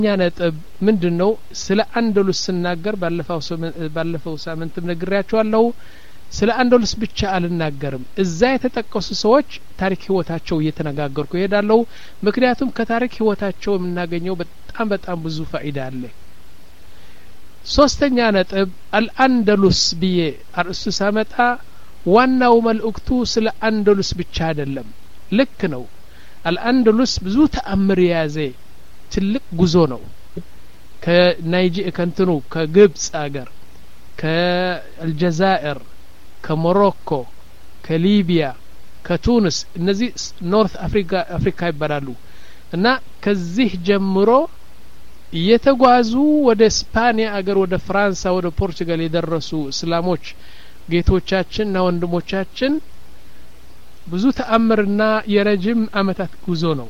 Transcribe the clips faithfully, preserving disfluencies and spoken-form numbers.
ነጥብ ምንድነው ስለ አንደሉስ ስናገር ባለፈው ባለፈው ሳምንት ነግሬያችኋለሁ ስለ አንደሉስ ብቻ አልናገርም እዛ የተጠቀሱ ሰዎች ታሪክ ህይወታቸው እየተነጋገርኩ ይሄዳለው ምክንያቱም ከታሪክ ህይወታቸው የምናገኘው በጣም በጣም ብዙ ፋይዳ አለ ሶስተኛ ነጥብ አልአንደሉስ ብዬ አርዕስቱ ሳመጣ ዋናው መልእክቱ ስለ አንደሉስ ብቻ አይደለም ልክ ነው አልአንደሉስ ብዙ ተአምር የያዘ ትልቅ ጉዞ ነው ከናይጂ ከንትኑ ከግብጽ አገር ከአልጀዛኢር ከሞሮኮ ከሊቢያ ከቱኒስ እነዚህ ኖርት አፍሪካ አፍሪካ ይባላሉ እና ከዚህ ጀምሮ የተጓዙ ወደ ስፓኒያ አገር ወደ ፍራንስ ወደ ፖርቹጋል የደረሱ እስላሞች ጌቶቻችንና ወንድሞቻችን ብዙ ተአምርና የረጅም አመታት ጉዞ ነው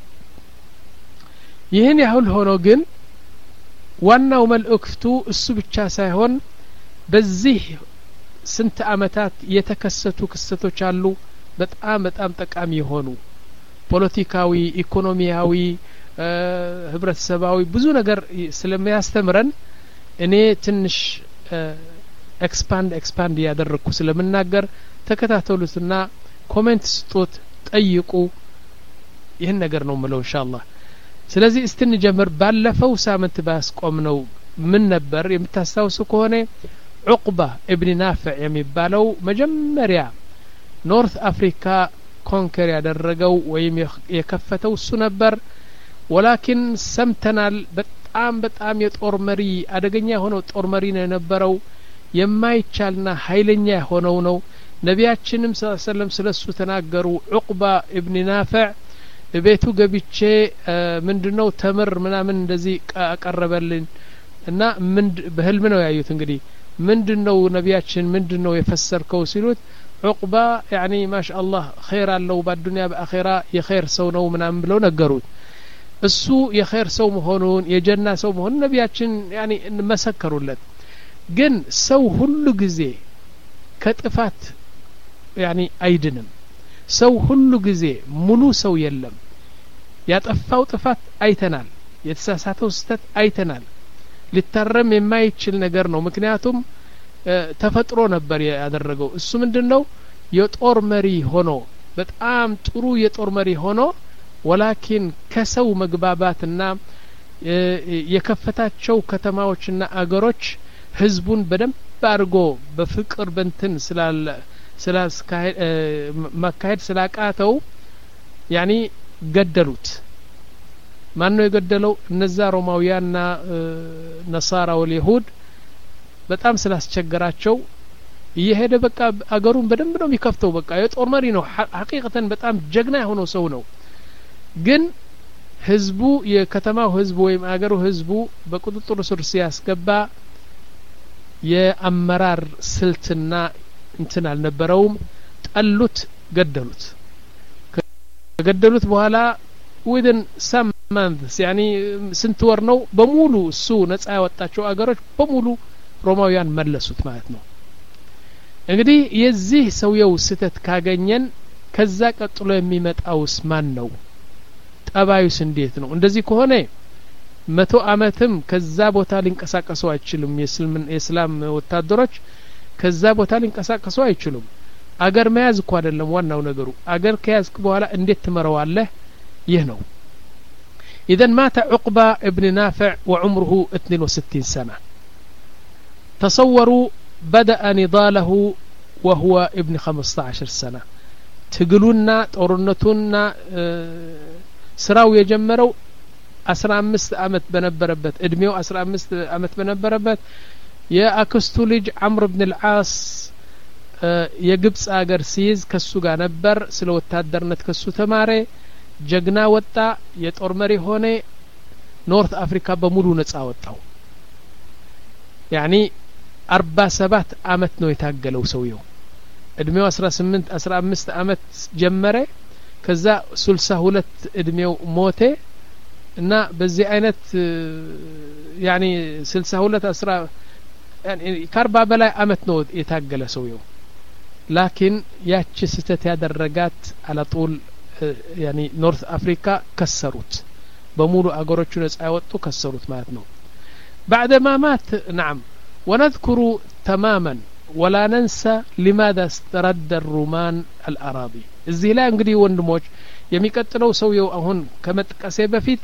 ይህን ያህል ሆኖ ግን ዋናው መልእክቱ እሱ ብቻ ሳይሆን በዚህ ስንት አመታት የተከሰቱ ክስተቶች አሉ በጣም በጣም ጠቃሚ የሆኑ ፖለቲካዊ ኢኮኖሚያዊ ህብረተሰባዊ ብዙ ነገር ስለሚያስተምረን እኔ ትንሽ ኤክስፓንድ ኤክስፓንድ ያደረኩ ስለምናገር ተከታተሉትና ኮሜንት ስጡት ጠይቁ ይሄን ነገር ነው ምለው ኢንሻአላህ ስለዚህ እስትን ጀምር ባለፈው ሳምንት ባስቆምነው ምን ነበር የምታስታውሱ ከሆነ ዑቅባ ኢብኑ ናፊዕ የሚባለው መጀመሪያ ኖርት አፍሪካ ኮንከር ያደረገው ወይም የከፈተው እሱ ነበር ወላኪን ሰምተናል በጣም በጣም የጦር መሪ አደገኛ ሆኖ ጦር መሪ ነው የነበረው የማይቻልና ኃይለኛ ሆነው ነው ነቢያችንም ሰለላሁ ዐለይሂ ወሰለም ስለሱ ተናገሩ ዑቅባ ኢብኑ ናፊዕ ቤቱ ገብቼ ምንድነው ተምር ምናምን እንደዚህ አቀረበልን እና ምን በህልም ነው ያዩት እንግዲህ ምንድነው ነቢያችን ምንድነው የፈሰርከው ሲሉት ዑቅባ ያኒ ማሻአላህ ኸይር አለው በዱንያ በአኺራ የኸይር ሰው ነው ምናምን ብለው ነገሩት እሱ የኸይር ሰው መሆኑን የጀና ሰው መሆኑን ነቢያችን ያኒ መሰከሩለት ግን ሰው ሁሉ ጊዜ ከጥፋት ያኒ አይድንም ሰው ሁሉ ጊዜ ሙሉ ሰው የለም ያጠፋው ጥፋት አይተናል የተሳሳተው ስተት አይተናል ሊታረም የማይችል ነገር ነው ምክንያቱም ተፈጥሮ ነበር ያደረገው እሱ ምንድነው የጦር መሪ ሆኖ በጣም ጥሩ የጦር መሪ ሆኖ ወላኪን ከሰው መግባባትና የከፈታቸው ከተማዎችና አገሮች ህዝቡን በደንብ አድርጎ በፍቅር በንትን ስላለ ስላስካሄድ ማካሄድ ስላቃተው ያኒ ገደሉት ማን ነው የገደለው እነዛ ሮማውያንና ነሳራ ወልይሁድ በጣም ስላስቸገራቸው እየሄደ በቃ አገሩን በደንብ ነው የሚከፍተው በቃ የጦር መሪ ነው ሐቂቀተን በጣም ጀግና የሆነው ሰው ነው ግን ህዝቡ የከተማው ህዝቡ ወይም አገሩ ህዝቡ በቁጥጥር ስር ሲያስገባ የአመራር ስልትና እንትን አልነበረውም ጠሉት ገደሉት ከገደሉት በኋላ within some months يعني ስንት ወር ነው በሙሉ እሱ ነፃ ያወጣቸው አገሮች በሙሉ ሮማውያን መለሱት ማለት ነው እንግዲህ የዚህ ሰውየው ስተት ካገኘን ከዛ ቀጥሎ የሚመጣውስ ማን ነው ጠባዩስ እንዴት ነው እንደዚህ ከሆነ መቶ አመትም ከዛ ቦታ ሊንቀሳቀሱ አይችሉም የእስላም ወታደሮች ከዛ ቦታ ሊንቀሳቀሱ አይችሉም አገር መያዝ እኮ አይደለም ዋናው ነገሩ አገር ከያዝክ በኋላ እንዴት ትመረዋለህ ይህ ነው اذا مات عقبة ابن نافع وعمره اثنين وستين سنة تصوروا بدأ نضاله وهو ابن خمسة عشر سنة تقولونا طورنتونا سراو يجمروا أسرع أمست أمت بنبربت ادميو أسرع أمست أمت بنبربت يا أكستو لج عمرو بن العاص የግብጽ አገር ሲይዝ ከሱ ጋር ነበር ስለ ወታደርነት ከሱ ተማረ ጀግና ወጣ የጦር መሪ ሆነ ኖርት አፍሪካ በሙሉ ነፃ ወጣው ያኒ أربعة وسبعين አመት ነው የታገለው ሰውየው እድሜው አስራ ስምንት አስራ አምስት አመት ጀመረ ከዛ ስልሳ ሁለት እድሜው ሞተ እና በዚህ አይነት ያኒ ስልሳ ሁለት አስራ ያኒ ከአርባ በላይ አመት ነው የታገለ ሰውየው لكن ያቺ ስተት ያደረጋት على طول يعني نورث افريكا كسروت በሙሉ አገሮቹ ነጻ ያወጡ ከሰሩት ማለት ነው بعدما مات نعم ونذكر تماما ولا ننسى لماذا استرد الرومان الأراضي እዚህ ላይ እንግዲህ ወንድሞች የሚቀጥለው ሰውየው አሁን ከመጥቀሴ በፊት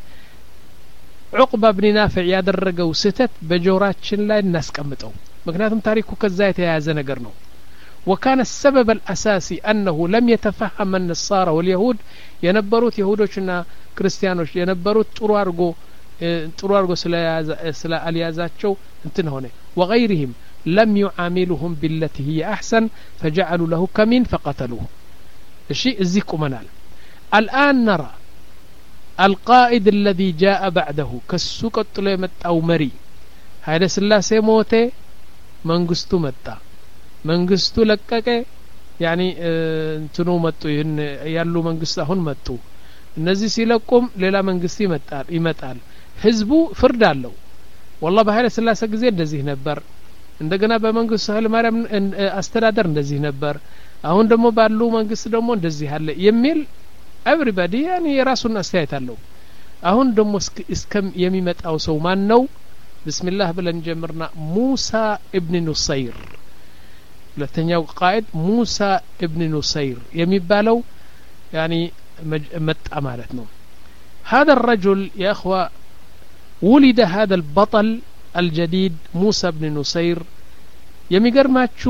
ዑቅባ ብን ናፊዕ ያደረገው ስህተት በጆራችን ላይ እናስቀምጠው ምክንያቱም ታሪኩ ከዛ የተያያዘ ነገር ነው وكان السبب الأساسي أنه لم يتفهم النصارى واليهود ينبروت يهودوشنا كريستيانوش ينبروت ጥሩ አርጎ ጥሩ አርጎ ስለ አልያዛቸው እንትን ሆነ وغيرهم لم يعاملهم بالتي هي أحسن فجعلوا له كمين فقتلوه الشيء እዚህ ቆመናል الآن نرى القائد الذي جاء بعده كسو ቀጥሎ የመጣው መሪ ኃይለ ሥላሴ ሞተ መንግስቱ መጣ መንግስቱ ለቀቀ ያኒ እንትኑ መጡ ይሄን ያሉ መንግስት አሁን መጡ እነዚህ ሲለቁም ሌላ መንግስት ይመጣል ይመጣል ህዝቡ ፍርድ አለው والله በኃይለ ሥላሴ ጊዜ እንደዚህ ነበር እንደገና በመንግስቱ ኃይለ ማርያም አስተዳደር እንደዚህ ነበር አሁን ደግሞ ባሉ መንግስት ደግሞ እንደዚህ አለ የሚል everybody ያኒ የራሱን አስተያየት አለው አሁን ደግሞ እስከም የሚመጣው ሰው ማን ነው ብስሚላህ ብለን ጀምርና ሙሳ ኢብኑ ኑሰይር ሁለተኛው ቃይድ ሙሳ ኢብኑ ኑሰይር የሚባለው ያኒ መጣ ማለት ነው هذا الرجل يا اخوه ولد هذا البطل الجديد موسى بن نصير የሚገርማችሁ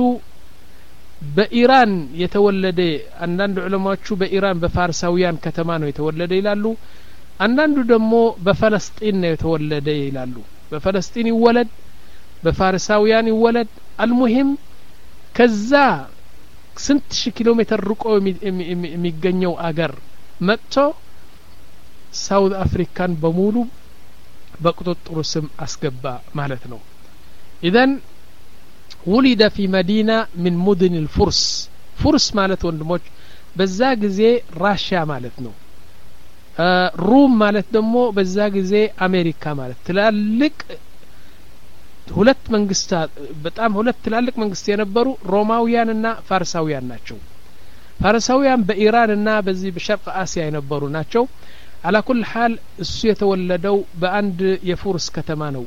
በኢራን የተወለደ አንዳንድ ዑለማዎቹ በኢራን በፋርሳውያን ከተማ ነው የተወለደ ይላሉ አንዳንዱ ደግሞ በፈለስጢን ነው የተወለደ ይላሉ በፈለስጢን ይወለድ በፋርሳውያን ይወለድ አልሙሂም ከዛ ስንት ሺህ ኪሎ ሜትር ርቆ የሚገኘው አገር መጥቶ ሳውዝ አፍሪካን በሙሉ በቁጥጥሩ ስም አስገባ ማለት ነው ኢዘን ولد في مدينة من مدن الفرس فرس ማለት ወንድሞች በዛ ጊዜ ራሽያ ማለት ነው ሩም ማለት ደግሞ በዛ ጊዜ አሜሪካ ማለት ትላልቅ ሁለት መንግስታት በጣም ሁለት ትላልቅ መንግስት የነበሩ ሮማውያንና ፋርሳውያን ናቸው ፋርሳውያን በኢራንና በዚህ በሸርቅ እስያ የነበሩ ናቸው على كل حال እሱ የተወለደው በአንድ የፉርስ ከተማ ነው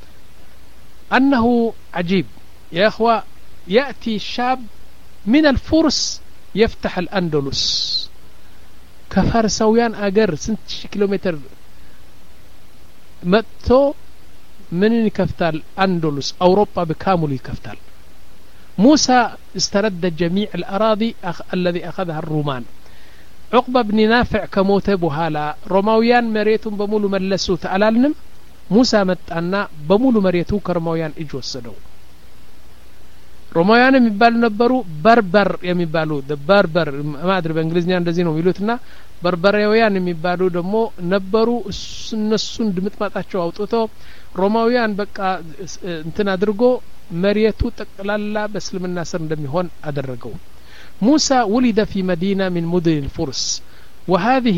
انه عجيب يا اخوه ياتي شاب من الفرس يفتح الاندلس كفارساويان اجر سنت كيلو متر متو من يكفتال اندلس اوروبا بكامل يكفتال موسى استرد جميع الاراضي أخ... الذي اخذها الرومان عقبة بن نافع كموت بهالا روماويان مريتهم بمولو ملسو تعالالنم موسى متأنا بمولو مريتو كرماويان اجو السدو روماويان የሚባሉ ነበሩ በርበር የሚባሉ በርበር ማድር በእንግሊዝኛ እንደዚህ ነው የሚሉትና በርበራውያን የሚባሉ ደግሞ ነበሩ እነሱን ድምጥማጣቸው አውጥቶ ሮማውያን በቃ እንትን አድርጎ መሪየቱ ጠቅላላ በእስልምና ስር እንደሚሆን አደረገው موسى ولد في مدينة من مدن الفرس وهذه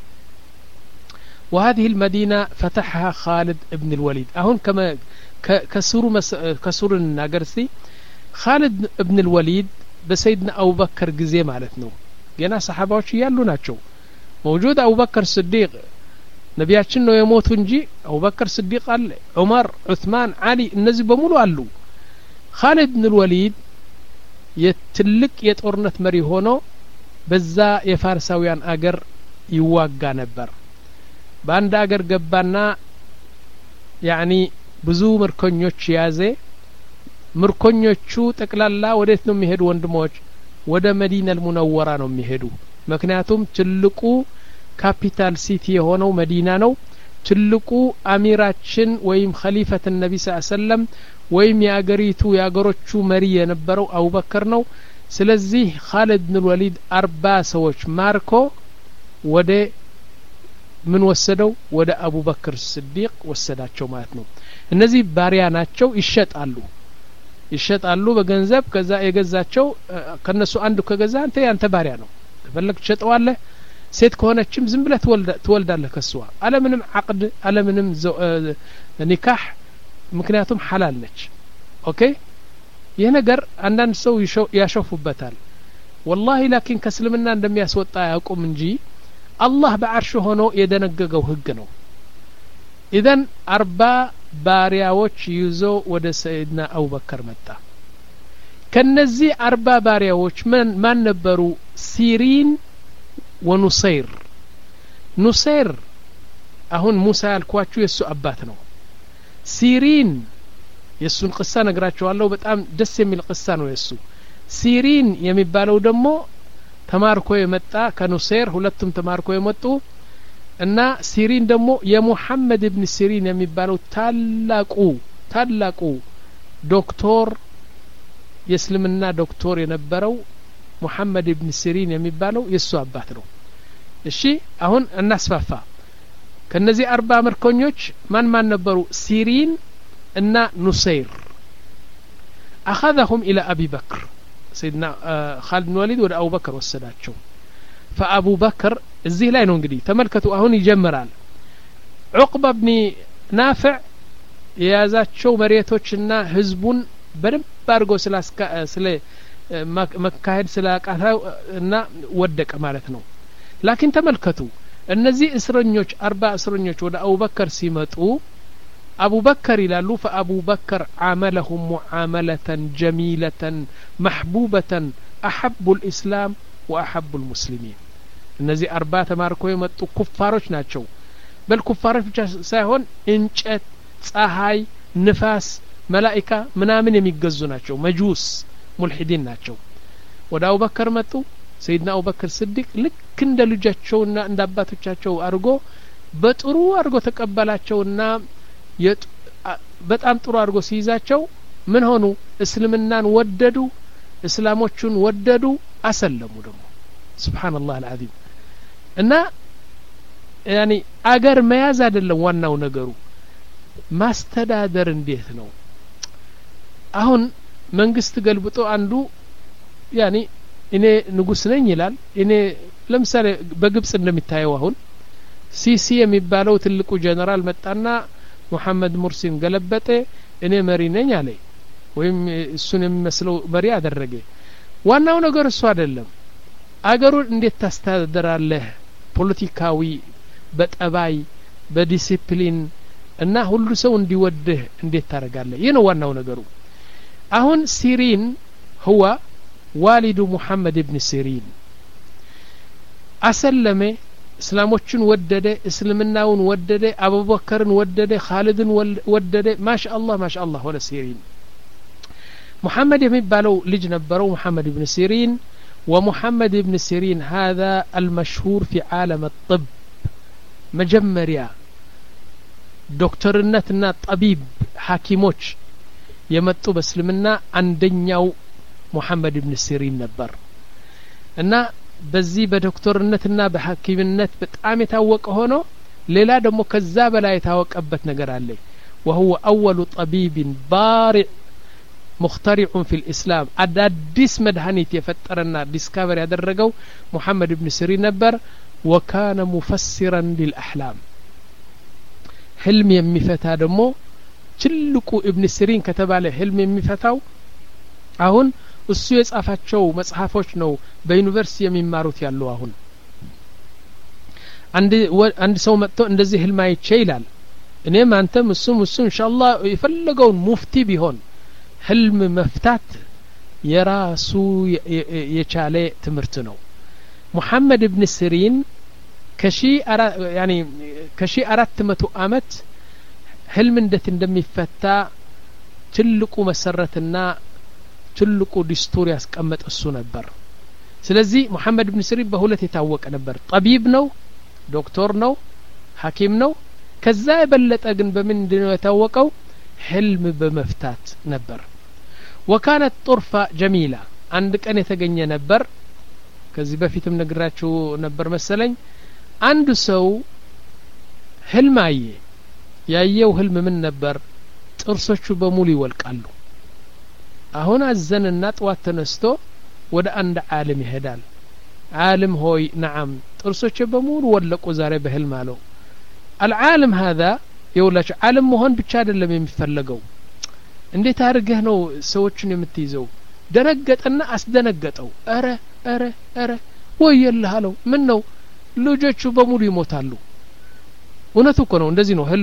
وهذه المدينة فتحها خالد ابن الوليد أهون كما كسور مس كسور الناقرسي خالد ابن الوليد بسيدنا أبو بكر جزي مالتنا جنا صحابة يالو ناتشو موجود أبو بكر الصديق نبياتشنو يموت نجي أبو بكر الصديق قال عمر عثمان علي النزل بمولو قالو خالد بن الوليد የትልቅ የጦርነት መሪ ሆኖ በዛ የፋርሳውያን አገር ይዋጋ ነበር በአንድ አገር ገባና ያኒ ብዙ ምርኮኞች ያዘ ምርኮኞቹ ጠቅላላ ወዴት ነው የሚሄዱ ወንድሞች ወደ መዲና አልሙነወራ ነው የሚሄዱ ምክንያቱም ትልቁ ካፒታል ሲቲ የሆነው መዲና ነው ትልቁ አሚራችን ወይም ኸሊፈተ ነብይ ሰለላሁ ዐለይሂ ወሰለም ወይም ያገሪቱ ያገሮቹ መሪ የነበረው አቡበከር ነው ስለዚህ ኻሊድ ብን ወሊድ አርባ ሰዎች ማርኮ ወደ ምን ወሰደው ወደ አቡበክር ሲዲቅ ወሰዳቸው ማለት ነው እነዚህ ባሪያ ናቸው ይሸጣሉ ይሸጣሉ በገንዘብ ከዛ የገዛቸው ከነሱ አንዱ ከገዛ አንተ ያንተ ባሪያ ነው ተፈልክ ትሸጠዋለህ ሴት ከሆነችም ዝም ብለህ ትወልዳለህ ከሷ አለምንም አቅድ አለምንም ኒካህ ምክንያቱም ሐላል ነች ኦኬ ይሄ ነገር አንዳንድ ሰው ያሾፉበታል والله لكن ከስልምና እንደሚያስወጣ ያውቁም እንጂ አላህ በአርሽ ሆኖ የደነገገው ህግ ነው ኢዘን አርባ ባሪያዎች ይዞ ወደ ሰይድና አቡበከር መጣ ከነዚህ አርባ ባሪያዎች ማን ማን ነበሩ ሲሪን ወኑሰይር ኑሰይር አሁን ሙሳ ያልኳችሁ የሱ አባት ነው ሲሪን የሱን ቅሳ ነግራችኋለሁ በጣም ደስ የሚል ቅሳ ነው የሱ ሲሪን የሚባለው ደግሞ ተማርኮ የመጣ ከኑሰይር ሁለቱም ተማርኮ የመጡ እና ሲሪን ደግሞ የሙሐመድ ኢብኑ ሲሪን የሚባለው ታላቁ ታላቁ ዶክተር የእስልምና ዶክተር የነበረው ሙሐመድ ኢብኑ ሲሪን የሚባለው የሱ አባት ነው እሺ አሁን እናስፋፋ ከነዚህ አርባ ምርኮኞች ማን ማን ነበሩ ሲሪን እና ኑሰይር أخذهم إلى أبي بكر سيدنا خالد بن الوليد ولا أبو بكر وسداتهم فأبو بكر الزي لا ينون قدي تملكتوا أهون يجمرال عقبة بن نافع يازات شو مريتوشنا هزبون برم بارغو سلاسك سلا مكاهد سلاكاتنا ودك مالتنا لكن تملكتوا እነዚህ እስረኞች አርባ እስረኞች ወደ አቡበከር ሲመጡ አቡበከር ይላሉ فأبوبكر عاملهم معاملة جميلة محبوبة أحب الإسلام وأحب المسلمين እነዚህ አርባ ተማርኮ የመጡ ኩፋሮች ናቸው በልኩፋሮች ብቻ ሳይሆን እንጨት ፀሐይ ንፋስ መላእክት ምናምን የሚገዙ ናቸው መጁስ ሙልሂዲን ናቸው ወደ አቡበከር መጡ ሰይድና አቡበከር ስዲቅ ልክ እንደ ልጃቸውና እንደ አባቶቻቸው አርጎ በጥሩ አርጎ ተቀበላቸውና በጣም ጥሩ አርጎ ሲይዛቸው ምን ሆኑ እስልምናን ወደዱ እስላሞቹን ወደዱ አሰለሙ ደግሞ ሱብሃንአላህ አልዓዚም እና ያኒ አገር መያዝ አይደለም ዋናው ነገሩ ማስተዳደር እንዴት ነው አሁን መንግስት ገልብጦ አንዱ ያኒ እኔ ንጉስ ነኝ ይላል እኔ ለምሳሌ በግብጽ እንደሚታየው አሁን ሲሲ የሚባለው ትልቁ ጀነራል መጣና ሙሐመድ ሙርሲን ገለበጠ እኔ መሪ ነኝ አለ ወይም እሱን የሚመስለው መሪ አደረገ ዋናው ነገር እሱ አይደለም አገሩን እንዴት ታስተዳድራለህ ፖለቲካዊ በጠባይ በዲሲፕሊን እና ሁሉ ሰው እንዲወድህ እንዴት ታረጋለህ ይሄ ነው ዋናው ነገሩ አሁን ሲሪን هو والد محمد بن سيرين أسلم اسلاموچن ودده اسلمناون ودده ابو بكرن ودده خالدن ودده ما شاء الله ما شاء الله ولا سيرين محمد يمبالو لج نبرو محمد بن سيرين ومحمد بن سيرين هذا المشهور في عالم الطب مجمريا دكتورنتنا طبيب حكيموچ يمطو بسلمنا عندኛው محمد بن سيرين ነበር እና በዚህ በዶክተርነትና በሐኪምነት በጣም የታወቀ ሆኖ ሌላ ደግሞ ከዛ በላይ የታወቀበት ነገር አለ وهو أول طبيب بارع مخترع في الإسلام አዳዲስ መድኃኒት የፈጠረና ዲስካቨሪ ያደረገው محمد بن سيرين ነበር وكان مفسرا للأحلام ህልም የሚፈታ ደግሞ ትልቁ ابن سيرين ከተባለ ህልም የሚፈታው አሁን እሱ የጻፋቸው መጽሐፎች ነው በዩኒቨርሲቲ የሚማሩት ያለው አሁን አንድ አንድ ሰው መጥቶ እንደዚህ ህልም አይቼ ይላል እኔም አንተም እሱም እሱ ኢንሻአላህ የፈለገውን ሙፍቲ ቢሆን ህልም መፍታት የራሱ የቻለ ትምህርት ነው محمد بن سيرين ከሺ ያኒ ከሺ አራት መቶ አመት ህልም እንዴት እንደሚፈታ ትልቁ መሰረትና ትልቁ ዲስቶሪ ያስቀመጠ እሱ ነበር ስለዚህ محمد بن سيرين በሁለት የታወቀ ነበር ጠቢብ ነው ዶክተር ነው ሐኪም ነው ከዛ የበለጠ ግን በምን እንደሆነ የታወቀው ህልም በመፍታት ነበር وكانت طرفة جميلة አንድ ቀን የተገኘ ነበር ከዚህ በፊትም ነግራችሁ ነበር መሰለኝ አንድ ሰው ህልም አየ ያየው ህልም ምን ነበር ጥርሶቹ በሙሉ ይወልቃሉ አሁን አዘንና ጧት ተነስቶ ወደ አንድ ዓለም ይሄዳል ዓለም ሆይ نعم ጥርሶቼ በሙሉ ወለቁ ዛሬ በህልም አለው العالم هذا يقولش ዓለም መሆን ብቻ አይደለም የሚፈልገው እንዴት አርገህ ነው ሰዎችን የምትይዘው ደነገጠና አስደነገጠው አረ አረ አረ ወየልህ አለው ምን ነው ልጆቹ በሙሉ ይሞታሉ እውነቱ እኮ ነው እንደዚህ ነው ህልሙ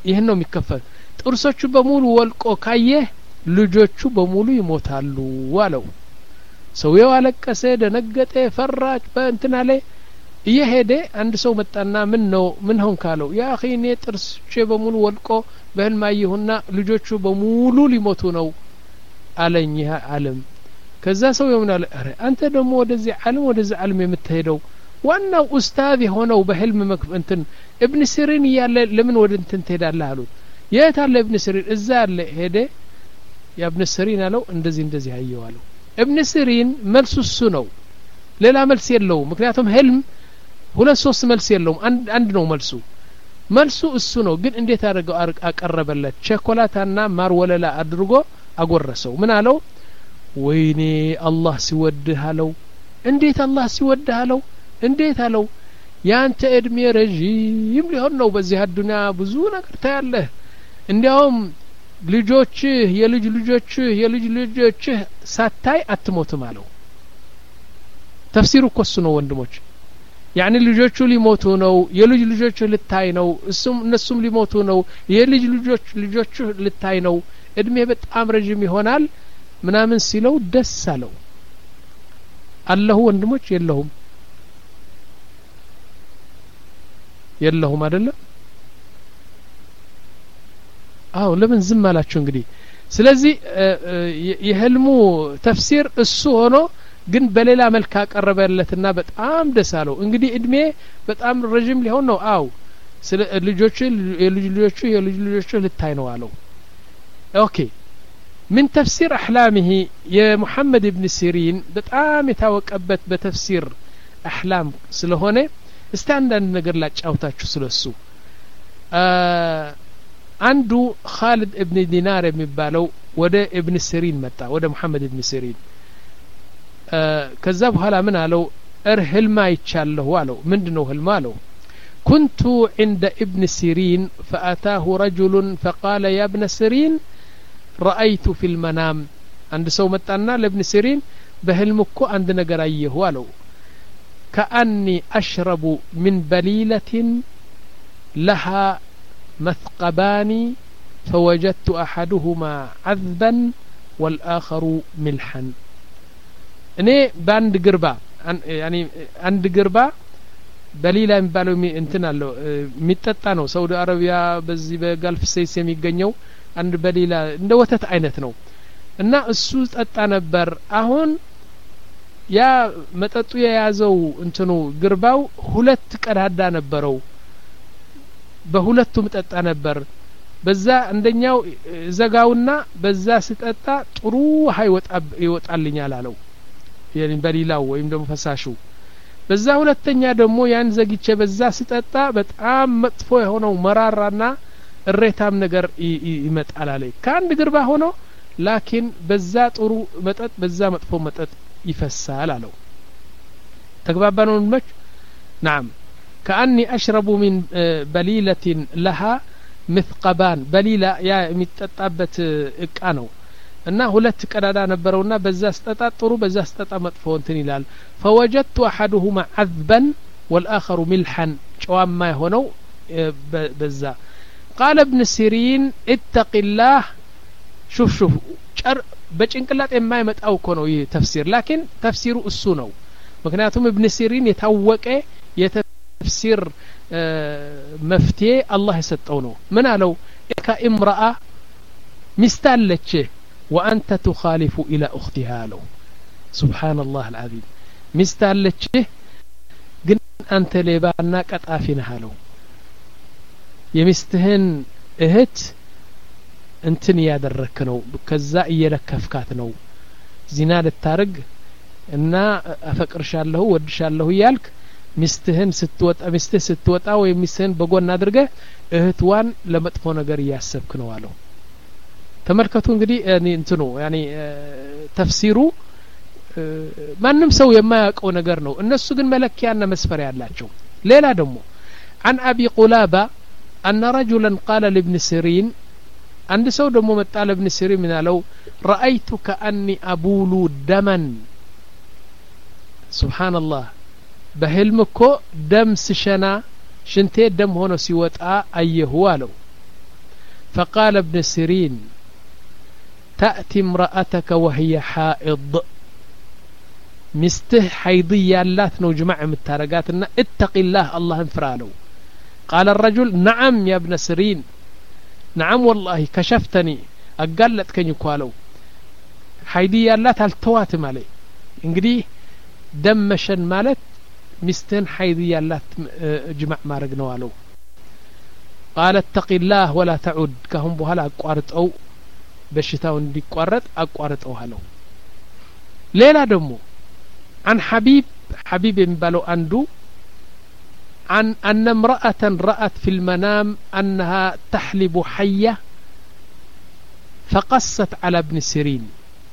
ይሄን ነው የሚከፈል ጥርሶቹ በሙሉ ወልቆ ካየህ ልጆቹ በሙሉ ይሞታሉ አለው ሰውየው አለቀሰ ደነገጠ ፈራች በእንትና ላይ እየሄደ አንድ ሰው መጣና ምን ነው ምን ሆን ካለው ያ اخي እኔ ጥርሶቼ በሙሉ ወልቆ በህልማየሁና ልጆቹ በሙሉ ሊሞቱ ነው አለኝ ዓለም ከዛ ሰው ይሆናል አረ አንተ ደግሞ ወደዚህ ዓለም ወደዚህ ዓለም የምትሄደው ዋናው ኡስታዝ የሆነው በህልም እንትን ኢብኑ ሲሪን ያለ ለምን ወደ እንትን ትሄዳለህ አሉት የት አለ ኢብኑ ሲሪን እዛ አለ ሄደ ያ ኢብኑ ሲሪን አለው እንደዚህ እንደዚህ አየው አለው ኢብኑ ሲሪን መልሱ እሱ ነው ሌላ መልስ የለውም ምክንያቱም ህልም ሁለት ሶስት መልስ የለውም አንድ አንድ ነው መልሱ መልሱ እሱ ነው ግን እንዴት አድርገው አቀረበለት ቸኮላታና ማር ወለላ አድርጎ አጎረሰው ምን አለው ወይኔ አላህ ሲወድህ አለው እንዴት አላህ ሲወድህ አለው እንዴት አለው ያንተ እድሜ ረጅም ሊሆን ነው በዚህ አዱንያ ብዙ ነገር ታያለህ እንዲያውም ልጆችህ የልጅ ልጆችህ የልጅ ልጆችህ ሳታይ አትሞትም አለው ተፍሲሩ እኮ ነው ወንድሞች يعني ልጆቹ ሊሞቱ ነው የልጅ ልጆቹ ልታይ ነው እሱም እነሱም ሊሞቱ ነው የልጅ ልጆች ልጆቹ ልታይ ነው እድሜ በጣም ረጅም ይሆናል ምናምን ሲለው ደስ አለው አላህ ወንድሞች የለሁም የለሁም አይደለም አው ለምን ዝም አላችሁ እንግዲህ ስለዚህ የህልሙ ተፍሲር እሱ ሆኖ ግን በሌላ መልክ አቀረበለትና በጣም ደስ አለው እንግዲህ እድሜ በጣም ረጅም ሊሆን ነው አው ስለ ልጆቹ የልጅ ልጆቹ የልጅ ልጆቹ ልታይ ነው አለው ኦኬ من تفسير أحلامه يا محمد بن سيرين بتعام يتوقبت بتفسير أحلام سلهونه استعندن نقر لا تشاوتاچو سلسو آه عنده خالد ابن دينار የሚባለው ወደ ابن سيرين መጣ ወደ محمد ابن سيرين آه ከዛ በኋላ ምን አለው እርህልማ ይቻለሁ አለው ምንድነው ህልም አለው كنت عند ابن سيرين فأتاه رجل فقال يا ابن سيرين رأيت في المنام عند سو متانا لابن سيرين بهلمكو عند ነገር አየሁ አለው كأني أشرب من بليلة لها مثقبان فوجدت أحدهما عذبا والآخر ملحا እኔ ባንድ ግርባ يعني አንድ ግርባ በሊላ የሚባለው እንትን አለው የሚጠጣ ነው ሳውዲ አረቢያ በዚህ በጋልፍ ሰይስ የሚገኘው አንድ በሊላ እንደ ወተት አይነት ነው እና እሱ ጠጣ ነበር አሁን ያ መጠጡ የያዘው እንትኑ ግርባው ሁለት ቀዳዳ ነበረው በሁለቱም ጠጣ ነበር በዛ አንደኛው ዘጋውና በዛ ሲጠጣ ጥሩ ሃይ ወጣ ይወጣልኛል አለው يعني በሊላው ወይም ደግሞ ፈሳሹ በዛ ሁለተኛ ደግሞ ያን ዘግቼ በዛ ሲጠጣ በጣም መጥፎ የሆነው መራራና እሬታም ነገር ይመጣል አለኝ ከአንድ ግርባ ሆኖ ላኪን በዛ ጥሩ መጠጥ በዛ መጥፎ መጠጥ ይፈሳል አለው ተግባባነው መች نعم كأني أشرب من بليلة لها مثقبان بليلة يا የሚጠጣበት እቃ ነው እና ሁለት ቀዳዳ ነበረውና በዛ ስጠጣ ጥሩ በዛ ስጠጣ መጥፎ እንትን ይላል فوجدت أحدهما عذبا والآخر ملحا ጨዋማ የሆነው በዛ قال ابن سيرين اتق الله شوف شوف በጭንቅላት የማይመጣው እኮ ነው ይሄ ተፍሲር ላኪን ተፍሲሩ እሱ ነው ምክንያቱም ابن سيرين የታወቀ የተፍሲር መፍትሄ አላህ የሰጠው ነው ምን አለው ከኢምራአ ሚስታለች وأنت تخالف إلى أختها له سبحان الله العظيم ሚስታለች ግን አንተ ሌባና ቀጣፊ ነህ አለው የሚስትህን እህት እንትን ያደረክ ነው ከዛ እየለከፍካት ነው ዚና ልታርግ እና አፈቅርሻለሁ ወድሻለሁ ያልክ ሚስትህን ስትወጣ ሚስትህ ስትወጣ ወይ ሚስትህን በጎን አድርገህ እህትዋን ለመጥፎ ነገር ያሰብክ ነው አለው ተመልከቱ እንግዲህ ያኒ እንትኑ ያኒ ተፍሲሩ ማንም ሰው የማያውቀው ነገር ነው እነሱ ግን መለኪያና መስፈሪያ ያላቸው ሌላ ደግሞ عن أبي قلابة أن رجلا قال لابن سيرين عند سو دمو متى لابن سيرين من لو رأيت كأني أبول دما سبحان الله بهلمكو دم سشنا شنتي دم هنا سيوتا أيه والو فقال ابن سيرين تأتي امرأتك وهي حائض مسته حيضية اللات نو جماع متارقاتنا اتق الله الله انفراله. قال الرجل نعم يا ابن سيرين نعم والله كشفتني أقلت كن يقالوا حيضية اللات هالتوات مالي انقدي دمشن مالت مستهن حيضية اللات جماع ما رقنوالو. قال اتق الله ولا تعود كهم بهلا أقوارت أو بشتاون دي قوارت أقوارت أو هلو. ليلة دمو عن حبيب حبيب ينبالو أندو عن أن امرأة رأت في المنام أنها تحلب حية فقصت على ابن سيرين.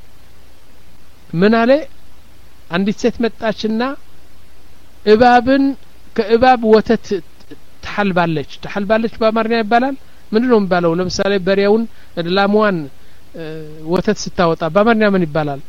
من عليه عندي ست متاشنا إبابن كإباب وتت تحلبالج تحلبالج بامرنا يبالال من لهم بالو لمثال بريون لاموان وتت ستاوطا بامرنا من يبالال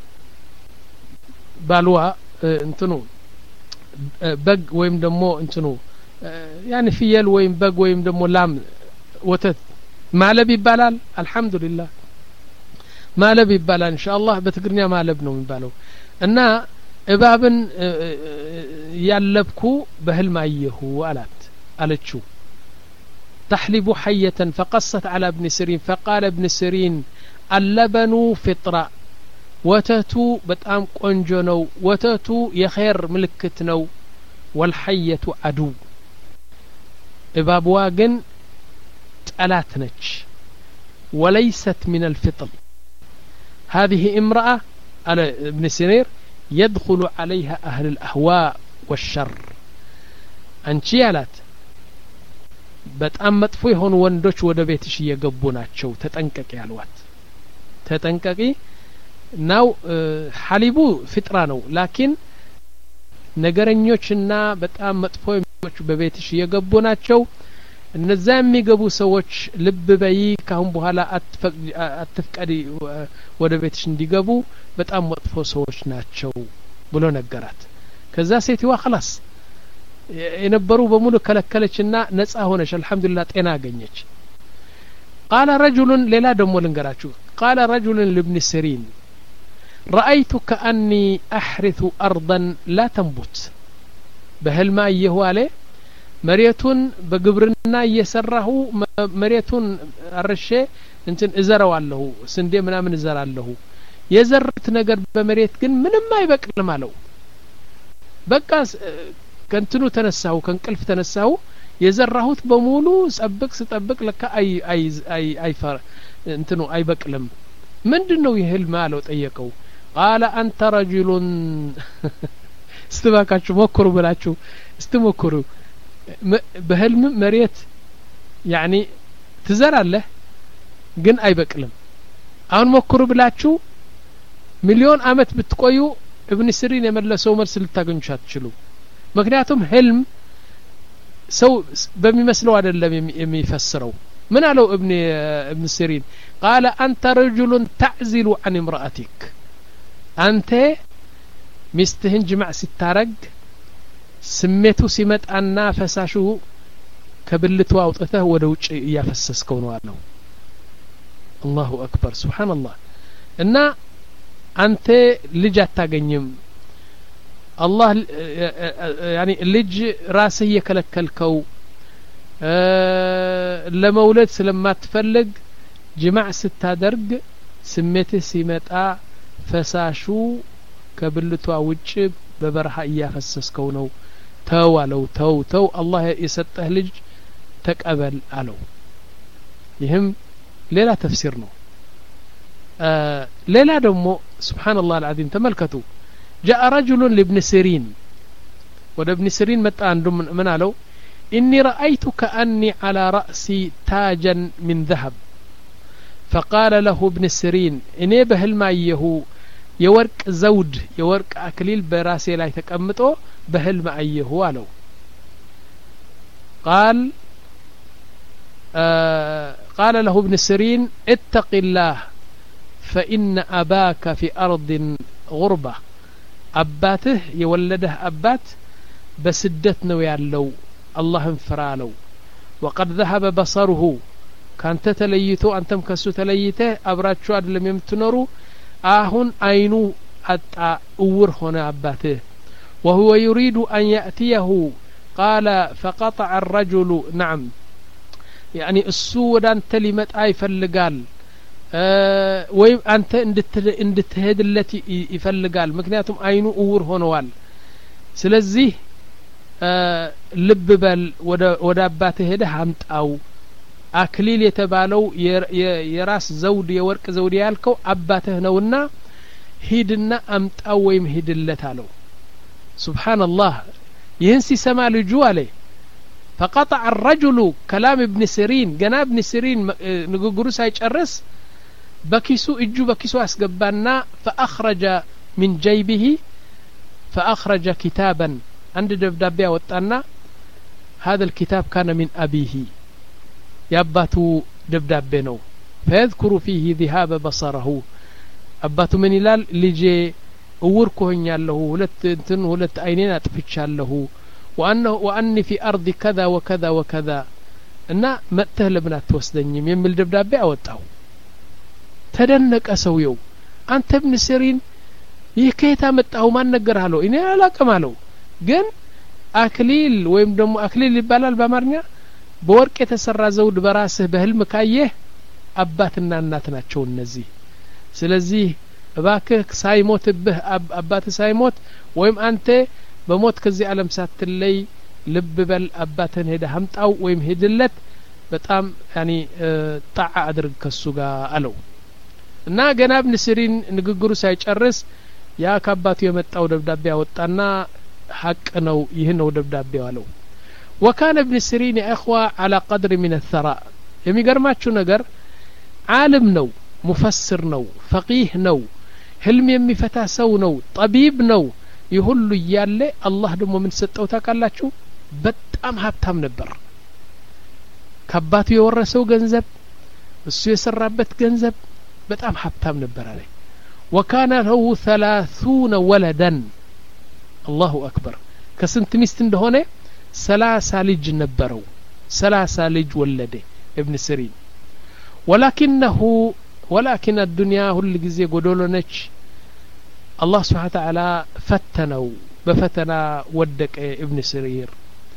بالوا انتنو بق ويم دمو انتنو يعني فيل ويم بق ويم دمو لام وتت مالب يبالال الحمد لله مالب يبالال ان شاء الله بتقرنيا مالب ነው የሚባለው እና እባብን ያለብኩ በህልም አየሁ አላት አለችው تحلب حية فقصت على ابن سيرين فقال ابن سيرين اللبن فطرة وتتو بتام ቆንጆ ነው ወተቱ የኸይር ምልክት ነው والحية عدو እባብዋ ግን ጠላት ነች وليست من الفطر. هذه امرأة على ابن سيرين يدخل عليها أهل الأهواء والشر أنشي علات بتأمت فيهن وندوش ودبيتش يقبوناتشو تتنككي الوات تتنككي ناو حليبو فطرانو لكن ነገረኞችና በጣም መጥፎ የሚሆኑ በቤትሽ የገቡናቸው እነዛ የሚገቡ ሰዎች ልብ በይ ካሁን በኋላ አትፍቀዲ ወደ ቤትሽ እንዲገቡ በጣም መጥፎ ሰዎች ናቸው ብሎ ነገራት። ከዛ ሴትዋ خلاص የነበሩ በሙሉ ከለከለችና ነፃ ሆነች አልহামዱሊላህ ጤና አገኘች። قال رجل ሌላ ደሞ ልንገራችሁ قال رجل لابن سيرين رأيت كأني أحرث أرضا لا تنبت بهلما يهواله مريتون بقبرنا يسره مريتون الرشة انتن ازروا له سندي منا من ازر له يزرت نجر بمريت كن من ما يبقى ماله بقى كنتنو تنساو كان قلف تنساو يزرهوت بمولو سطبق سطبق لك اي اي اي اي فر انتنو اي بقلم ምንድነው ይህል ማለው ጠየቀው قال انت رجل استباكاችሁ ሞክሩ ብላችሁ استمكروا በህልም መሬት يعني ትዘራለህ ግን አይበቅልም አሁን ሞክሩ ብላችሁ ሚሊዮን አመት ብትቆዩ ابن سيرين የመለሰው መልስ ልታገኙ አትችሉ። ምክንያቱም ህልም ሰው በሚመስለው አይደለም የሚፈስረው። من قالوا ابن ابن سيرين قال أنت رجل تعزل عن امرأتك أنت مستهن جمع ستارق سميتو سمت أنا فساشو كبلتو أوطته ودوج يفسس كونه له. الله أكبر سبحان الله. إن أنت لجأت تاجنيم الله يعني لج راسه يكلك الكو ለመውለድ ስለማትፈልግ ጅማዕ ስታደርግ ስሜትህ ሲመጣ ፈሳሹ ከብልቷ ውጭ በበረሃ እያፈሰስከው ነው ተው አለው። ተው ተው አላህ የሰጠህ ልጅ ተቀበል አለው። ይህም ሌላ ተፍሲር ነው። ሌላ ደግሞ ሱብሃንአላህ አልዓዚም ተመልከቱ جاء رجل لابن سيرين ወደ ابن سيرين መጣ አንዱ ምን አለው إني رأيت كأني على رأسي تاجا من ذهب فقال له ابن سيرين إني بهلمايه يورك زود يورك أكليل براسي لا يتكمتو بهلمايه ولو قال آه قال له ابن سيرين اتق الله فإن أباك في أرض غربة أباته يولده أبات بسدتنا ويعلو الله انفرالو وقد ذهب بصره ካንተ ተለይቶ አንተም ከሱ ተለይተ አብራችሁ አይደለም የምትኖሩ አሁን አይኑ አጣ እውር ሆነ አባትህ وهو يريد أن يأتيه قال فقطع الرجل نعم يعني السود أنت لمت أي فلقال أه ويم أنت اندتهد التي يفلقال مكنياتهم أينو أور هونوال سلزيه أه لب بل ودا أباته هده همت أو أكليل يتبالو يراس زود يورك زود يالكو أباته نونا هيدنا أمت أو ويم هيد اللتالو سبحان الله ينسي سما لجواله فقطع الرجل كلام ابن سيرين جنا ابن سيرين نغغرو سايጨርስ በኪሱ እጁ በኪሱ አስገባና فأخرج من جيبه فأخرج كتابا عند دبدابي وጣና هذا الكتاب كان من أبيه ياباتو دبدابي ነው فيذكر فيه ذهاب بصره አባቱ ምን ይላል ልጄ እውር ኮኛለሁ ሁለት እንትን ሁለት አይኔን አጥፍቻለሁ وأنه وأني في أرض كذا وكذا وكذا እና መጥተህ ለምን አትወስደኝም የሚል ደብዳቤ አወጣው ተደነቀ ሰውየው አንተ ابن سيرين ይህ ከየት አመጣው ማን ነገር አለው እኔ አላቀም አለው ግን አክሊል ወይም ደግሞ አክሊል ይባላል በአማርኛ በወርቅ የተሰራ ዘውድ በራስህ በህልም ካየህ አባትና እናት ናቸው እነዚህ ስለዚህ እባክህ ሳይሞትብህ አባትህ ሳይሞት ወይም አንተ በሞት ከዚህ ዓለም ሳትለይ ልብ በል አባትህን ሄደህ አምጣው ወይም ሄድለት በጣም ያኒ ጣዓ አድርግ ከሱ ጋር አለው እና ገና ابن سيرين ንግግሩ ሳይጨርስ ያ ከአባቱ የመጣው ደብዳቤ አወጣና ሐቅ ነው ይህ ነው ደብዳቤው አለው وكان ابن سيرين يا اخوه على قدر من الثراء የሚገርማችሁ ነገር ዓለም ነው ሙፈስር ነው فقيه ነው ህልም የሚፈታ ሰው ነው ጠቢብ ነው ይሁሉ ያለ አላህ ደግሞ ምን ሰጠው ታውቃላችሁ በጣም ሀብታም ነበር ከአባቱ የወረሰው ገንዘብ እሱ የሰራበት ገንዘብ በጣም ሀብታም ነበር አለ وكان له ثلاثون ولدا الله أكبر كسنت ሚስት እንደሆነ ሰላሳ ልጅ ነበረው ሰላሳ ልጅ ወለደ ابن سيرين ولكنه ولكن الدنيا ሁሉ ጊዜ ጎዶሎ ነች الله سبحانه وتعالى فتنوا بفتنا ودك ابن سيرين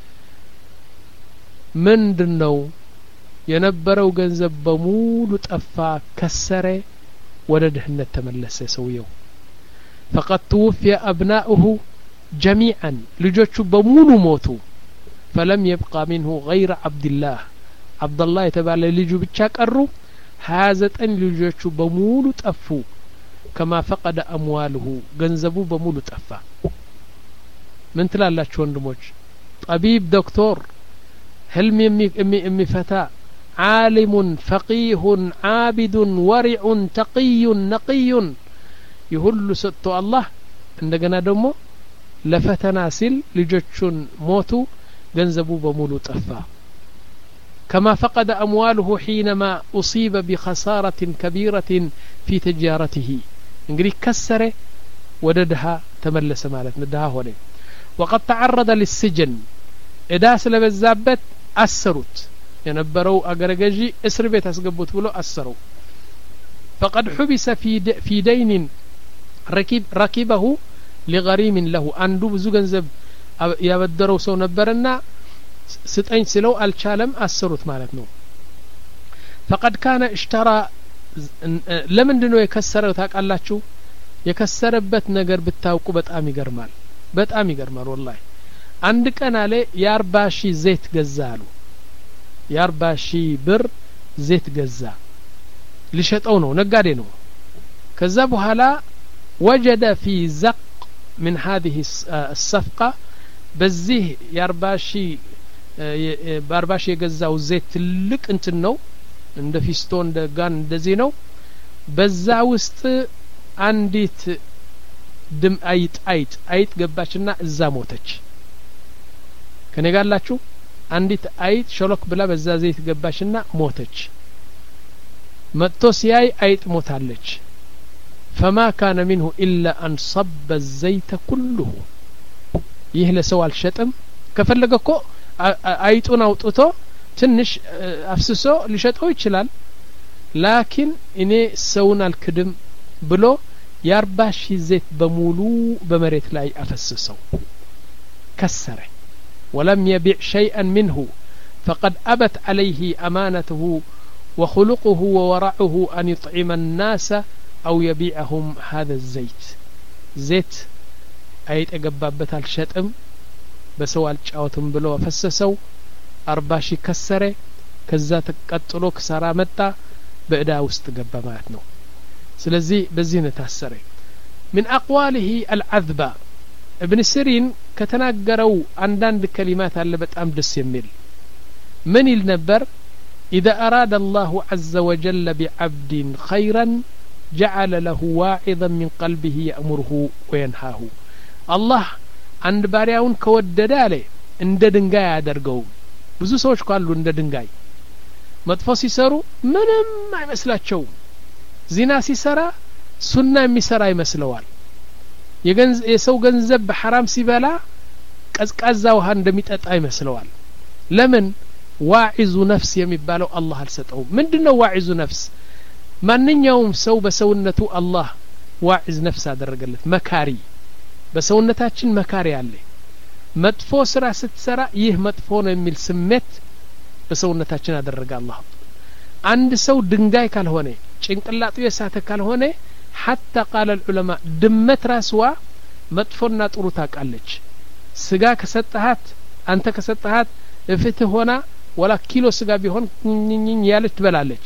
ምንድነው የነበረው ገንዘብ በሙሉ ጠፋ ከሰረ ወደ ድህነት ተመለሰ ሰውየው فقد توفي أبناؤه جميعا ልጆቹ በሙሉ ሞቱ فلم يبقى منه غير عبد الله عبد الله የተባለ ልጁ ብቻ ቀሩ ሀያ ዘጠኝ ልጆቹ በሙሉ ጠፉ كما فقد أمواله ገንዘቡ በሙሉ ጠፋ ምን ትላላችሁ ወንድሞች طبيب دكتور ህልም የሚፈታ عالم فقيه عابد ورع تقي نقي يهل سطو الله እንደገና ደግሞ ለፈተና ሲል ልጆቹን ሞቱ ገንዘቡ በሙሉ ጠፋ كما فقد أمواله حينما أصيب بخسارة كبيرة في تجارته እንግዲህ ከሰረ ወደ ድሃ ተመለሰ ማለት ነው ድሃ ሆነ وقد تعرض للسجن እዳ ስለበዛበት አሰሩት የነበረው አገረገጂ እስር ቤት አስገቡት ብሎ አሰረው فقد حبس في في دين ركب ركبه لغريم له አንዱ ብዙ ገንዘብ ያበደረው ሰው ነበርና ስጠኝ ስለው አልቻለም አሰሩት ማለት ነው فقد كان اشترى ለምንድነው የከሰረው ታውቃላችሁ የከሰረበት ነገር ብታውቁ በጣም ይገርማል በጣም ይገርማል والله አንድ ቀን አለ የአርባ ሺህ ዘይት ገዛ አሉ የአርባ ሺህ ብር ዘይት ገዛ ሊሸጠው ነው ነጋዴ ነው ከዛ በኋላ وجد في زق من هذه الصفقة በዚህ የአርባ ሺህ በአርባ ሺህ የገዛው ዘይት ትልቅ እንትን ነው እንደ ፊስቶ እንደ ጋን እንደዚህ ነው በዛ ውስጥ አንዲት ድም አይጥ አይጥ አይጥ ገባችና እዛ ሞተች ከነጋላችሁ አንዲት አይጥ ሸሎክ ብላ በዛ ዘይት ገባችና ሞተች መጥቶ ሲያይ አይጥ ሞታለች فما كان منه إلا أن صب الزيت كله ይህ ለሰው አልሸጠም ከፈለገ እኮ አይጡን አውጥቶ ትንሽ አፍስሶ ሊሸጠው ይችላል ላኪን እኔ ሰውን አልክድም ብሎ የአርባ ሺህ ዘይት በሙሉ በመሬት ላይ አፈሰሰው كسره ولم يبيع شيئا منه فقد أبت عليه أمانته وخلقه وورعه أن يطعم الناس أو يبيعهم هذا الزيت زيت أيت أقبابت الشتم بسوال جاوتم بلو فسسو أرباشي كسره كذا تقتلو كسارا متى بأدا وستقبا ماتنو سلزي بزينة تاسره من أقواله العذبة ابن سيرين كتناقروا عندان كلمات اللي بتأم دس يميل من النبر إذا أراد الله عز وجل بعبد خيرا جعل له واعظا من قلبه يأمره وينهاه الله عند بارياون كودد عليه عند دنجاي አደርገው ብዙ ሰዎች ካሉ እንደ ድንጋይ መጥፎ ሲሰሩ ምንም አይመስላቸው ዚና ሲሰራ ሱና የሚሰራ ይመስለዋል የገንዘብ የሰው ገንዘብ በሐራም ሲበላ ቀዝቃዛ ውሃ እንደሚጠጣ ይመስለዋል ለምን ዋዒዙ ነፍስ የሚባለው አላህ አልሰጠው ምንድነው ዋዒዙ ነፍስ ማንኛውም ሰው በሰውነቱ አላህ ዋዒዝ ነፍስ አደረገለት መካሪ በሰውነታችን መካሪ አለ መጥፎ ስራ ስትሰራ ይህ መጥፎ ነው የሚል ስሜት በሰውነታችን አደረገ አላህ አንድ ሰው ድንጋይ ካልሆነ ጭንቅላቱ የሳተ ካልሆነ حتى قال العلماء دمت راسوا مطفونا ጥሩ ታቃለች ስጋ ከሰጣሃት አንተ ከሰጣሃት እፍትህ ሆና ወላ ኪሎ ስጋ ቢሆን ኝኝኝ ያለች ትበላለች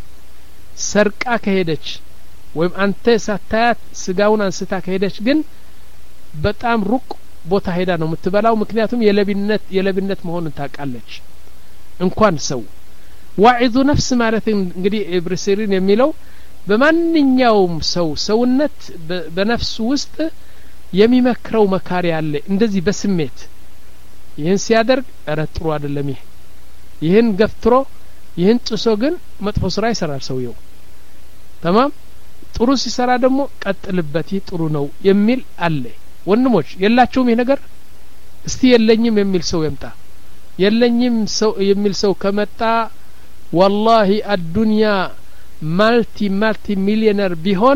ሰርቃ ከሄደች ወይም አንተ ሳታያት ስጋውን አንስታ ከሄደች ግን በጣም ሩቅ ቦታ ሄዳ ነው የምትበላው ምክንያቱም የለብነት የለብነት መሆኑን ታቃለች እንኳን ሰው ዋዒዙ ነፍስ ማለት እንግዲህ ኢብኑ ሲሪን የሚለው በማንኛውም ሰው ሰውነት በነፍሱ ውስጥ የሚመክረው መካሪ አለ እንደዚህ በስሜት ይህን ሲያደርግ አረጥሩ አይደለም ይሄ ይህን ገፍትሮ ይህን ጥሶ ግን መጥፎ ስራ ይሰራል ሰውየው تمام ጥሩ ሲሰራ ደግሞ ቀጥልበት ጥሩ ነው የሚል አለ ወንድሞች የላችሁም ይሄ ነገር እስቲ የለኝም የሚል ሰው ይምጣ የለኝም ሰው የሚል ሰው ከመጣ والله الدنيا ማልቲ ማልቲ ሚሊዮነር ቢሆን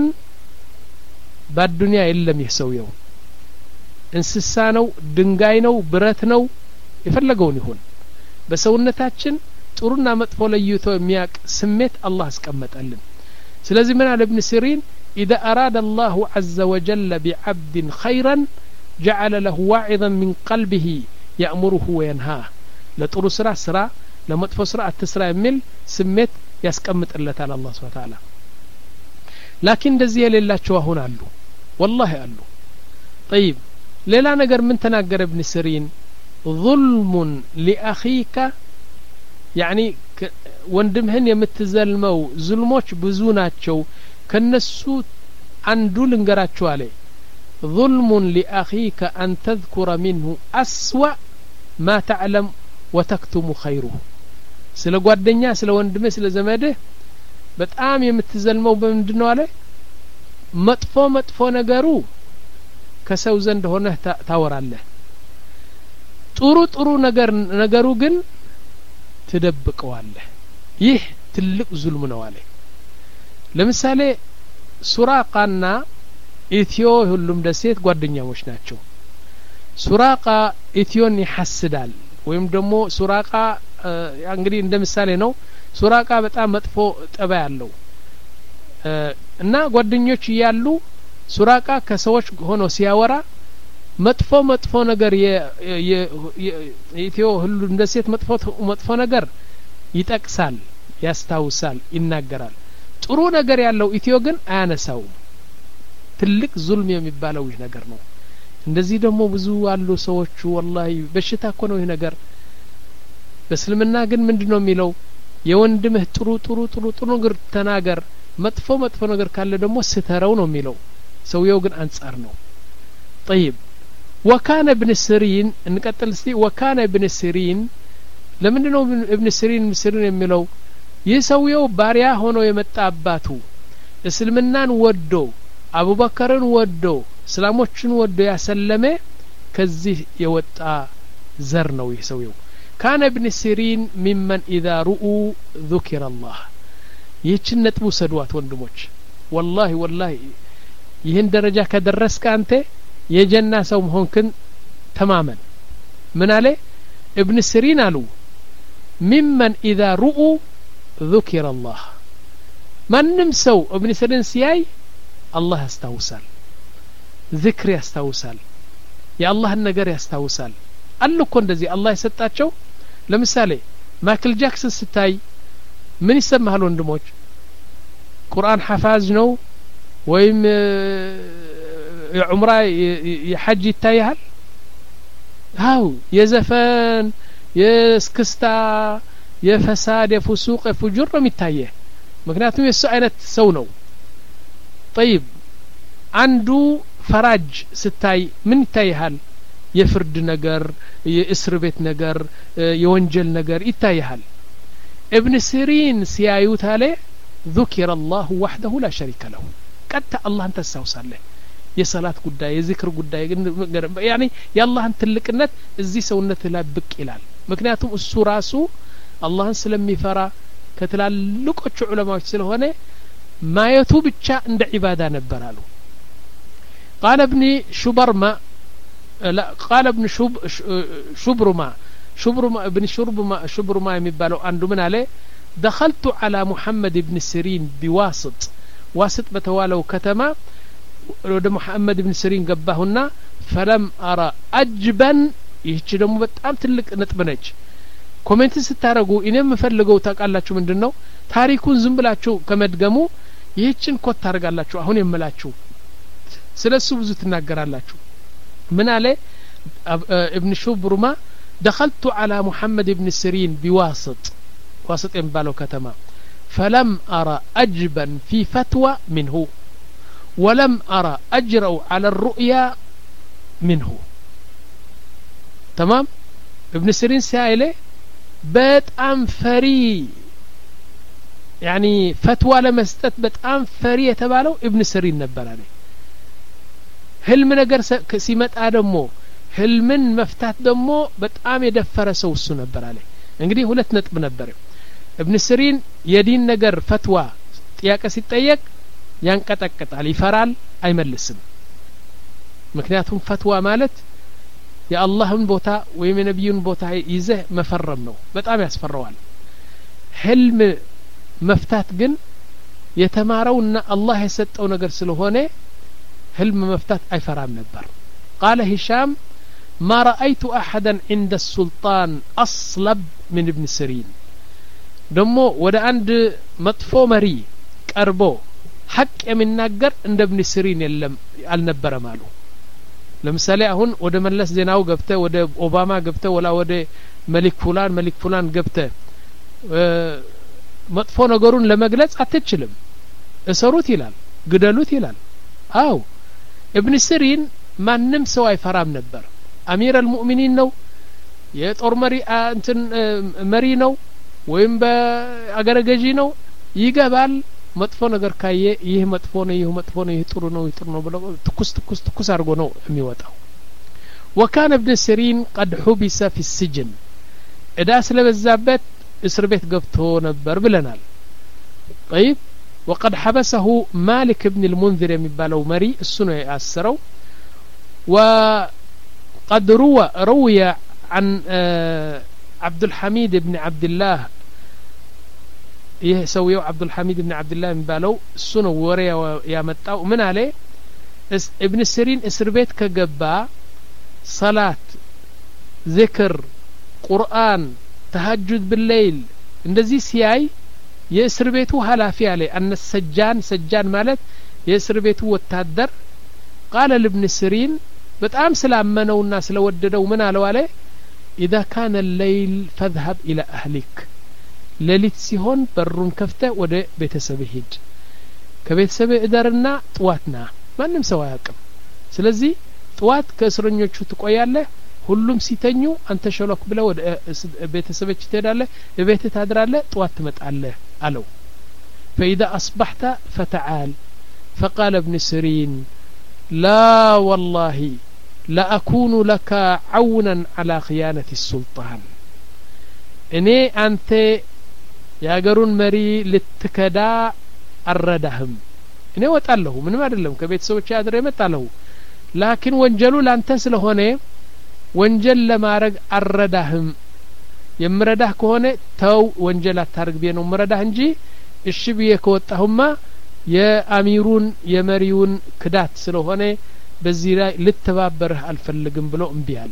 በአዱንያ የለም ይሰውየው እንስሳ ነው ድንጋይ ነው ብረት ነው የፈለገውን ይሁን በሰውነታችን ጥሩና መጥፎ ለይቶ የሚያቅ ስሜት አላህ አስቀመጠልን ስለዚህ ምን አለ ኢብኑ ሲሪን إذا أراد الله عز وجل بعبد خيرا جعل له واعظا من قلبه يأمره وينهاه ለጥሩ ስራ ስራ ለመጥፎ ስራ አትስራ የሚል ስሜት ያስቀምጥለታል አላህ Subhanahu Wa Ta'ala لكن እንደዚህ የሌላቸው አሁን አሉ والله አሉ طيب ሌላ ነገር ምን ተናገረ ኢብኑ ሲሪን ظلم لأخيك يعني ወንድምህን የምትዘልመው ዙልሞች ብዙ ናቸው ከነሱ አንዱ ልንገራቸው አለ ظلم لأخيك أن تذكر منه أسوأ ما تعلم وتكتم خيره ስለ ጓደኛ ስለ ወንድም ስለ ዘመድ በጣም የምትዘልመው በምንድነው አለ መጥፎ መጥፎ ነገሩ ከሰው ዘንድ ሆነ ታወራለህ ጥሩ ጥሩ ነገር ነገሩ ግን ትደብቀዋለህ ይህ ትልቅ ዙልም ነው አለ ለምሳሌ ሱራቃና ኢትዮ ሁሉም ደሴት ጓደኛሞች ናቸው ሱራቃ ኢትዮን ይሐስዳል ወይም ደግሞ ሱራቃ እንግዲህ እንደምሳሌ ነው ሱራቃ በጣም መጥፎ ጠባይ ያለው እና ጓደኞች ያሉ ሱራቃ ከሰዎች ሆኖ ሲያወራ መጥፎ መጥፎ ነገር የኢትዮ ሁሉ እንደሴት መጥፎ መጥፎ ነገር ይጠቅሳል ያስታውሳል ይናገራል ጥሩ ነገር ያለው ኢትዮ ግን አያነሳው ትልቅ ዙልም የሚባለው ይህ ነገር ነው እንደዚህ ደግሞ ብዙ አሉ ሰዎች والله በሽታ እኮ ነው ይህ ነገር በእስልምና ግን ምንድነው የሚለው የወንድምህ ጥሩ ጥሩ ጥሩ ጥሩ ነገር ተናገር መጥፎ መጥፎ ነገር ካለ ደግሞ ስተረው ነው የሚለው ሰውየው ግን አንጻር ነው طيب وكان ابن سيرين እንቀጥል እስቲ وكان ابن سيرين ለምንድነው ابن سيرين ሲሪን የሚለው ይህ ሰውየው ባሪያ ሆኖ የመጣ አባቱ እስልምናን ወዶ አቡበከርን ወዶ እስላሞችን ወዶ ያሰለመ ከዚህ የወጣ ዘር ነው ይህ ሰውየው كان ابن سيرين ممن إذا رؤوا ذكر الله ይህችን ነጥቡ ሰዷት ወንድሞች والله والله ይህን ደረጃ ከደረስክ አንተ የጀና ሰው መሆንክን ተማመን ምን አለ ابن سيرين አሉ ممن إذا رؤوا ذكر الله ማንም ሰው ابن سيرين ሲያይ አላህ ያስታውሳል ذكر ያስታውሳል የአላህን ነገር ያስታውሳል አሉ እኮ እንደዚህ አላህ የሰጣቸው ለምሳሌ ማይክል ጃክሰን ስታይ ምን ይሰማሃል ወንድሞች ቁርአን ሐፋዝ ነው ወይም የዑምራ የሐጅ ይታያል አው የዘፈን የስክስታ የፈሳድ የፍሱቅ የፍጁር ነው የሚታየው ምክንያቱም የሱ አይነት ሰው ነው طيب አንዱ ፈራጅ ስታይ ምን ይታያል የፍርድ ነገር የእስር ቤት ነገር የወንጀል ነገር ይታያል ابن سيرين ሲያዩት አለ ذكر الله وحده لا شريك له ቀጥ አላህን ተሳውሳለህ የሰላት ጉዳይ የዚክር ጉዳይ ያኒ የአላህን ትልቅነት እዚህ ሰውነት ላይ ብቅ ይላል ምክንያቱም እሱ ራሱ አላህን ስለሚፈራ ከትላልቆቹ ዑለማዎች ስለሆነ ማየቱ ብቻ እንደ ዒባዳ ነበር አሉ قال ابن شبرما لا قال ابن شب شبرما شبرما ابن شبرما شبرما የሚባለው አንዱ ምን አለ دخلت على محمد بن سيرين بواسط واسط بتوالو كتما ወደ محمد بن سيرين ገባሁና فلم ارى اجبا ይህች ደግሞ በጣም ትልቅ ነጥብ ነች ኮሜንት ስታረጉ እኔም ፈልገው ታቃላችሁ ምንድነው ታሪኩን ዝም ብላችሁ ከመድገሙ ይህችን ኮት ታርጋላችሁ አሁን የምላችሁ ስለሱ ብዙ ትናገራላችሁ من عليه ابن شبرما دخلت على محمد بن سيرين بواسط واسط ينبالو كتما فلم أرى أجبا في فتوى منه ولم أرى أجرأ على الرؤيا منه تمام ابن سيرين سائله بيت أم فري يعني فتوى لمستت بيت أم فري يتبالو ابن سيرين نبراني ህልም ነገር ሲመጣ ደሞ ህልምን መፍታት ደሞ በጣም የደፈረ ሰው እሱ ነበር አለ እንግዲህ ሁለት ነጥብ ነበር ابن سيرين የዲን ነገር ፈትዋ ጥያቄ ሲጠየቅ ያንቀጠቀጣል ይፈራል አይመልስም ምክንያቱም ፈትዋ ማለት የአላህን ቦታ ወይም የነብዩን ቦታ ይዘህ መፈረም ነው በጣም ያስፈራዋል ህልም መፍታት ግን የተማረውና አላህ የሰጠው ነገር ስለሆነ ህልም መፍታት አይፈራም ነበር قال هشام ما رأيت أحدا عند السلطان أصلب من ابن سيرين دمو ودا عند مطفو مري قربو حق يمناجر عند ابن سيرين يلم النبره مالو لمثال አሁን ወደ መለስ ዜናው ገብተ ወደ ኦባማ ገብተ ወላ ወደ መሊክ ፉላን መሊክ ፉላን ገብተ መጥፎ ነገሩን ለመግለጽ አትችልም እሰሩት ይላል ግደሉት ይላል አው ابن سيرين ማንም ሰው አይፈራም ነበር አሚር አልሙእሚኒን ነው የጦር መሪ እንትን መሪ ነው ወይም በአገረ ገዢ ነው ይገባል መጥፎ ነገር ካየ ይህ መጥፎ ነው ይህ መጥፎ ነው ይህ ጥሩ ነው ይህ ጥሩ ነው ብሎ ትኩስ ትኩስ ትኩስ አድርጎ ነው የሚወጣው وكان ابن سيرين قد حبس في السجن እዳ ስለበዛበት እስር ቤት ገብቶ ነበር ብለናል طيب وقد حبسه مالك بن المنذر የሚባለው መሪ እሱ ነው ያሰረው وقد روى روي عن عبد الحميد بن عبد الله يسويه عبد الحميد بن عبد الله የሚባለው እሱ ነው ወሬ ያመጣው ምን አለ ابن سيرين እስር ቤት ከገባ صلاه ذكر قرآن تهجد بالليل እንደዚህ ሲያይ የእስር ቤቱ ኃላፊ አለ አን ሰጃን ሰጃን ማለት የእስር ቤቱ ወታደር قال لابن سيرين በጣም ስላመነውና ስለወደደው ምን አለው አለ اذا كان الليل فاذهب الى اهلك ሌሊት ሲሆን በሩን ከፍተ ወደ ቤተሰብ ሂድ ከቤተሰብ እደርና ጥዋትና ማንም ሰው አያውቅም ስለዚህ ጥዋት ከእስረኞቹ ትቆያለህ ሁሉም ሲተኙ አንተ ሸሎክ ብለ ወደ ቤተሰቦች ትሄዳለህ በቤት ታድራለህ ጥዋት ትመጣለህ አለው فإذا أصبحت فتعال فقال ابن سيرين لا والله لا أكون لك عونا على خيانة السلطان እኔ አንተ ያገሩን መሪ ልትከዳ አረዳህም እኔ ወጣለሁ ምንም አይደለም ከቤተሰቦቼ አድሬ መጣለሁ ላኪን ወንጀሉ ላንተ ስለሆነ ወንጀል ለማረግ አረዳህም የምረዳህ ከሆነ ተው ወንጀል አታርግ ቢየ ነው ምረዳህ እንጂ እሺ ቢየ ከወጣሁማ የአሚሩን የመሪውን ክዳት ስለሆነ በዚህ ላይ ልተባበርህ አልፈልግም ብሎ እምቢ አለ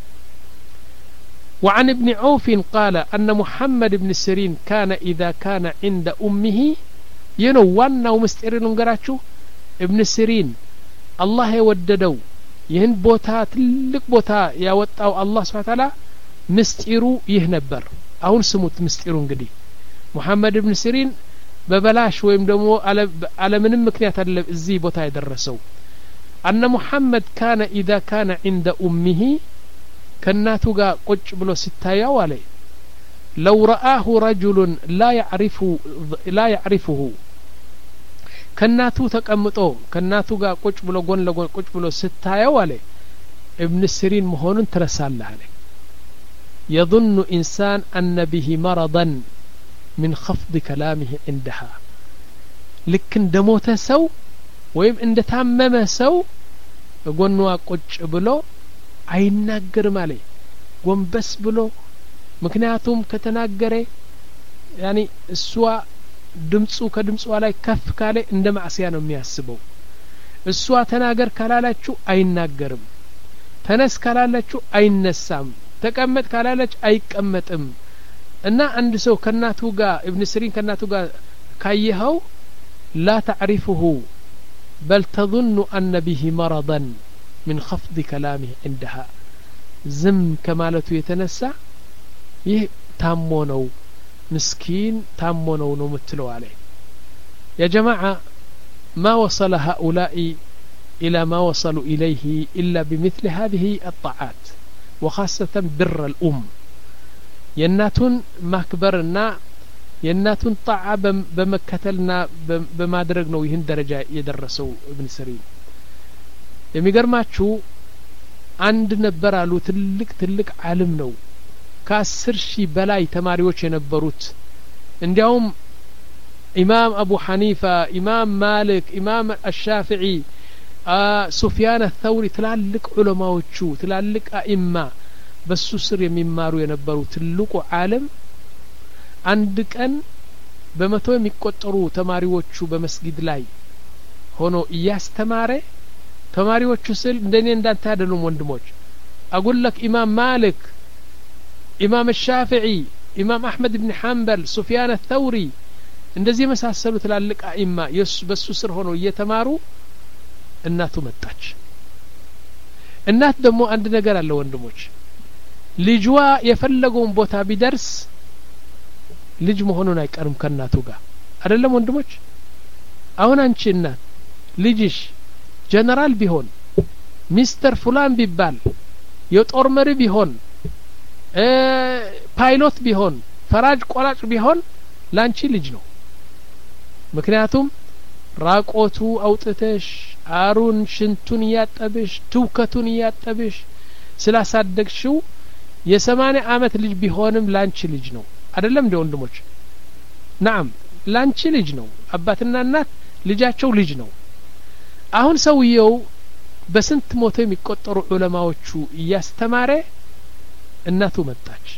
وعن ابن عوف قال أن محمد بن سيرين كان إذا كان عند أمه ينوانا ومستعرين نقراتشو ابن سيرين الله يوددو يهن بوتا تلك بوتا يوتاو الله سبحانه وتعالى مستعرو يهنبر أهون سموت مستعرون قدي محمد بن سيرين ببلاش ويم دمو على من مكنيات الزي بوتا يدرسو أن محمد كان إذا كان عند أمه كناتو غا قج بلو ستايا والي لو رآه رجل لا يعرف لا يعرفه كناتو تقمطو كناتو غا قج بلو غون لغون قج بلو ستايا والي ابن السيرين مهونن ترسالله عليه يظن إنسان أن به مرضا من خفض كلامه عندها لكن دموت سو ويم عند تامم سو غونوا قج بلو አይናገርም አለ ጎንበስ ብሎ ምክንያቱም ከተናገረ ያኒ እሷ ድምጹ ከድምጿ ላይ ከፍ ካለ እንደ ማዕሲያ ነው የሚያስበው እሷ ተናገር ካላላችሁ አይናገርም ተነስ ካላላችሁ አይነሳም ተቀመጥ ካላላች አይቀመጥም እና አንድ ሰው ከናቱ ጋር ኢብኑ ሲሪን ከናቱ ጋር ካየኸው لا تعرفه بل تظن أن به مرضا من خفض كلامه عندها زم كمالته يتنسى يه تامونو مسكين تامونو نمتلو عليه يا جماعة ما وصل هؤلاء إلى ما وصلوا إليه إلا بمثل هذه الطاعات وخاصة بر الأم يناتون مكبرنا يناتون طاعة بمكتلنا بما درجنا ويهن درجة يدرسوا ابن سيرين የሚገርማችሁ አንድ ነበር አሉ ትልቅ ትልቅ ዓለም ነው ከአስር ሺህ በላይ ተማሪዎች የነበሩት እንዲያውም ኢማም አቡ ሐኒፋ ኢማም ማሊክ ኢማም አሻፊዒ ሱፊያን አልተውሪ ትላልቅ ዑለማዎቹ ትላልቅ አኢማ በሱ ስር የሚማሩ የነበሩ ትልቁ ዓለም አንድ ቀን በመቶ የሚቆጠሩ ተማሪዎቹ በመስጊድ ላይ ሆኖ እያስተማረ ተማሪዎቹ ስል እንደኔ እንዳንተ አይደሉም ወንድሞች اقول لك امام مالك امام الشافعي امام احمد بن حنبل سفيان الثوري እንደዚህ መሳሰሉ ትላልቅ አኢማ በሱ ስር ሆኖ እየተማሩ እናቱ መጣች እናት ደግሞ አንድ ነገር አለ ወንድሞች ልጅዋ የፈለገውን ቦታ ቢደርስ ልጅ መሆኑን አይቀርም ከናቱ ጋር አይደለም ወንድሞች አሁን አንቺ እናት ልጅሽ ጀነራል ቢሆን ሚስተር ፉላን ቢባል የጦር መሪ ቢሆን እ ፓይሎት ቢሆን ፈራጅ ቆራጭ ቢሆን ላንቺ ልጅ ነው ምክንያቱም ራቆቱ አውጥተሽ አሩን ሽንቱን ያጠብሽ ትውከቱን ያጠብሽ ስላሳደግሽው የሰማንያ አመት ልጅ ቢሆንም ላንቺ ልጅ ነው አይደለም እንደ ወንድሞች ናም ላንቺ ልጅ ነው አባትና እናት ልጃቸው ልጅ ነው አሁን ሰውየው በስንት ሞተ የሚቆጠሩ ዑለማዎቹ እያስተማረ እናቱ መጣች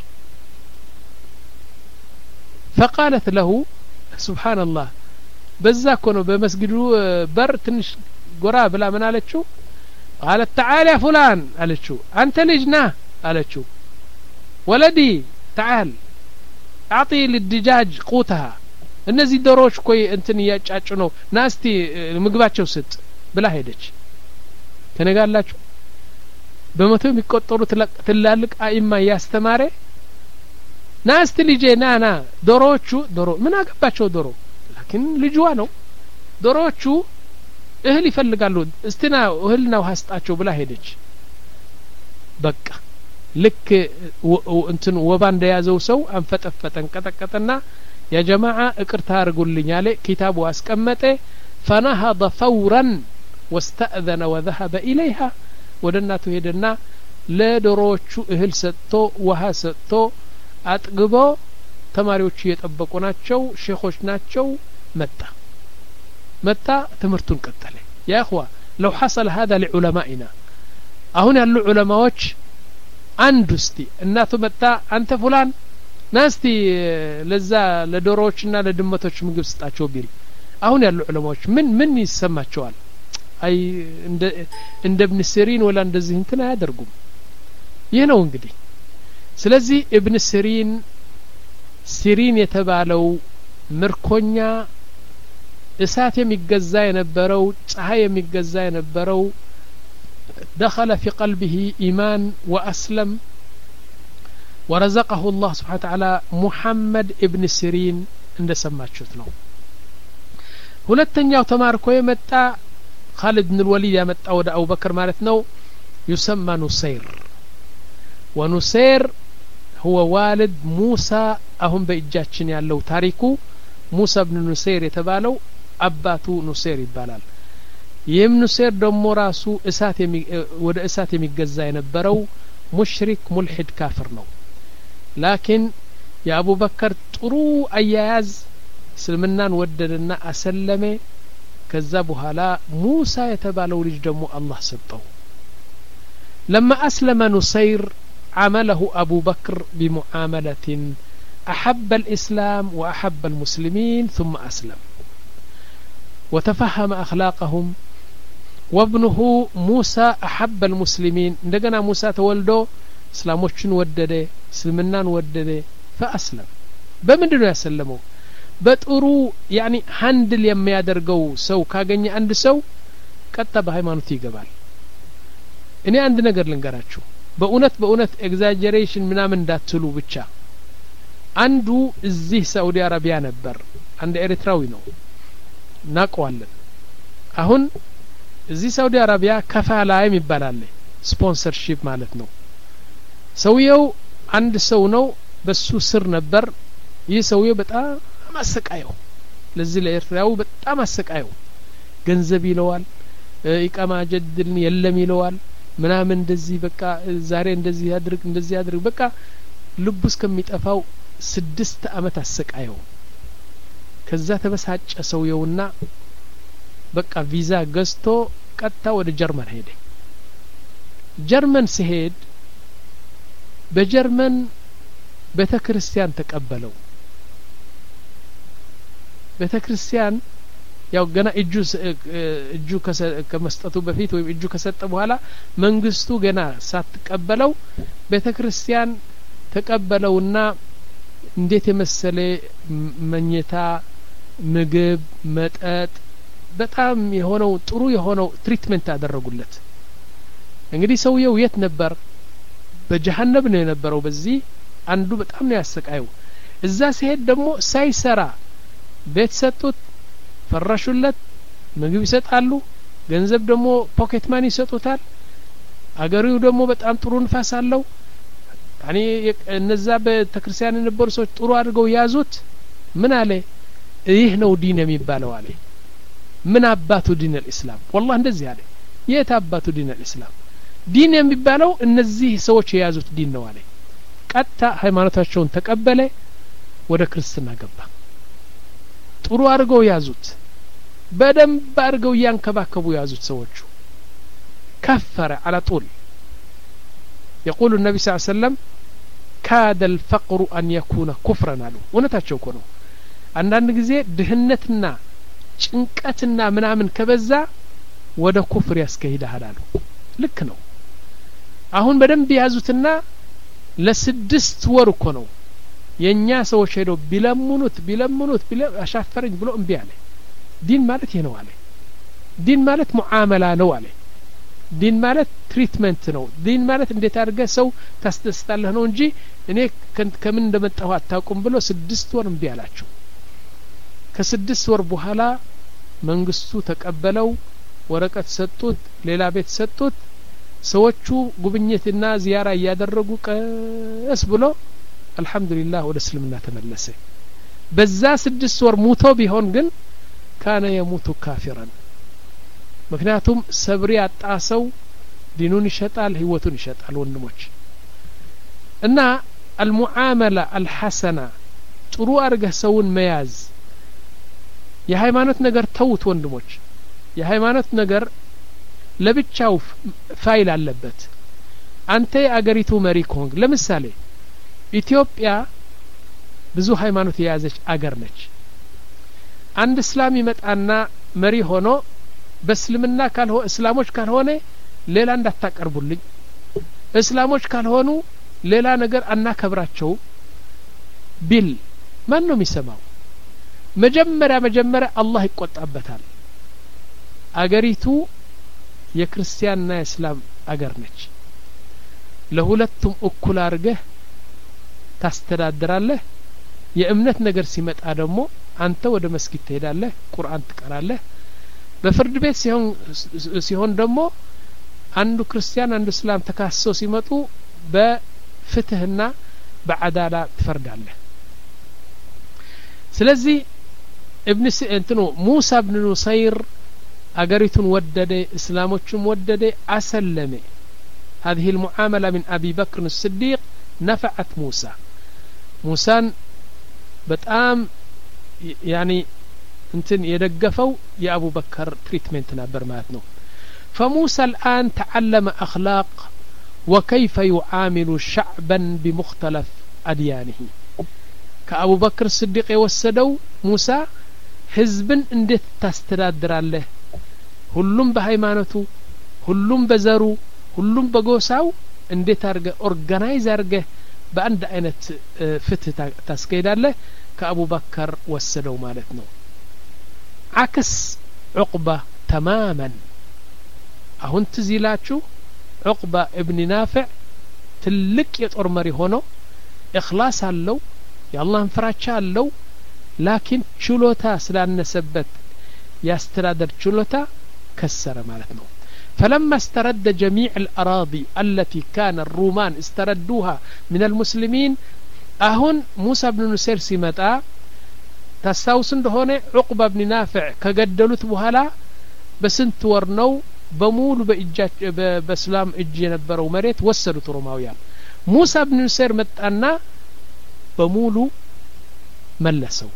فقالت له سبحان الله بذا كونو بمسجدو بر تنش غرا بلا من አለችው قالت تعال يا فلان አለችው አንተ ልጅ ና አለችው ولدي تعال اعطي للدجاج قوتها እነዚህ ዶሮዎች ኮይ እንትን ያጫጩ ነው ናስቲ ምግባቸው ስጥ ብላ ሄደች ተነጋላችሁ በመቶ የሚቆጠሩ ትላልቅ አኢማ ያስተማረ ናስቲ ልጄ ናና ዶሮዎቹ ዶሮ ምን አገባቸው ዶሮ ላኪን ልጅዋ ነው ዶሮዎቹ እህል ይፈልጋሉ እስቲና እህልና ውሃ ስጣቸው ብላ ሄደች በቃ ልክ እንትን ወባ እንደያዘው ሰው አንፈጠፈጠን ቀጠቀጠና يا جماعة اقرتا ارغولኝ አለ ኪታቡ አስቀመጠ فنهض فورا واستأذن وذهب إليها ودناتو ሄደና ለዶሮዎቹ እህል ሰጥቶ ውሃ ሰጥቶ አጥግቦ ተማሪዎች እየጠበቁ ናቸው ሼኾች ናቸው መጣ መጣ ትምህርቱን ቀጠለ يا اخوه لو حصل هذا لعلمائنا አሁን ያሉ ዑለማዎች አንድ እስቲ እናቱ መጣ አንተ فلان ናስቲ ለዛ ለዶሮዎችና ለድመቶች ምግብ ስጣቸው ቢል አሁን ያሉ ዑለማዎች ምን ምን ይሰማቸዋል አይ እንደ እንደ ኢብኑ ሲሪን ወላ እንደዚህ እንትን አያደርጉም ይህ ነው እንግዲህ ስለዚህ ኢብኑ ሲሪን ሲሪን የተባለው ምርኮኛ እሳት የሚገዛ የነበረው ፀሐይ የሚገዛ የነበረው دخل في قلبه إيمان وأسلم ورزقه الله سبحانه وتعالى محمد ابن سيرين عند سماچوت ነው ሁለተኛው ተማርኮ የመጣ خالد بن الوليد ያመጣ ወደ አቡበክር ማለት ነው يسمى نصير ونصير هو والد موسى አሁን በእጃችን ያለው ታሪኩ موسى بن نصير የተባለው አባቱ نصير ይባላል ይህም نصير ደሞ ራሱ እሳት ወደ እሳት የሚገዛ የነበረው ሙሽሪክ ሙልሂድ ካፍር ነው ላኪን የአቡበከር ጥሩ አያያዝ እስልምናን ወደደና አሰለመ ከዛ በኋላ ሙሳ የተባለው ልጅ ደሞ አላህ ሰጠው لما أسلم نصير عمله أبو بكر بمعاملة أحب الإسلام وأحب المسلمين ثم أسلم وتفهم أخلاقهم وابنه موسى أحب المسلمين عندنا موسى تولده اسلاموچن ودده اسلمنان ودده فأسلم بمندنو يسلموا በጥሩ ያኒ ሃንድል የሚያደርገው ሰው ካገኘ አንድ ሰው ቀጣ በሃይማኖት ይገባል እኔ አንድ ነገር ልንገራችሁ በእውነት በእውነት ኤግዛጀሬሽን ምናምን እንዳትሉ ብቻ አንዱ እዚህ ሳውዲ አረቢያ ነበር አንድ ኤርትራዊ ነው ናቀዋለን አሁን እዚህ ሳውዲ አረቢያ ከፋላ የሚባላል ስፖንሰርሺፕ ማለት ነው ሰውየው አንድ ሰው ነው በሱ ስር ነበር ይህ ሰውየው በጣም አሰቃየው ለዚህ ለኤርትራው በጣም አሰቃየው ገንዘብ ይለዋል ኢቃማ ጀድልን የለም ይለዋል ምናምን እንደዚህ በቃ ዛሬ እንደዚህ ያድርግ እንደዚህ ያድርግ በቃ ልቡስ ከሚጠፋው ስድስት አመት አሰቃየው ከዛ ተበሳጨ ሰውየውና በቃ ቪዛ ገዝቶ ቀጥታ ወደ ጀርመን ሄደ ጀርመን ሲሄድ በጀርመን ቤተክርስቲያን ተቀበለው ቤተክርስቲያን ያው ገና እጁ እጁ ከመስጠቱ በፊት ወይ እጁ ከሰጠ በኋላ መንግስቱ ገና ሳትቀበለው ቤተክርስቲያን ተቀበለውና እንዴት የመሰለ መኝታ ምግብ መጠጥ በጣም የሆነው ጥሩ የሆነው ትሪትመንት አደረጉለት እንግዲህ ሰውየው የት ነበር በጀሃነም ነው የነበረው በዚህ አንዱ በጣም ነው ያሰቃየው እዛ ሲሄድ ደግሞ ሳይሰራ ቤት ሰጡት ፈራሹለት ምግብ ይሰጣሉ ገንዘብ ደግሞ ፖኬት ማኒ ይሰጡታል አገሪው ደግሞ በጣም ጥሩ ንፋስ አለው ያኒ እነዛ በተክርስቲያን የነበሩ ሰዎች ጥሩ አድርገው ያዙት ምን አለ ይህ ነው ዲን የሚባለው አለ ምን አባቱ ዲን الاسلام والله እንደዚህ አለ የት አባቱ ዲን الاسلام ዲን የሚባለው እነዚህ ሰዎች የያዙት ዲን ነው አለ ቀጥታ ሃይማኖታቸውን ተቀበለ ወደ ክርስትና ገባ ጥሩ አድርገው ያዙት በደንብ አድርገው ያንከባከቡ ያዙት ሰዎቹ كفر على طول يقول النبي صلى الله عليه وسلم كاد الفقر أن يكون كفرا አሉ ወነታቸው እኮ ነው አንዳንድ ጊዜ ድህነትና ጭንቀትና ምናምን ከበዛ ወደ ኩፍር ያስከሂዳል አሉ ልክ ነው አሁን በደንብ ያዙትና ለስድስት ወር እኮ ነው የኛ ሰዎች ሄዶ ቢለምኑት ቢለምኑት አሻፈረኝ ብሎ እምቢ አለ ዲን ማለት ይሄ ነው አለ ዲን ማለት ሙዓመላ ነው አለ ዲን ማለት ትሪትመንት ነው ዲን ማለት እንዴት አድርገህ ሰው ታስተስተላለህ ነው እንጂ እኔ ከምን እንደመጣሁ አታውቁም ብሎ ስድስት ወር እምቢ አላቸው ከስድስት ወር በኋላ መንግስቱ ተቀበለው ወረቀት ሰጡት ሌላ ቤት ሰጡት ሰዎቹ ጉብኝትና ዚያራ ያደረጉ ቀስ ብሎ አልহামዱሊላህ ወደ እስልምና ተመለሰ በዛ ስድስት ወር ሙቶ ቢሆን ግን ካነ የሙቱ ካፊራን ምክንያቱም ሰብሪ ያጣሰው ዲኑን ይሸጣል ህይወቱን ይሸጣል ወንድሞች እና المعاملة الحسنة ጥሩ አርገህ ሰውን መያዝ የሃይማኖት ነገር ተውት ወንድሞች የሃይማኖት ነገር ለብቻው ፋይል አለበት አንተ አገሪቱ መሪ ኮንግ ለምሳሌ ኢትዮጵያ ብዙ ሃይማኖት የያዘች አገር ነች አንድ እስላም ይመጣና መሪ ሆኖ በእስልምና ካልሆነ እስላሞች ካልሆነ ሌላ እንዳታቀርቡልኝ እስላሞች ካልሆኑ ሌላ ነገር አናከብራቸው ቢል ማን ነው የሚሰማው መጀመሪያ መጀመሪያ አላህ ይቆጣበታል አገሪቱ የክርስቲያንና የእስላም አገር ነች ለሁለቱም እኩል አርገህ ታስተዳድራለህ የእምነት ነገር ሲመጣ ደግሞ አንተ ወደ መስጊድ ትሄዳለህ ቁርአን ትቀራለህ በፍርድ ቤት ሲሆን ሲሆን ደግሞ አንዱ ክርስቲያን አንዱ እስላም ተካሰው ሲመጡ በፍትህና በአዳላ ትፈርዳለህ ስለዚህ ابن እንትኑ ሙሳ ኢብኑ ኑሰይር አገሪቱን ወደደ እስላሞቹም ወደደ አሰለመ هذه المعاملة من أبي بكر الصديق نفعت موسى موسى በጣም يعني እንትን የደገፈው የአቡ በከር ትሪትመንት ነበር ማለት ነው فموسى الآن تعلم أخلاق وكيف يعامل شعبا بمختلف أديانه كأبو بكر الصديق يوسدوا موسى حزبن اندت تستدادرالله ሁሉም በሃይማኖቱ ሁሉም በዘሩ ሁሉም በጎሳው እንዴት አርገ ኦርጋናይዝ አርገ በአንድ አይነት ፍትህ ታስከይዳለህ ከአቡ በከር ወሰደው ማለት ነው عكس عقبة تماما አሁን ትዚላችሁ عقبة ابن نافع ትልቅ የጦር መሪ ሆኖ ኢኽላስ አለው የአላህን ፍራቻ አለው ላኪን ችሎታ ስላነሰበት ያስተዳደር ችሎታ كسر مالتنا فلما استرد جميع الأراضي التي كان الرومان استردوها من المسلمين أهون موسى بن نصير سمتا تستوسن هنا عقبة بن نافع كقدلت بهلا بسنت ورنو بمول بإجاج بسلام إجي نبرو مريت وسلوا روماويان موسى بن نصير متأنا بمولو ملسوا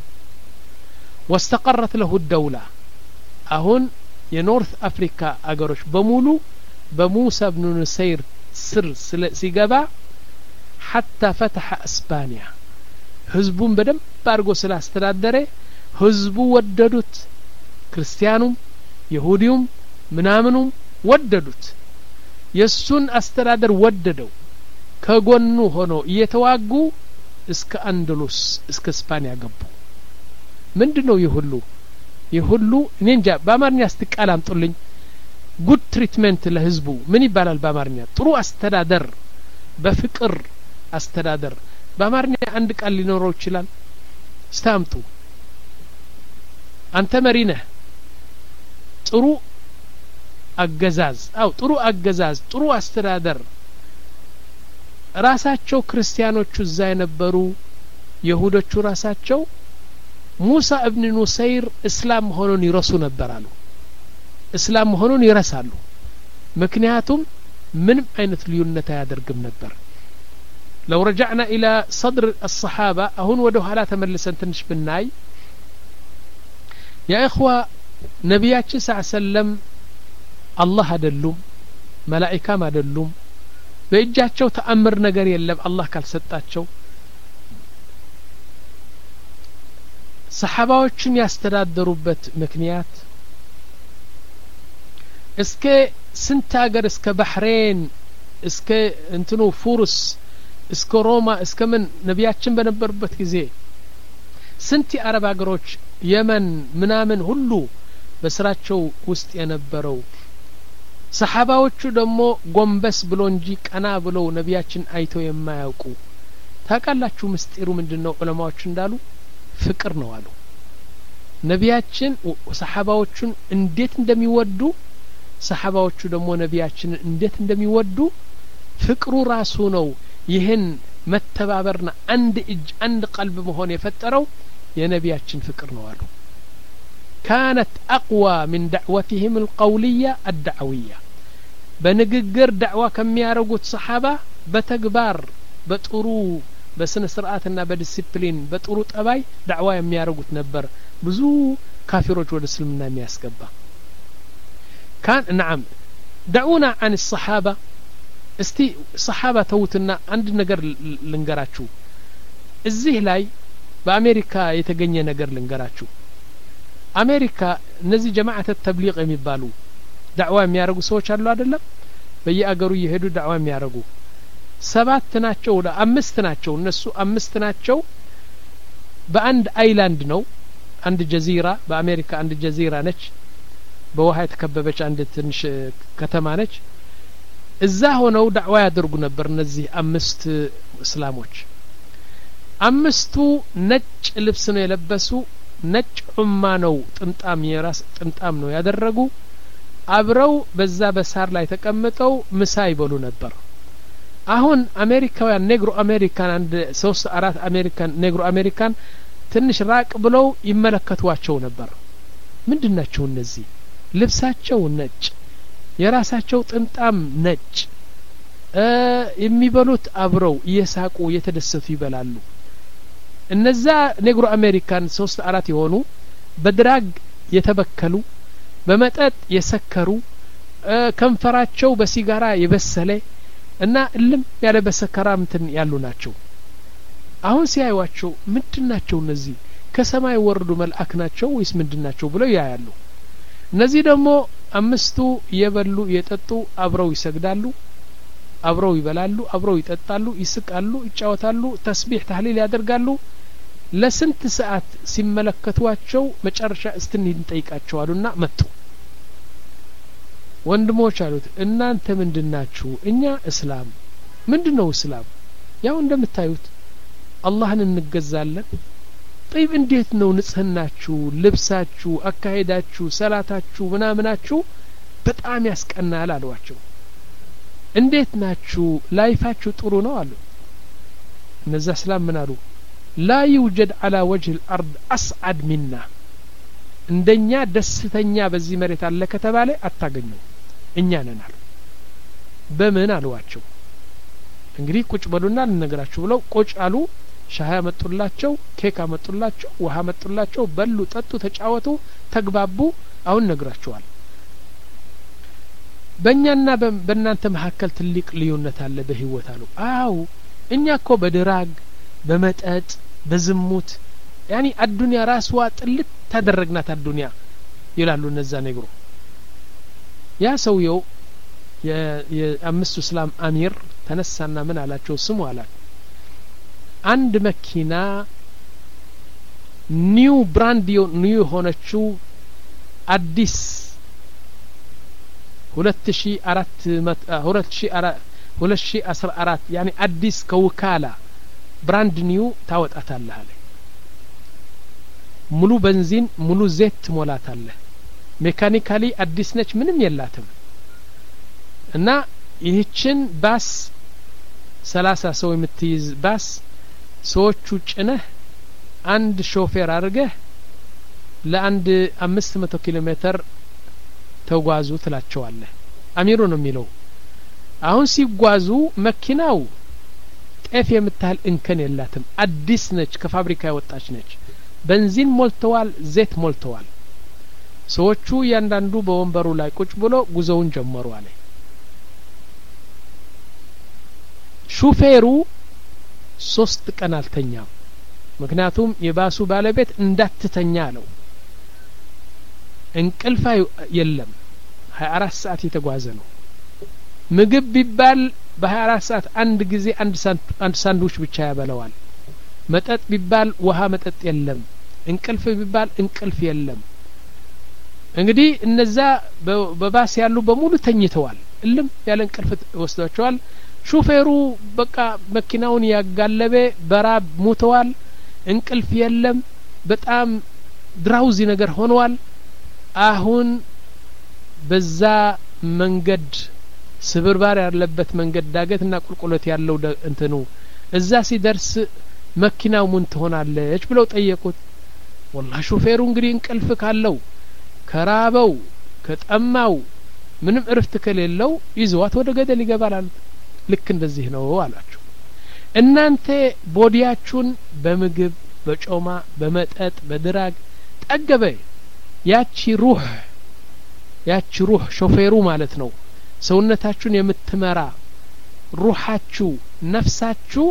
واستقرت له الدولة أهون የኖርት አፍሪካ አገሮች በሙሉ በሙሳ ኢብኑ ኑሰይር ስር ሲገባ حتى فتح اسبانيا ህዝቡን በደንብ አርጎ ስላስተዳደረ ህዝቡ ወደዱት ክርስቲያኑም ይሁዲውም ምናምኑም ወደዱት የሱን አስተዳደር ወደደው ከጎኑ ሆኖ እየተዋጉ እስከ አንደሉስ እስከ ስፓኒያ ገቡ ምንድነው ይሁሉ ይሁሉ እንንጃ በአማርኛ አስተቃል አምጡልኝ ጉድ ትሪትመንት ለህዝቡ ምን ይባላል በአማርኛ ጥሩ አስተዳደር በፍቅር አስተዳደር በአማርኛ አንድ ቃል ሊኖረው ይችላል ስታምጡ አንተ መሪ ነህ ጥሩ አገዛዝ አው ጥሩ አገዛዝ ጥሩ አስተዳደር ራሳቸው ክርስቲያኖቹ እዛ የነበሩ ይሁዶቹ ራሳቸው ሙሳ ኢብኑ ኑሰይር እስላም ሆኖን ይረሱ ነበራሉ እስላም ሆኖን ይረሳሉ ምክንያቱም ምንም አይነት ልዩነት አያደርግም ነበር لو رجعنا الى صدر الصحابه اهون ወደ ኋላ ተመልሰን ትንሽ ብናይ يا اخوه ነብያችን ሰለላሁ ዐለይሂ ወሰለም አላህ አይደሉም መላእክታም አይደሉም በእጃቸው ተአምር ነገር የለም አላህ ካልሰጣቸው ሰሃባዎችን ያስተዳደሩበት ምክንያት እስከ ስንት ሀገር እስከ ባህሬን እስከ እንትኑ ፉርስ እስከ ሮማ እስከ ምን ነብያችን በነበሩበት ጊዜ ስንት የአረብ ሀገሮች የመን ምናምን ሁሉ በስራቸው ውስጥ የነበረው ሰሃባዎቹ ደግሞ ጎንበስ ብሎ እንጂ ቀና ብለው ነብያችን አይተው የማያውቁ ታቃላችሁ ምስጢሩ ምንድነው ዑለማዎች እንዳሉ ፍቅር ነው አሉ ነብያችን ሰሃባዎቹን እንዴት እንደሚወዱ ሰሃባዎቹ ደግሞ ነብያችንን እንዴት እንደሚወዱ ፍቅሩ ራሱ ነው ይህን መተባበርና አንድ እጅ አንድ ቀልብ መሆን የፈጠረው የነብያችን ፍቅር ነው አሉ كانت أقوى من دعوتهم القولية الدعوية بنغغر دعوة كم يارغوت صحابة بتكبار بطرو በስነ ስርዓትና በዲሲፕሊን በጥሩ ጠባይ ዳዕዋ የሚያደርጉት ነበር ብዙ ካፊሮች ወደ እስልምና የሚያስገባ كان نعم دعونا عن الصحابة استي صحابة توتنا عند نجر لنجراتشو እዚህ ላይ በአሜሪካ የተገኘ ነገር ልንገራችሁ አሜሪካ እነዚህ ጀማዓተ ተብሊግ የሚባሉ ዳዕዋ የሚያደርጉ ሰዎች አሉ አይደለም በየአገሩ እየሄዱ ዳዕዋ የሚያደርጉ ሰባት ናቸው ወደ አምስት ናቸው እነሱ አምስት ናቸው በአንድ አይላንድ ነው አንድ ጀዚራ በአሜሪካ አንድ ጀዚራ ነች በውሃ የተከበበች አንድ ትንሽ ከተማ ነች እዛ ሆነው ዳዕዋ ያደርጉ ነበር እነዚህ አምስት እስላሞች አምስቱ ነጭ ልብስ ነው የለበሱ ነጭ ዑማ ነው ጥምጣም የራስ ጥምጣም ነው ያደረጉ አብረው በዛ በሳር ላይ ተቀምጠው ምሳ ይበሉ ነበር አሁን አሜሪካውያን ኔግሮ አሜሪካን አንድ ሶስት አራት አሜሪካን ኔግሮ አሜሪካን ትንሽ ራቅ ብለው ይመለከቷቸው ነበር ምንድናቸው እነዚህ ልብሳቸው ነጭ የራሳቸው ጥምጣም ነጭ የሚበሉት አብረው እየሳቁ እየተደሰቱ ይበላሉ እነዛ ኔግሮ አሜሪካን ሶስት አራት የሆኑ በድራግ የተበከሉ በመጠጥ የሰከሩ ከንፈራቸው በሲጋራ የበሰለ እና እልም ያለ በሰከራ እንትን ያሉ ናቸው አሁን ሲያዩዋቸው ምንድናቸው እነዚህ ከሰማይ ወርዱ መልአክ ናቸው ወይስ ምንድናቸው ብለው ያያሉ እነዚህ ደግሞ አምስቱ የበሉ የጠጡ አብረው ይሰግዳሉ አብረው ይበላሉ አብረው ይጠጣሉ ይስቃሉ ይጫወታሉ ተስቢህ ተህሊል ያደርጋሉ ለስንት ሰዓት ሲመለከቷቸው መጨረሻ እስትንሂድ እንጠይቃቸዋሉና መጡ ወንድሞች አሉት እናንተ ምንድናችሁ እኛ እስላም ምንድነው እስላም ያው እንደምታዩት አላህን እንገዛለን طيب እንዴት ነው ንጽህናችሁ ልብሳችሁ አካሄዳችሁ ሰላታችሁ ምናምናችሁ በጣም ያስቀናል አሏቸው እንዴት ናችሁ ላይፋችሁ ጥሩ ነው አሉ እነዛ እስላም ምን አሉ لا يوجد على وجه الأرض أسعد منا እንደኛ ደስተኛ በዚህ መሬት አለ ከተባለ አታገኙ እኛ ነን አሉ በምን አሏቸው እንግዲህ ቁጭ በሉና ልነግራችሁ ብለው ቁጭ አሉ ሻሃ መጡላቸው ኬክ አመጡላቸው ውሃ መጡላቸው በሉ ጠጡ ተጫወቱ ተግባቡ አሁን ነግራችኋል በእኛና በእናንተ መካከል ትልቅ ልዩነት አለ በህይወት አሉ አው እኛ እኮ በድራግ በመጠጥ በዝሙት ያኒ አዱንያ ራስዋ ጥልት ተደረግናት አዱንያ ይላሉ እነዛ ነገሩ ያ ሰውየው የአምስቱ እስላም አሚር ተነሳና ምን አላቸው ስሙ አላት አንድ መኪና ኒው ብራንድ ኒው ሆነችው አዲስ ሁለት ሺህ አራት ሁለት ሺህ አስራ አራት ያኒ አዲስ ከውካላ ብራንድ ኒው ታወጣታለህ አለ ሙሉ ቤንዚን ሙሉ ዘይት ሞላታለህ ሜካኒካሊ አዲስ ነች ምንም የላትም እና ይህችን ባስ ሰላሳ ሰው የምትይዝ ባስ ሰዎቹ ጭነህ አንድ ሾፌር አድርገህ ለአንድ አምስት መቶ ኪሎ ሜትር ተጓዙ ትላቸዋለህ አሚሩ ነው የሚለው አሁን ሲጓዙ መኪናው ጤፍ የምታህል እንከን የላትም አዲስ ነች ከፋብሪካ የወጣች ነች ቤንዚን ሞልተዋል ዘይት ሞልተዋል ሰዎቹ ያንዳንዱ በወንበሩ ላይ ቁጭ ብሎ ጉዞውን ጀመሩ አለ ሹፌሩ ሶስት ቀን አልተኛም ምክንያቱም የባሱ ባለቤት እንዳትተኛ አለው እንቅልፍ የለም ሀያ አራት ሰዓት የተጓዘ ነው ምግብ ቢባል በሀያ አራት ሰዓት አንድ ጊዜ አንድ አንድ ሳንድዊች ብቻ ያበላዋል መጠጥ ቢባል ውሃ መጠጥ የለም እንቅልፍ ቢባል እንቅልፍ የለም እንግዲህ እነዛ በባስ ያሉ በሙሉ ተኝተዋል እልም ያለ እንቅልፍ ወስዷቸዋል ሹፌሩ በቃ መኪናውን ያጋለበ በራብ ሞተዋል እንቅልፍ የለም በጣም ድራውዚ ነገር ሆነዋል አሁን በዛ መንገድ ስብርባር ያለበት መንገድ ዳገትና ቁልቁለት ያለው እንትኑ እዛ ሲደርስ መኪናው ምን ትሆናለች ብለው ጠየቁት والله ሹፌሩ እንግዲህ እንቅልፍ ካለው ከራበው ከጠማው ምንም እርፍት ከሌለው ይዟት ወደ ገደል ይገባል ልክ እንደዚህ ነው አላችሁ እናንተ ቦዲያችሁን በምግብ በጮማ በመጠጥ በድራግ ጠገበ ያቺ ሩህ ያቺ ሩህ ሾፌሩ ማለት ነው ሰውነታችሁን የምትመራ ሩሃችሁ ነፍሳችሁ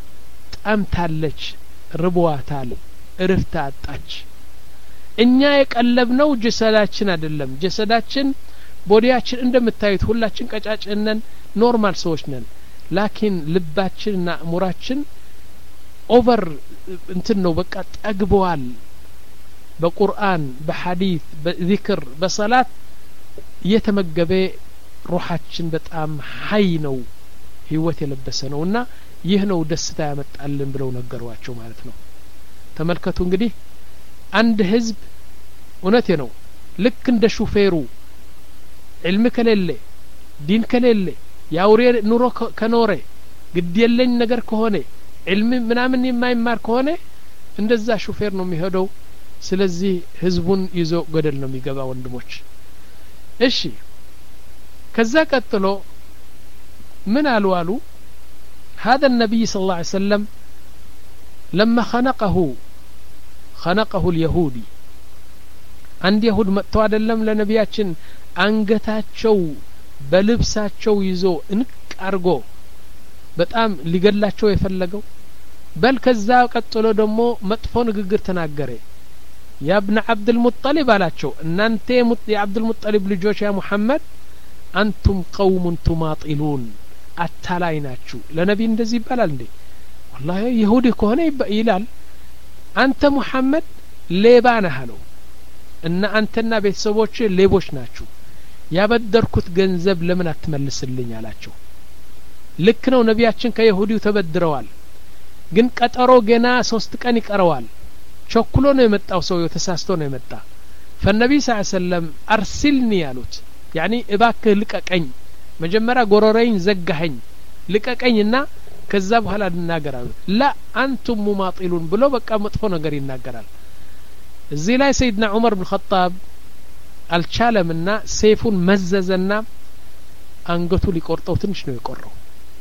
ጠምታለች ርቧታል እርፍታ አጣች እኛ የቀለብነው ጀሰዳችን አይደለም ጀሰዳችን ቦዲያችን እንደምታዩት ሁላችን ቀጫጭነን ኖርማል ሰዎች ነን ላኪን ልባችንና አእምሮአችን ኦቨር እንትን ነው በቃ ጠግበዋል በቁርአን በሐዲስ በዚክር በሰላት እየተመገበ ሩሃችን በጣም ሀይ ነው ህይወት የለበሰ ነውና ይህ ነው ደስታ ያመጣልን ብለው ነገሯቸው ማለት ነው ተመልከቱ እንግዲህ አንድ ህዝብ እውነቴ ነው ልክ እንደ ሹፌሩ علم ከሌለ ዲን ከሌለ ያውሬ ኑሮ ከኖረ ግድ የለኝ ነገር ከሆነ علم ምናምን የማይማር ከሆነ እንደዛ ሹፌር ነው የሚሄደው ስለዚህ ህዝቡን ይዞ ገደል ነው የሚገባ ወንድሞች እሺ ከዛ ቀጥሎ من قالوا قالوا هذا النبي صلى الله عليه وسلم لما خنقه خنقه اليهودي عند يهود متوا አይደለም ለነቢያችን አንገታቸው በልብሳቸው ይዞ እንቅ አርጎ በጣም ሊገላቸው የፈለገው በል ከዛ ቀጥሎ ደግሞ መጥፎ ንግግር ተናገረ يا ابن عبد المطلب አላቸው እናንተ የعبد المطلب ልጆች ያ ሙሐመድ አንቱም قوم تماطلون አታላይ ናችሁ ለነብይ እንደዚህ ይባላል እንዴ والله ይሁዲ ከሆነ ይላል አንተ ሙሐመድ ሌባ ነህ አለው እና አንተና ቤተሰቦች ሌቦች ናችሁ ያበደርኩት ገንዘብ ለምን አትመልስልኝ አላቸው ልክ ነው ነቢያችን ከይሁዲው ተበድረዋል ግን ቀጠሮ ገና ሶስት ቀን ይቀረዋል ቸኩሎ ነው የመጣው ሰው ተሳስቶ ነው የመጣ فالنبي صلى الله عليه وسلم ارسلني ያሉት يعني እባክህ ልቀቀኝ መጀመሪያ ጎሮሬን ዘጋኸኝ ልቀቀኝና ከዛ በኋላ እናገራሉ لا አንቱም ሙማጢሉን ብሎ በቃ መጥፎ ነገር ይናገራል እዚህ ላይ ሰይድና ዑመር ኢብኑ ኸጣብ አልቻለምና ሰይፉን መዘዘና አንገቱ ሊቆርጠው ትንሽ ነው የቆረው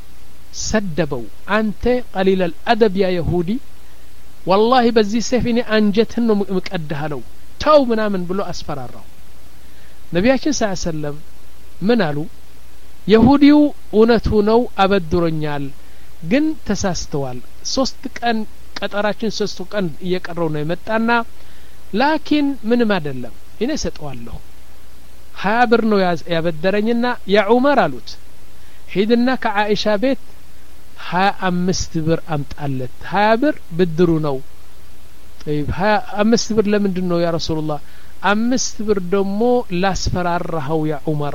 ሰደበው አንተ قليل الادب يا يهودي والله በዚህ ሰይፍ እኔ አንጀትን ነው ምቀደሃለው ተው ምናምን ብሎ አስፈራራው ነቢያችን ሰለላሁ ዐለይሂ ወሰለም ምን አሉ ይሁዲው እውነቱ ነው አበድሮኛል ግን ተሳስተዋል ሶስት ቀን ቀጠራችን ሶስት ቀን እየቀረው ነው የመጣና ላኪን ምንም አይደለም እኔ ሰጠዋለሁ ሀያ ብር ነው ያበደረኝና ያ ዑመር አሉት ሂድና ከአኢሻ ቤት ሀያ አምስት ብር አምጣለት ሀያ ብር ብድሩ ነው طيب ሀያ አምስት ብር ለምንድን ነው ያ ረሱላህ አምስት ብር ደግሞ ላስፈራራው ያ ዑመር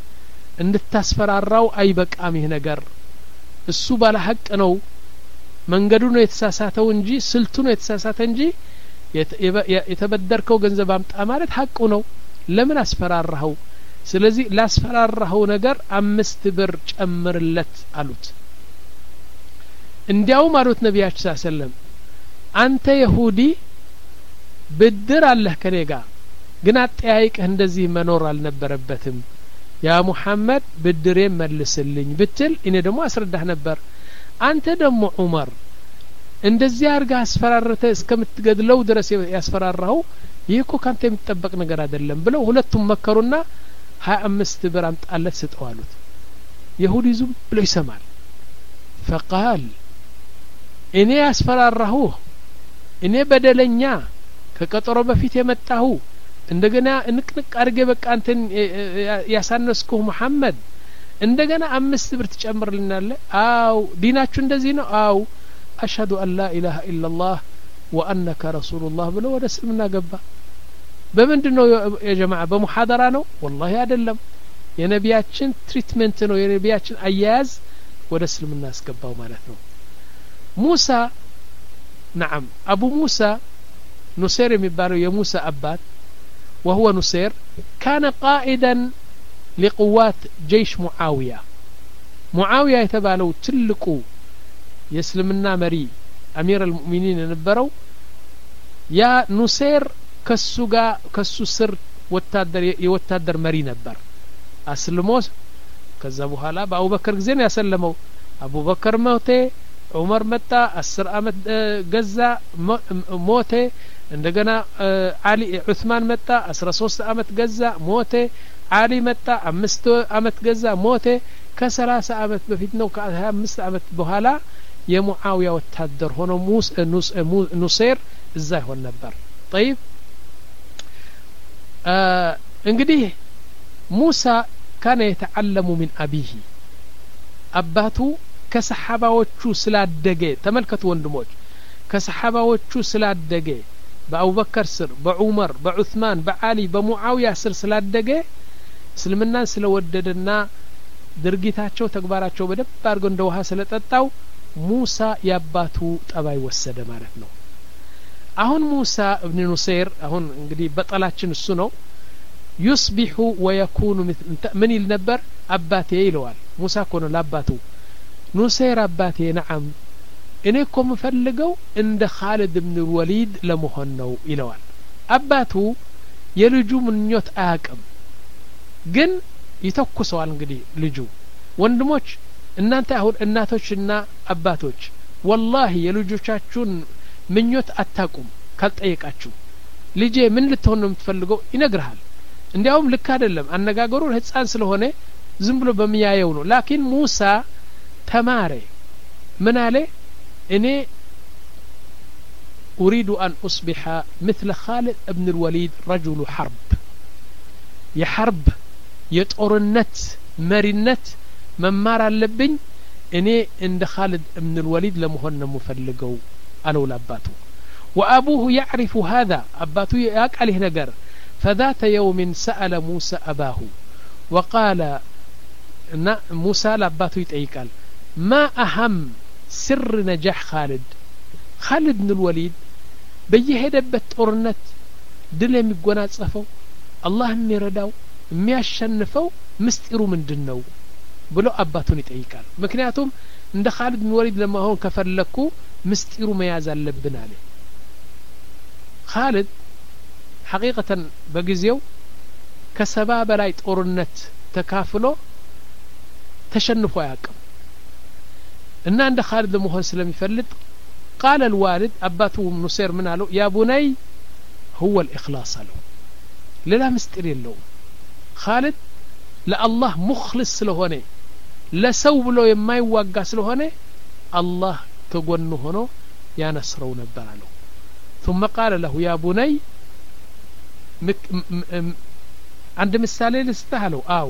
እንድታስፈራራው አይበቃም ይሄ ነገር እሱ ባለ ሐቅ ነው መንገዱ ነው የተሳሳተው እንጂ ስልቱ ነው የተሳሳተ እንጂ የተበደርከው ገንዘብ አምጣ ማለት ሐቁ ነው ለምን አስፈራራው ስለዚህ ላስፈራራው ነገር አምስት ብር ጨምርለት አሉት እንዲያውም አሉት ነቢያችን ሰለላሁ ዐለይሂ ወሰለም አንተ ይሁዲ ብድር አለህ ከኔጋ ግን አጠያይቀህ እንደዚህ መኖር አልነበረበትም ያ ሙሐመድ ብድሬ መልስልኝ ብትል እኔ ደግሞ አስረዳህ ነበር አንተ ደግሞ ዑመር እንደዚህ አርጋ አስፈራረተ እስከምትገድለው ድረስ ያስፈራራው ይሄኮ ካንተ የሚጠበቅ ነገር አይደለም ብለው ሁለቱም መከሩና ሀያ አምስት ብር አምጣለት ሰጠዋሉት ይሁዲ ዝም ብሎ ይሰማል فقال እኔ ያስፈራራሁ እኔ በደለኛ ከቀጠሮ በፊት የመጣሁ እንደገና እንቅንቅ አርገ በቃ አንተን ያሳነስኩ መሐመድ እንደገና አምስት ብር ትጨምርልናለ አው ዲናችሁ እንደዚህ ነው አው አሽሀዱ አን ላ ኢላሃ ኢላላህ ወአነከ ረሱሉላህ ብሎ ወደ እስልምና ገባ በምንድነው ያ ጀማዓ በሙሐደራ ነው والله አይደለም የነቢያችን ትሪትመንት ነው የነቢያችን አያያዝ ወደ እስልምና ያስገባው ማለት ነው ሙሳ نعم ابو موسى نصير የሚባለው የሙሳ አባት وهو نصير كان قائدا لقوات جيش معاوية معاوية يتبالو تلقو يسلمنا مري أمير المؤمنين نبرو يا نصير كسوغا كسو سر وتادر يوتادر مري نبر أسلموس كذبوا هلا بأبو بكر زين يسلموا أبو بكر موتي ዑመር መጣ አስር አመት ገዛ ሞተ እንደገና አሊ ዑስማን መጣ አስራ ሶስት አመት ገዛ ሞተ አሊ መጣ አምስት አመት ገዛ ሞተ ከሰላሳ አመት በፊት ነው ከሀያ አምስት አመት በኋላ የሙአዊያ ወታደር ሆኖ ሙስ ኑሰይር እዛ ይሆን ነበር طيب እንግዲህ ሙሳ كان يتعلم من أبيه አባቱ ከሰሐባዎቹ ስላደገ ተመልከቱ ወንድሞች ከሰሐባዎቹ ስላደገ በአቡበከር ስር በዑመር በዑስማን በአሊ በሙአዊያ ስር ስላደገ እስልምናን ስለወደደና ድርጊታቸው ተግባራቸው በደንብ አድርገው እንደ ውሃ ስለጠጣው ሙሳ ያባቱ ጠባይ ወሰደ ማለት ነው አሁን ሙሳ ኢብኑ ኑሰይር አሁን እንግዲህ በጠላችን እሱ ነው يصبح ويكون مثل من النبر أباتي يلوال موسى كون لاباتو نسير أباتي نعم إنكم مفلقوا عند خالد بن الوليد لمهنو يلوال أباتو يلجو من نيوت آكم جن يتوكسوا على الجدي لجو وندموش إن أنت أهون الناتوشنا أباتوش والله يلجو شاتشون من نيوت أتاكم كالت أيك أتشو لجي من اللي تهونهم تفلقوا ينقرهال እንዲያውም ልክ አይደለም አነጋገሩ ህፃን ስለሆነ ዝም ብሎ በሚያየው ነው ላኪን ሙሳ ተማረ ምን አለ እኔ أريد أن أصبح مثل خالد ابن الوليد رجل حرب يحرب يطورنت مرنت ممار አለብኝ እኔ እንደ خالد ابن الوليد ለመሆን ነው مفلገው አለው ለአባቱ وأبوه يعرف هذا አባቱ ያውቃል ይሄ ነገር فذات يوم سأل موسى أباه وقال موسى لأباته يتأيكال ما أهم سر نجاح خالد خالد بن الوليد بيهدبت أورنت دل يمقونات صفو الله ميرداو مياشنفو مستئرو من دنو بلو أباته يتأيكال مكنياتهم عند خالد بن الوليد لما هون كفر لكو مستئرو ميازال لبنا عليه خالد حقيقة بجزيو كسباب لا يتورنت تكافلو تشنفوا ياكم إن عند خالد لمهون سلم يفلت قال الوالد أباته نصير من له يا بني هو الإخلاص له لا مستري له خالد لا الله مخلص لهونه لا سوب له يما يوقع لهونه الله تقونه هنا يا نصرو نبر له ثم قال له يا بني مك م م عند مثالي لستهلوا آو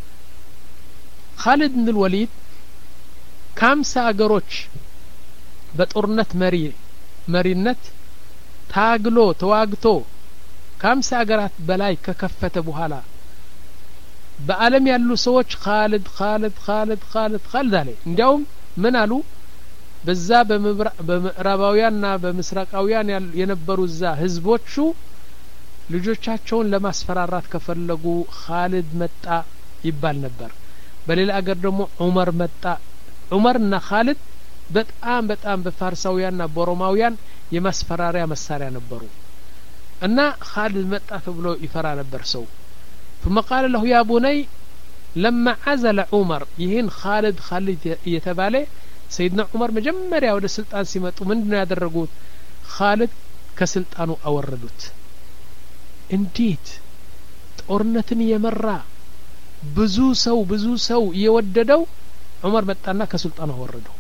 خالد بن الوليد كم ساقروش بطورنت مري مرينت تاقلو تواقتو كم ساقرات بلاي ككفة بوهالا بألم يالو سوش خالد خالد خالد خالد خالد عليه እንዲያውም ምን አሉ በዛ በምዕራባውያንና በምስራቃውያን የነበሩ እዛ ህዝቦቹ ልጆቻቸውን ለማስፈራራት ከፈለጉ خالد መጣ ይባል ነበር በሌላ አገር ደግሞ ዑመር መጣ ዑመርና خالد በጣም በጣም በፋርሳውያንና በሮማውያን የማስፈራሪያ መሳሪያ ነበሩ እና خالد መጣ ተብሎ ይፈራ ነበር ሰው ثم قال له يا بني لما عزل عمر ይህን خالد خالد እየተባለ سيدنا عمر መጀመሪያ ወደ ስልጣን ሲመጡ ምንድነው ያደረጉት خالد ከስልጣኑ አወረዱት እንዴት ጦርነትን የመራ ብዙ ሰው ብዙ ሰው የወደደው ዑመር መጣና ከስልጣኑ አወረደው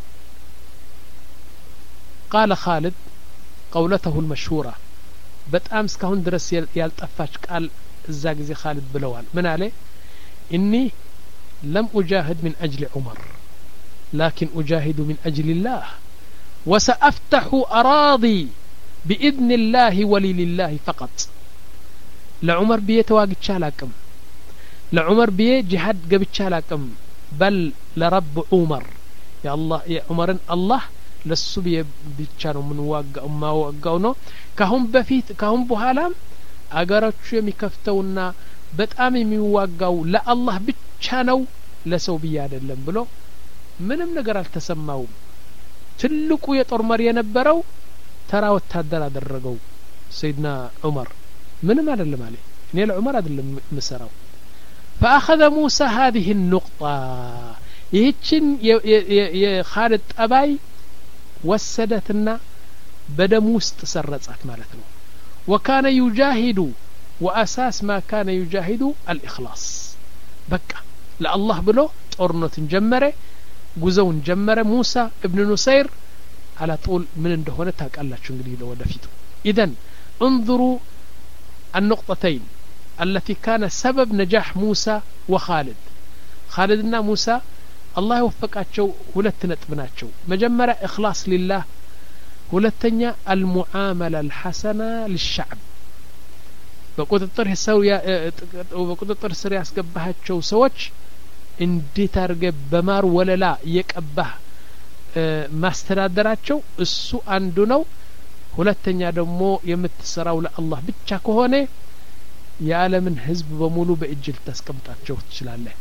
قال خالد قولته المشهورة በጣም እስካሁን ድረስ ያልጠፋች ቃል እዛ ጊዜ خالد ብለዋል ምን አለ إني لم أجاهد من أجل عمر لكن أجاهد من أجل الله وسأفتح أراضي بإذن الله ولله فقط لعمر بيه تواقع شالاكم لعمر بيه جهاد قبل شالاكم بل لرب عمر يا الله يا عمر الله للسبي بيتشانو من واقع ما واقعونه كهم بفيت كهم بحالام أقارتشو يميكفتونا በጣም የሚዋጋው ለአላህ ብቻ ነው ለሰው በያደለም ብሎ ምንም ነገር አልተሰማውም ትልቁ የጦር መሪ የነበረው ተራ ወታደር አደረገው ሰይድና ዑመር ምንም አይደለም አለ እኔ ለዑመር አይደለም መስራው فاخذ موسى هذه النقطه ይህችን የኻልድ ጠባይ ወሰደትና በደም ውስጥ ሰረጻት ማለት ነው وكان يجاهد وأساس ما كان يجاهد الإخلاص بقى لا الله بلو ጦርነት ጀመረ ጉዞውን ጀመረ ሙሳ ابن نصير على طول من እንደሆነ ታውቃላችሁ እንግዲህ ለወደፊቱ اذا انظروا النقطتين التي كان سبب نجاح موسى وخالد خالدنا موسى الله يوفقاቸው ሁለት ነጥብ ናቸው መጀመሪያ اخلاص لله ሁለተኛ المعامله الحسنه للشعب በቁጥጥር ሰው በቁጥጥር ስር ያስገባቸው ሰዎች እንዴት አርገ በማር ወለላ የቀባህ ማስተዳደራቸው እሱ አንዱ ነው ሁለተኛ ደግሞ የምትሰራው ለአላህ ብቻ ከሆነ የዓለምን ህዝብ በሙሉ በእጅል ተስቀምጣቸው ትችላለህ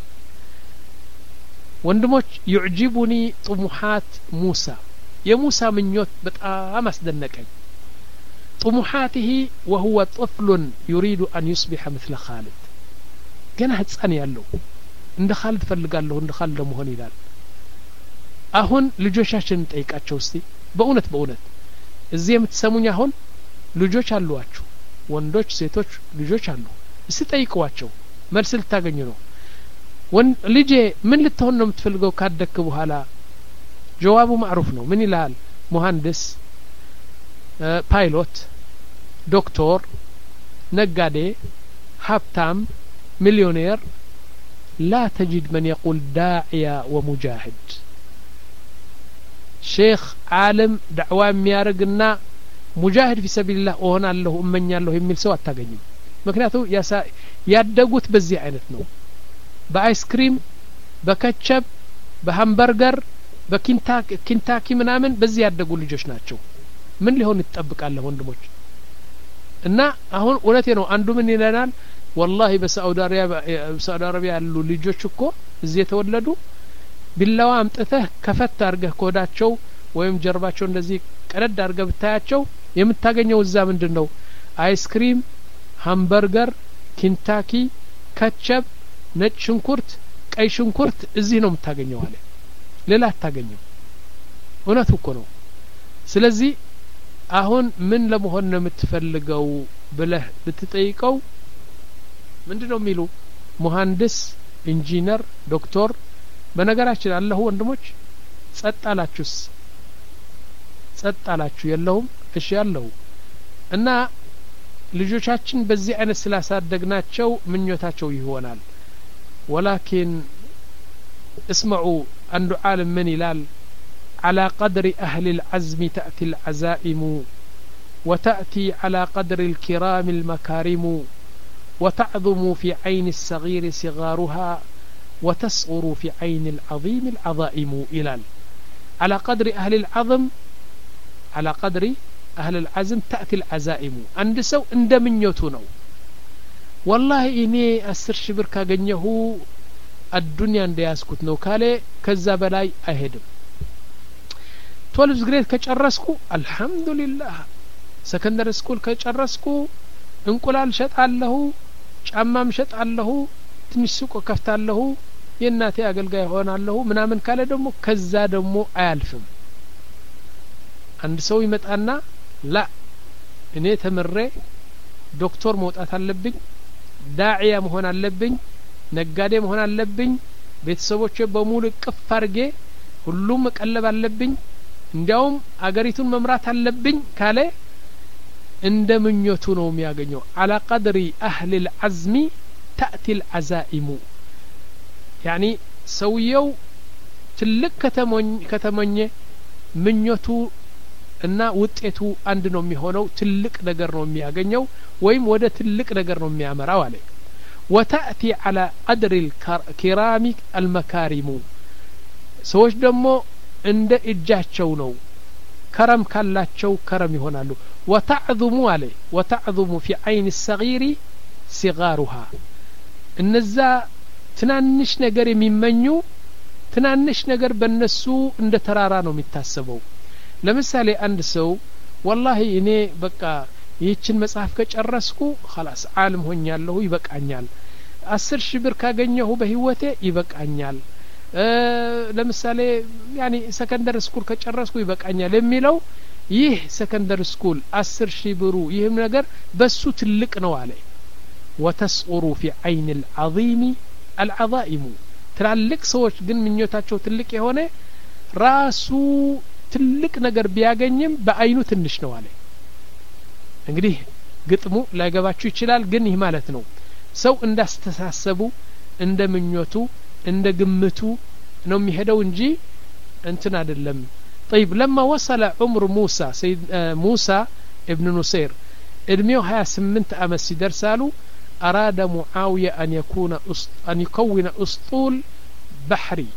ወንድሞች يعجبني طموحات موسى የሙሳ ምኞት በጣም አስደነቀኝ طموحاته وهو طفل يريد أن يصبح مثل خالد ገና ህፃን ያለው እንደ خالد ፈልጋለሁ እንደ خالد መሆን ይላል አሁን ልጆቻችን ጠይቃቸው እስቲ በእውነት በእውነት እዚህ የምትሰሙኝ አሁን ልጆች አሏችሁ ወንዶች ሴቶች ልጆች አሉ እስቲ ጠይቋቸው መልስ ልታገኙ ነው ወን ልጄ ምን ልትሆን ነው የምትፈልገው ካደክ በኋላ ጀዋቡ ማዕሩፍ ነው ምን ይላል መሐንዲስ ፓይሎት ዶክተር ነጋዴ ሀብታም ሚሊዮኔር لا تجد من يقول داعية ومجاهد شيخ عالم دعوة ميارقنا مجاهد في سبيل الله وهنا له أمني له يميل سوى التاقنين مكناته يادقوت بزي عينتنا بآيس كريم بكتشب بهمبرجر بكنتاك كنتاكي منامن بزي يادقوا لجوش ناتشو من اللي هون يتطبق على وندموج እና አሁን እውነቴ ነው አንዱ ምን ይለናል والله በሳዑዲ አረቢያ በሳዑዲ አረቢያ ያሉ ልጆች እኮ እዚህ የተወለዱ ቢላዋ አምጥተህ ከፈት አርገህ ኮዳቸው ወይም ጀርባቸው እንደዚህ ቀረድ አርገህ ብታያቸው የምታገኘው እዛ ምንድነው አይስክሪም ሃምበርገር ኪንታኪ ካቻፕ ነጭ ሽንኩርት ቀይ ሽንኩርት እዚህ ነው የምታገኘው አለ ሌላ አታገኘው እውነቱ እኮ ነው ስለዚህ አሁን ምን ለመሆን ነው የምትፈልገው ብለህ ብትጠይቀው ምንድነው የሚሉ መሐንዲስ ኢንጂነር ዶክተር በነገራችን አለሁ ወንድሞች ጸጣላችሁስ ጸጣላችሁ የለውም እሺ ያለው እና ልጆቻችን በዚህ አይነት ስላሳደግናቸው ምኞታቸው ይሆናል ولكن اسمعوا عند عالم من ይላል على قدر أهل العزم تأتي العزائم وتأتي على قدر الكرام المكارم وتعظم في عين الصغير صغارها وتصغر في عين العظيم العظائم إلال على قدر أهل العظم على قدر أهل العزم تأتي العزائم عند سو عند من يوتونو والله إني أسر شبر كاغنيه الدنيا عند ياسكت نو كالي كذا بلاي أهدم توالف زغريت كጨረስኩ الحمد لله سكندري سكول كጨረስኩ እንቁላል ሸጣለሁ ጫማም ሸጣለሁ ትንሽ ሱቅ ከፍታለሁ የእናቴ አገልጋይ ሆናለሁ ምናምን ካለ ደግሞ ከዛ ደግሞ አያልፍም አንድ ሰው ይመጣና ላ እኔ ተመሬ ዶክተር መውጣት አለብኝ ዳዒያ መሆን አለብኝ ነጋዴ መሆን አለብኝ ቤተሰቦቼ በሙሉ ቅፍ አርጌ ሁሉም መቀለብ አለብኝ እንዲያውም አገሪቱን መምራት አለብኝ ካለ እንደ ምኞቱ ነው የሚያገኘው على قدر أهل العزم تأتي العزائم يعني ሰውየው ትልቅ ከተሞኝ ከተመኘ ምኞቱ እና ውጤቱ አንድ ነው የሚሆነው ትልቅ ነገር ነው የሚያገኘው ወይም ወደ ትልቅ ነገር ነው የሚያመራው አለ وتأتي على قدر الكرام المكارم ሰዎች ደግሞ እንደ እጃቸው ነው كرم ካላቸው كرم ይሆናሉ وتعظم عليه وتعظم في عين الصغير صغارها እነዛ ትናንሽ ነገር የሚመኙ ትናንሽ ነገር በእነሱ እንደ ተራራ ነው የሚታሰበው ለምሳሌ አንድ ሰው والله እኔ በቃ ይህችን መጽሐፍ ከጨረስኩ خلاص ዓለም ሆኛለሁ ይበቃኛል አስር ሺህ ብር ካገኘሁ በህይወቴ ይበቃኛል ለምሳሌ ያኒ ሰከንደሪ ስኩል ከጨረስኩ ይበቃኛል የሚለው ይህ ሰከንደሪ ስኩል አስር ሺህ ብሩ ይህም ነገር በሱ ትልቅ ነው አለ وتسقر في عين العظيم العظائم ትላልቅ ሰዎች ግን ምኞታቸው ትልቅ የሆነ ራሱ ትልቅ ነገር ቢያገኝም በአይኑ ትንሽ ነው አለ እንግዲህ ግጥሙ ላይገባችሁ ይችላል ግን ይህ ማለት ነው ሰው እንዳስተሳሰቡ እንደ ምኞቱ እንደ ግምቱ ነው የሚሄደው እንጂ እንትን አይደለም طيب لما وصل عمر موسى سيد موسى ابن نصير ادميو ሀያ ስምንት አመት ሲደርሳሉ أراد معاوية أن يكون أسط... أن يكون أسطول بحري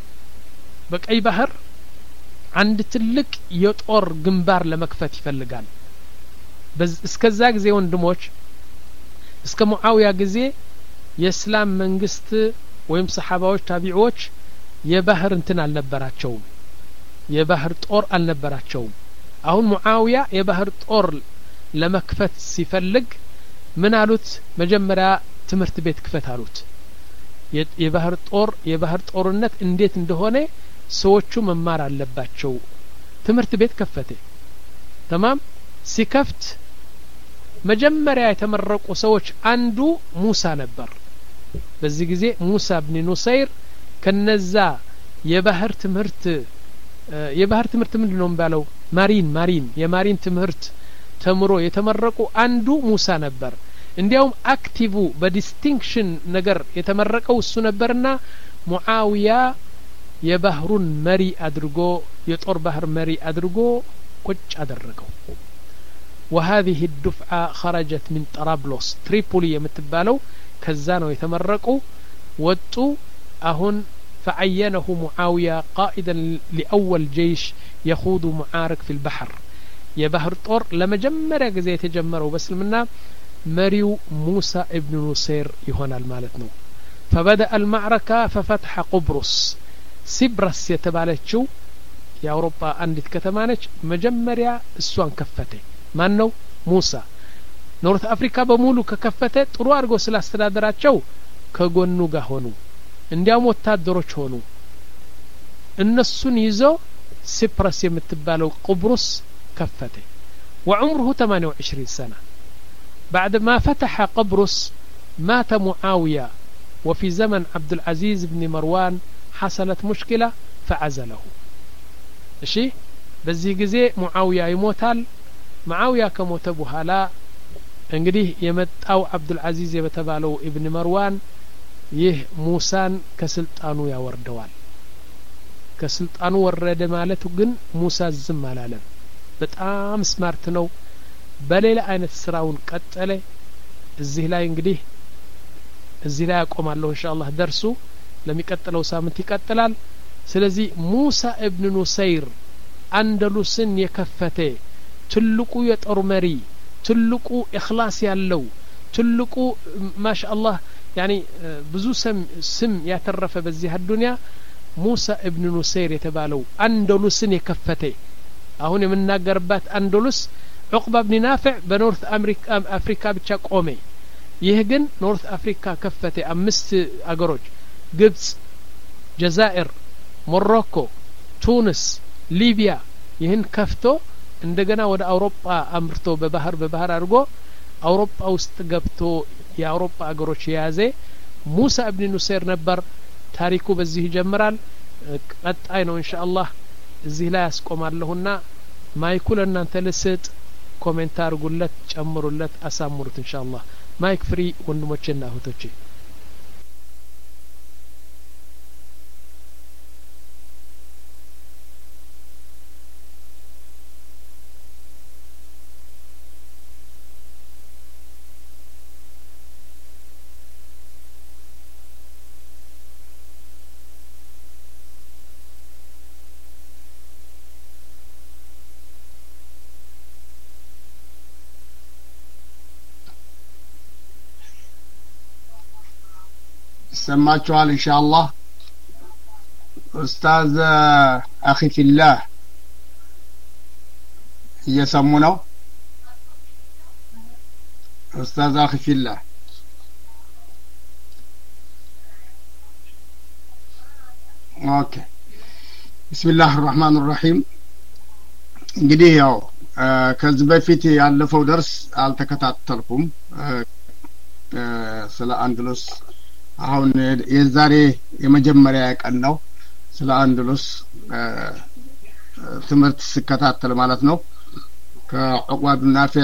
بقى بحر عند تلك يطور جنبار لمكفت يفلقان بس اسكزاك زي وندموش اسك معاوية جزي يسلام منجست ويم صحابوش تابعوش يبحر انتن على نبراتشوم يبحر طور على نبراتشوم أهون معاوية يبحر طور لمكفت سيفلق من አሉት መጀመሪያ ትምህርት ቤት ክፈት አሉት የባህር ጦር የባህር ጦርነት እንዴት እንደሆነ ሰዎቹ መማር አለባቸው ትምህርት ቤት ከፈተ تمام ሲከፍት መጀመሪያ የተመረቁ ሰዎች አንዱ ሙሳ ነበር በዚህ ጊዜ ሙሳ ኢብኑ ኑሰይር ከነዛ የባህር ትምህርት የባህር ትምህርት ምንድነው ባለው ማሪን ማሪን የማሪን ትምህርት ተምሮ የተመረቁ አንዱ ሙሳ ነበር እንዲያውም አክቲቭ በዲስቲንክሽን ነገር የተመረቀው እሱ ነበርና ሙአዊያ የባህሩን መሪ አድርጎ የጦር ባህር መሪ አድርጎ ቁጭ አደረገው وهذه الدفعة خرجت من طرابلس تريبولي የምትባለው ከዛ ነው የተመረቁ ወጡ አሁን فعينه معاوية قائدا لأول جيش يخوض معارك في البحر የባህር ጦር ለመጀመሪያ ጊዜ የተጀመረው በስልምና መሪው ሙሳ ኢብኑ ኑሰይር ይሆናል ማለት ነው فبدأ المعركة ففتح قبرص ሲብራስ የተባለችው የአውሮፓ አንዲት ከተማ ነች መጀመሪያ እሷን ከፈተ ማን ነው ሙሳ ኖርት አፍሪካ በሙሉ ከከፈተ ጥሩ አድርጎ ስላስተዳደራቸው ከጎኑ ጋር ሆኑ እንዲያውም ወታደሮች ሆኑ እነሱን ይዞ ሲፕራስ የምትባለው قبرص كفته وعمره ثمانية وعشرين سنة بعد ما فتح قبرص مات معاوية وفي زمن عبد العزيز بن مروان حصلت مشكلة فعزله እሺ በዚህ ጊዜ ሙአዊያ ይሞታል ሙአዊያ ከሞተ በኋላ እንግዲህ የመጣው አብዱል አዚዝ የተባለው ኢብኑ መርዋን ይህ ሙሳን ከስልጣኑ ያወርደዋል ከስልጣኑ ወረደ ማለት ግን ሙሳ ዝም አላለም በጣም ስማርት ነው በሌላ አይነት ስራውን ቀጠለ እዚህ ላይ እንግዲህ እዚህ ላይ አቆማለሁ ኢንሻአላህ ደርሱ ለሚቀጥለው ሳምንት ይቀጥላል ስለዚህ ሙሳ ኢብኑ ኑሰይር አንደሉስን የከፈተ ትልቁ የጦር መሪ ትልቁ ኢኽላስ ያለው ትልቁ ማሻአላህ ያኒ ብዙ ስም ስም ያተረፈ በዚህ አዱንያ ሙሳ ኢብኑ ኑሰይር የተባለው አንደሉስን የከፈተ አሁን የምናገርባት አንደሉስ ዑቅባ ኢብኑ ናፊዕ በኖርት አሜሪካ አፍሪካ ብቻ ቆመ ይህ ግን ኖርት አፍሪካ ከፈተ አምስት አገሮች ግብጽ ጀዛኢር ሞሮኮ ቱኒስ ሊቢያ ይህን ከፍቶ እንደገና ወደ አውሮፓ አምርቶ በባህር በባህር አድርጎ አውሮፓ ውስጥ ገብቶ የአውሮፓ አገሮች የያዘ ሙሳ ኢብኑ ኑሰይር ነበር ታሪኩ በዚህ ይጀምራል ቀጣይ ነው ኢንሻአላህ እዚህ ላይ አስቆማለሁና ማይኩ ለእናንተ ልስጥ ኮሜንት አድርጉለት ጨምሩለት አሳምሩት ኢንሻአላህ ማይክ ፍሪ ወንድሞቼና እህቶቼ سمعتوا إن شاء الله أستاذ أخي في الله يسمونه أستاذ أخي في الله ኦኬ ቢስሚላህ الرحمن الرحيم እንግዲህ ያው ከዚህ በፊት ያለፈው ደርስ አልተከታተልኩም ስለ አንድሉስ አሁን የዛሬ የመጀመሪያ ቀን ነው ስለ አንድሉስ ትምህርት ስከታተል ማለት ነው ከዑቅባድ ናፊዕ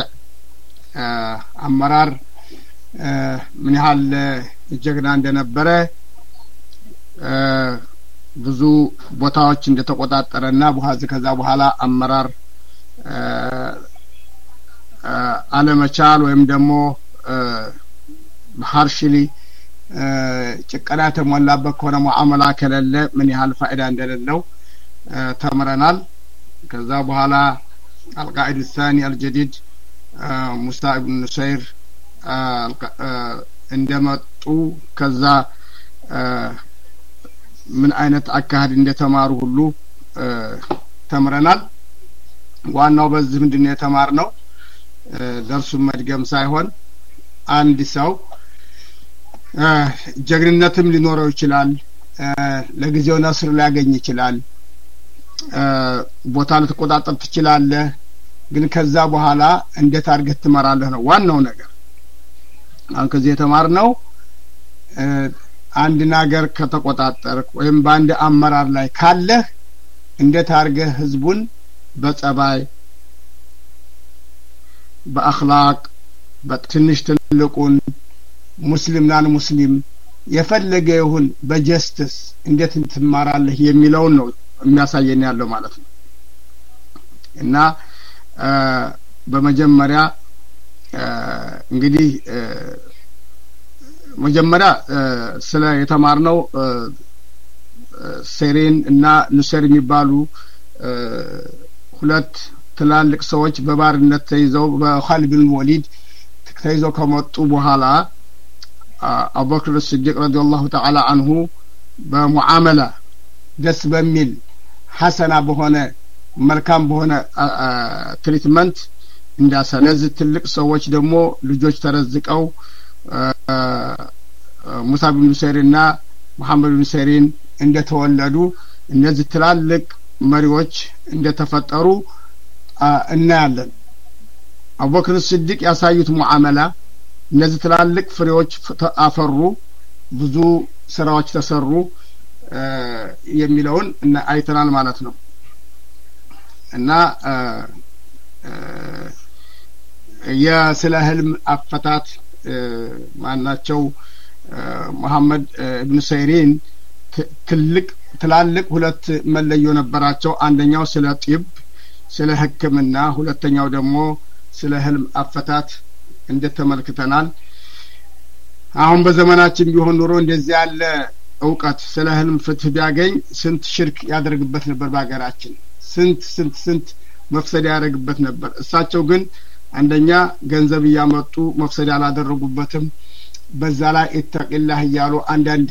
አመራር ምን ያህል ጀግና እንደነበረ ብዙ ቦታዎች እንደተቆጣጠረና በኋላ ከዛ በኋላ አመራር አለመቻል ወይም ደግሞ ሃርሽሊ ጭቀና ተሞላበት ከሆነ ሙአመላ ከሌለ ምን ያህል ፋይዳ እንደሌለው ተምረናል ከዛ በኋላ القائد الثاني الجديد موسى بن نصير እንደመጡ ከዛ ምን አይነት አካሄድ እንደተማሩ ሁሉ ተምረናል ዋናው በዚህ ምንድነው የተማርነው ደርሱን መድገም ሳይሆን አንድ ሰው ጀግንነትም ሊኖረው ይችላል ለጊዜው ነስር ሊያገኝ ይችላል ቦታ ልትቆጣጠር ትችላለህ ግን ከዛ በኋላ እንዴት አድርገህ ትመራለህ ነው ዋናው ነገር አሁን ከዚህ የተማርነው አንድ ነገር ከተቆጣጠርክ ወይም በአንድ አመራር ላይ ካለህ እንዴት አድርገህ ህዝቡን በጸባይ በአኽላቅ በትንሽ ትልቁን ሙስሊም ናን ሙስሊም የፈለገ ይሁን በጀስቲስ እንዴት ትማራለህ የሚለው ነው የሚያሳየን ያለው ማለት ነው እና በመጀመሪያ እንግዲህ መጀመሪያ ስለ የተማርነው ሴሪን እና ኑሰር የሚባሉ ሁለት ትላልቅ ሰዎች በባርነት ተይዘው በኻሊድ ብን ወሊድ ተይዘው ከመጡ በኋላ አቡበክር ሲዲቅ ረዲየላሁ ተዓላ አንሁ በሙዓመላ ደስ በሚል ሐሰና በሆነ መልካም በሆነ ትሪትመንት እንዳሰለዝ ትልቅ ሰዎች ደግሞ ልጆች ተረዝቀው ሙሳ ብን ኑሰይርና መሐመድ ብን ኑሰይርን እንደተወለዱ እነዚህ ትላልቅ መሪዎች እንደተፈጠሩ እናያለን አቡበክር ሲዲቅ ያሳዩት ሙዓመላ እነዚህ ትላልቅ ፍሬዎች አፈሩ ብዙ ስራዎች ተሰሩ የሚለውን እና አይተናል ማለት ነው እና የስለ ህልም አፈታት ማናቸው መሐመድ ኢብኑ ሰይሪን ትልቅ ትላልቅ ሁለት መለዮ ነበራቸው አንደኛው ስለ ጢብ ስለ ህክምና ሁለተኛው ደግሞ ስለ ህልም አፈታት እንደተመልክተናል አሁን በዘመናችን ቢሆን ኑሮ እንደዚህ ያለ ዕውቀት ስለ ህልም ፍትህ ቢያገኝ ስንት ሽርክ ያደርግበት ነበር በአገራችን ስንት ስንት ስንት መፍሰድ ያደርግበት ነበር እሳቸው ግን አንደኛ ገንዘብ ያመጡ መፍሰድ ያላደረጉበትም በዛ ላይ ኢተቂላህ ያሉ አንዳንድ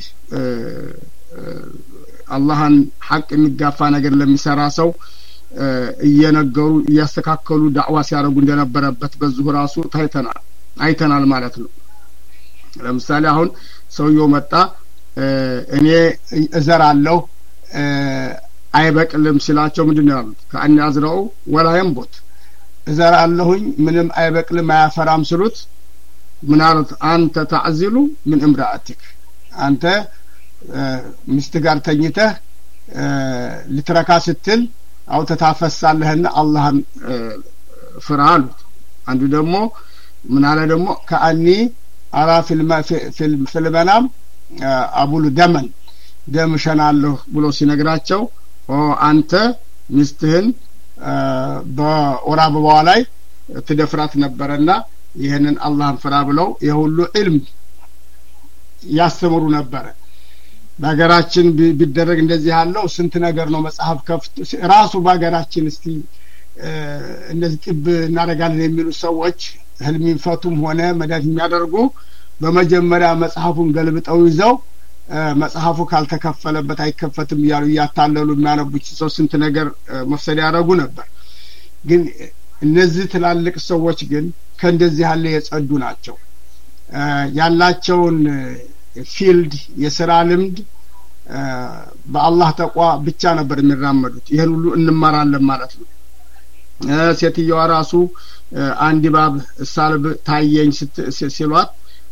አላህን ሐቅ የሚጋፋ ነገር ለሚሰራ ሰው እየነገሩ እያስተካከሉ ዳዕዋ ሲያደርጉ እንደነበረበት በዚሁ ራሱ ታይተናል አይተናል ማለት ነው ለምሳሌ አሁን ሰውየው መጣ እኔ እዘራለሁ አይበቅልም ሲላቸው ምንድነው ያሉት ከአን ያዝራው ወላ የንቦት እዘራለሁኝ ምንም አይበቅልም አያፈራም ሲሉት ምን አሉት አንተ ተዕዚሉ ምን እምራአቲክ አንተ ሚስት ጋር ተኝተህ ልትረካ ስትል አው ተታፈሳለህና አላህን ፍራ አሉት አንዱ ደግሞ ምን አለ ደግሞ ከአኒ አራ ፊልማ ፊልመናም አቡሉ ደመን ደምሸናለሁ ብሎ ሲነግራቸው ኦ አንተ ሚስትህን በወራ በኋላ ላይ ትደፍራት ነበርና ይሄንን አላህን ፍራ ብለው የሁሉ ዒልም ያስተምሩ ነበር በአገራችን ቢደረግ እንደዚህ ያለው ስንት ነገር ነው መጽሐፍ ከፍቶ ራሱ በአገራችን እስቲ እነዚህ ጥብ እናደርጋለን የሚሉ ሰዎች ህልም ይፈቱም ሆነ መዳት የሚያደርጉ በመጀመሪያ መጽሐፉን ገልብጠው ይዘው መጽሐፉ ካልተከፈለበት አይከፈትም ይያሉ ያታለሉ የሚያነቡት ሰው ስንት ነገር መፍሰድ ያደርጉ ነበር ግን እነዚህ ትላልቅ ሰዎች ግን ከእንደዚህ ያለ የጸዱ ናቸው ያላቸውን ፊልድ የሥራ ልምድ በአላህ ተቋ ብቻ ነበር የሚራመዱት ይሄን ሁሉ እንማራለን ማለት ነው ሴትየዋ ራሱ አንድ ባብ ሳልብ ታየኝ ሲሏት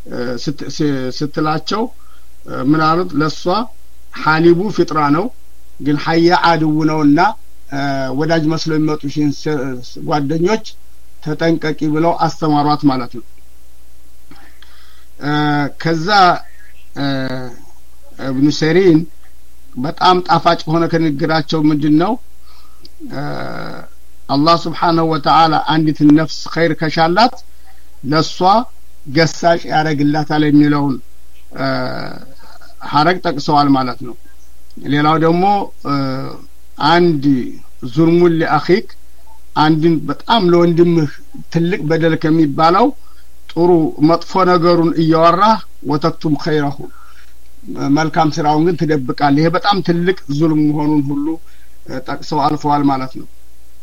ስትላቸው ምን አሉት ለሷ ሐሊቡ ፍጥራ ነው ግን ሐያ አድው ነውና ወዳጅ መስለው የሚመጡሽን ጓደኞች ተጠንቀቂ ብለው አስተማሯት ማለት ነው ከዛ ኢብኑ ሲሪን በጣም ጣፋጭ ሆነ ከንግራቸው ምንድነው አላህ Subhanahu Wa Ta'ala አንዲት ነፍስ ኸይር ከሻላት ለሷ ገሳጭ ያረግላታል የሚለውን ሐረግ ጠቅሰዋል ማለት ነው ሌላው ደግሞ አንድ ዙልሙል ለአኺክ አንድን በጣም ለወንድምህ ትልቅ በደል ከሚባለው ጥሩ መጥፎ ነገሩን እያወራ ወተክቱም ኸይረሁ መልካም ስራውን ግን ትደብቃለህ ይሄ በጣም ትልቅ ዙልም መሆኑን ሁሉ ጠቅሰው አልፈዋል ማለት ነው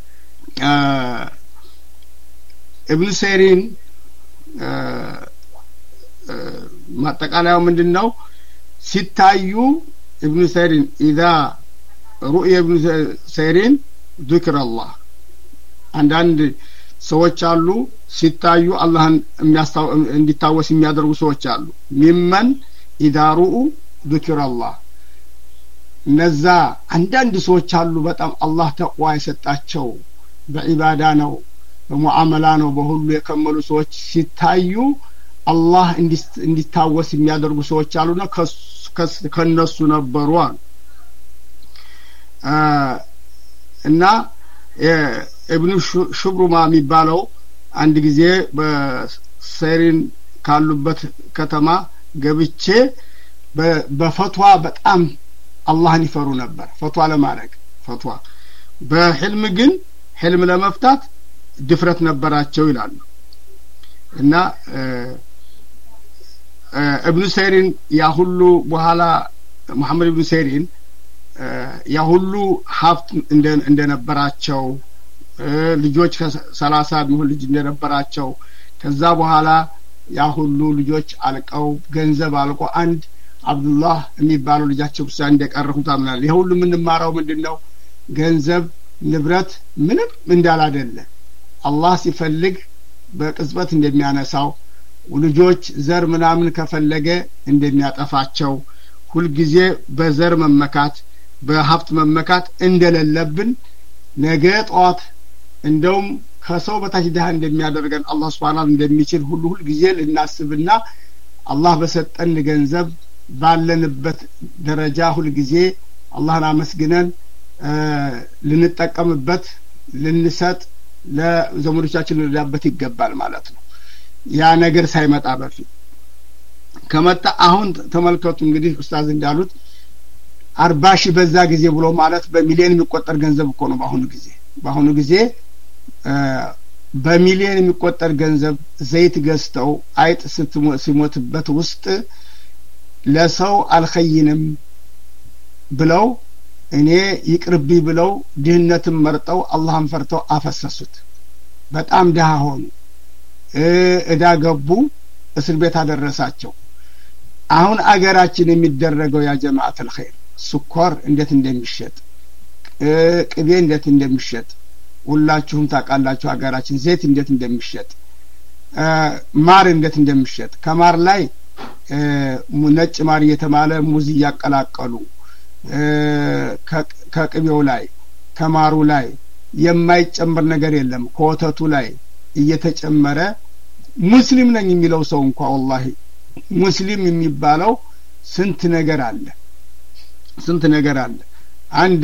ኢብኑ ሲሪን ማጠቃለያው ምንድነው ሲታዩ ኢብኑ ሲሪን اذا رؤيا ابن سيرين ذكر الله አንዳንድ ሰዎች አሉ ሲታዩ አላህን እንዲታወስ የሚያደርጉ ሰዎች አሉ ሚመን اذا رؤوا ذكر الله ነዛ አንዳንድ ሰዎች አሉ በጣም አላህ ተቋ የሰጣቸው በኢባዳ ነው በሙዓመላ ነው በሁሉ የከመሉ ሰዎች ሲታዩ አላህ እንዲታወስ የሚያደርጉ ሰዎች አሉና ከነሱ ነበሩ እና ኢብኑ ሹብሩማ የሚባለው አንድ ጊዜ በሰሪን ካሉበት ከተማ ገብቼ በፈትዋ በጣም አላህን ይፈሩ ነበር ፈትዋ ለማድረግ ፈትዋ በህልም ግን ህልም ለመፍታት ድፍረት ነበራቸው ይላሉ እና ኢብኑ ሲሪን ያ ሁሉ በኋላ መሐመድ ኢብኑ ሲሪን ያ ሁሉ ሀብት እንደነበራቸው ልጆች ሰላሳ ቢሆን ልጅ እንደነበራቸው ከዛ በኋላ ያ ሁሉ ልጆች አልቀው ገንዘብ አልቆ አንድ አብዱላህ የሚባለው ልጃቸው ብቻ እንደቀረሁ ታምናል ይሄ ሁሉ ምን ማራው ምንድነው ገንዘብ ንብረት ምንም እንዳላደለ አላህ ሲፈልግ በቅጽበት እንደሚያነሳው ልጆች ዘር ምናምን ከፈለገ እንደሚያጠፋቸው ሁሉ ጊዜ በዘር መመካት በሀብት መመካት እንደሌለብን ነገ ጧት እንደውም ከሰው በታች ደሃ እንደሚያደርገን አላህ Subhanahu እንደሚችል ሁሉ ሁሉ ጊዜ ልናስብና አላህ በሰጠን ገንዘብ ባለንበት ደረጃ ሁሉ ጊዜ አላህን አመስግነን ልንጠቀምበት ልንሰጥ ለዘመዶቻችን ልንዳበት ይገባል ማለት ነው ያ ነገር ሳይመጣ በፊት ከመጣ አሁን ተመልከቱ እንግዲህ ኡስታዝ እንዳሉት አርባ ሺህ በዛ ጊዜ ብሎ ማለት በሚሊዮን የሚቆጠር ገንዘብ እኮ ነው በአሁኑ ጊዜ በአሁኑ ጊዜ በሚሊዮን የሚቆጠር ገንዘብ ዘይት ገዝተው አይጥ ሲሞትበት ውስጥ ለሰው አልኸይንም ብለው እኔ ይቅርቢ ብለው ድህነትን መርጠው አላህን ፈርተው አፈሰሱት በጣም ደሃ ሆኑ እዳ ገቡ እስር ቤት አደረሳቸው አሁን አገራችን የሚደረገው ያ ጀማዓት الخير ስኳር እንዴት እንደሚሸጥ ቅቤ እንዴት እንደሚሸጥ ሁላችሁም ታውቃላችሁ አገራችን ዘይት እንዴት እንደሚሸጥ ማር እንዴት እንደሚሸጥ ከማር ላይ ነጭ ማር የተማለ ሙዝ ያቀላቀሉ ከቅቤው ላይ ከማሩ ላይ የማይጨመር ነገር የለም ኮተቱ ላይ እየተጨመረ ሙስሊም ነኝ የሚለው ሰው እንኳን والله ሙስሊም የሚባለው ስንት ነገር አለ ስንት ነገር አለ አንድ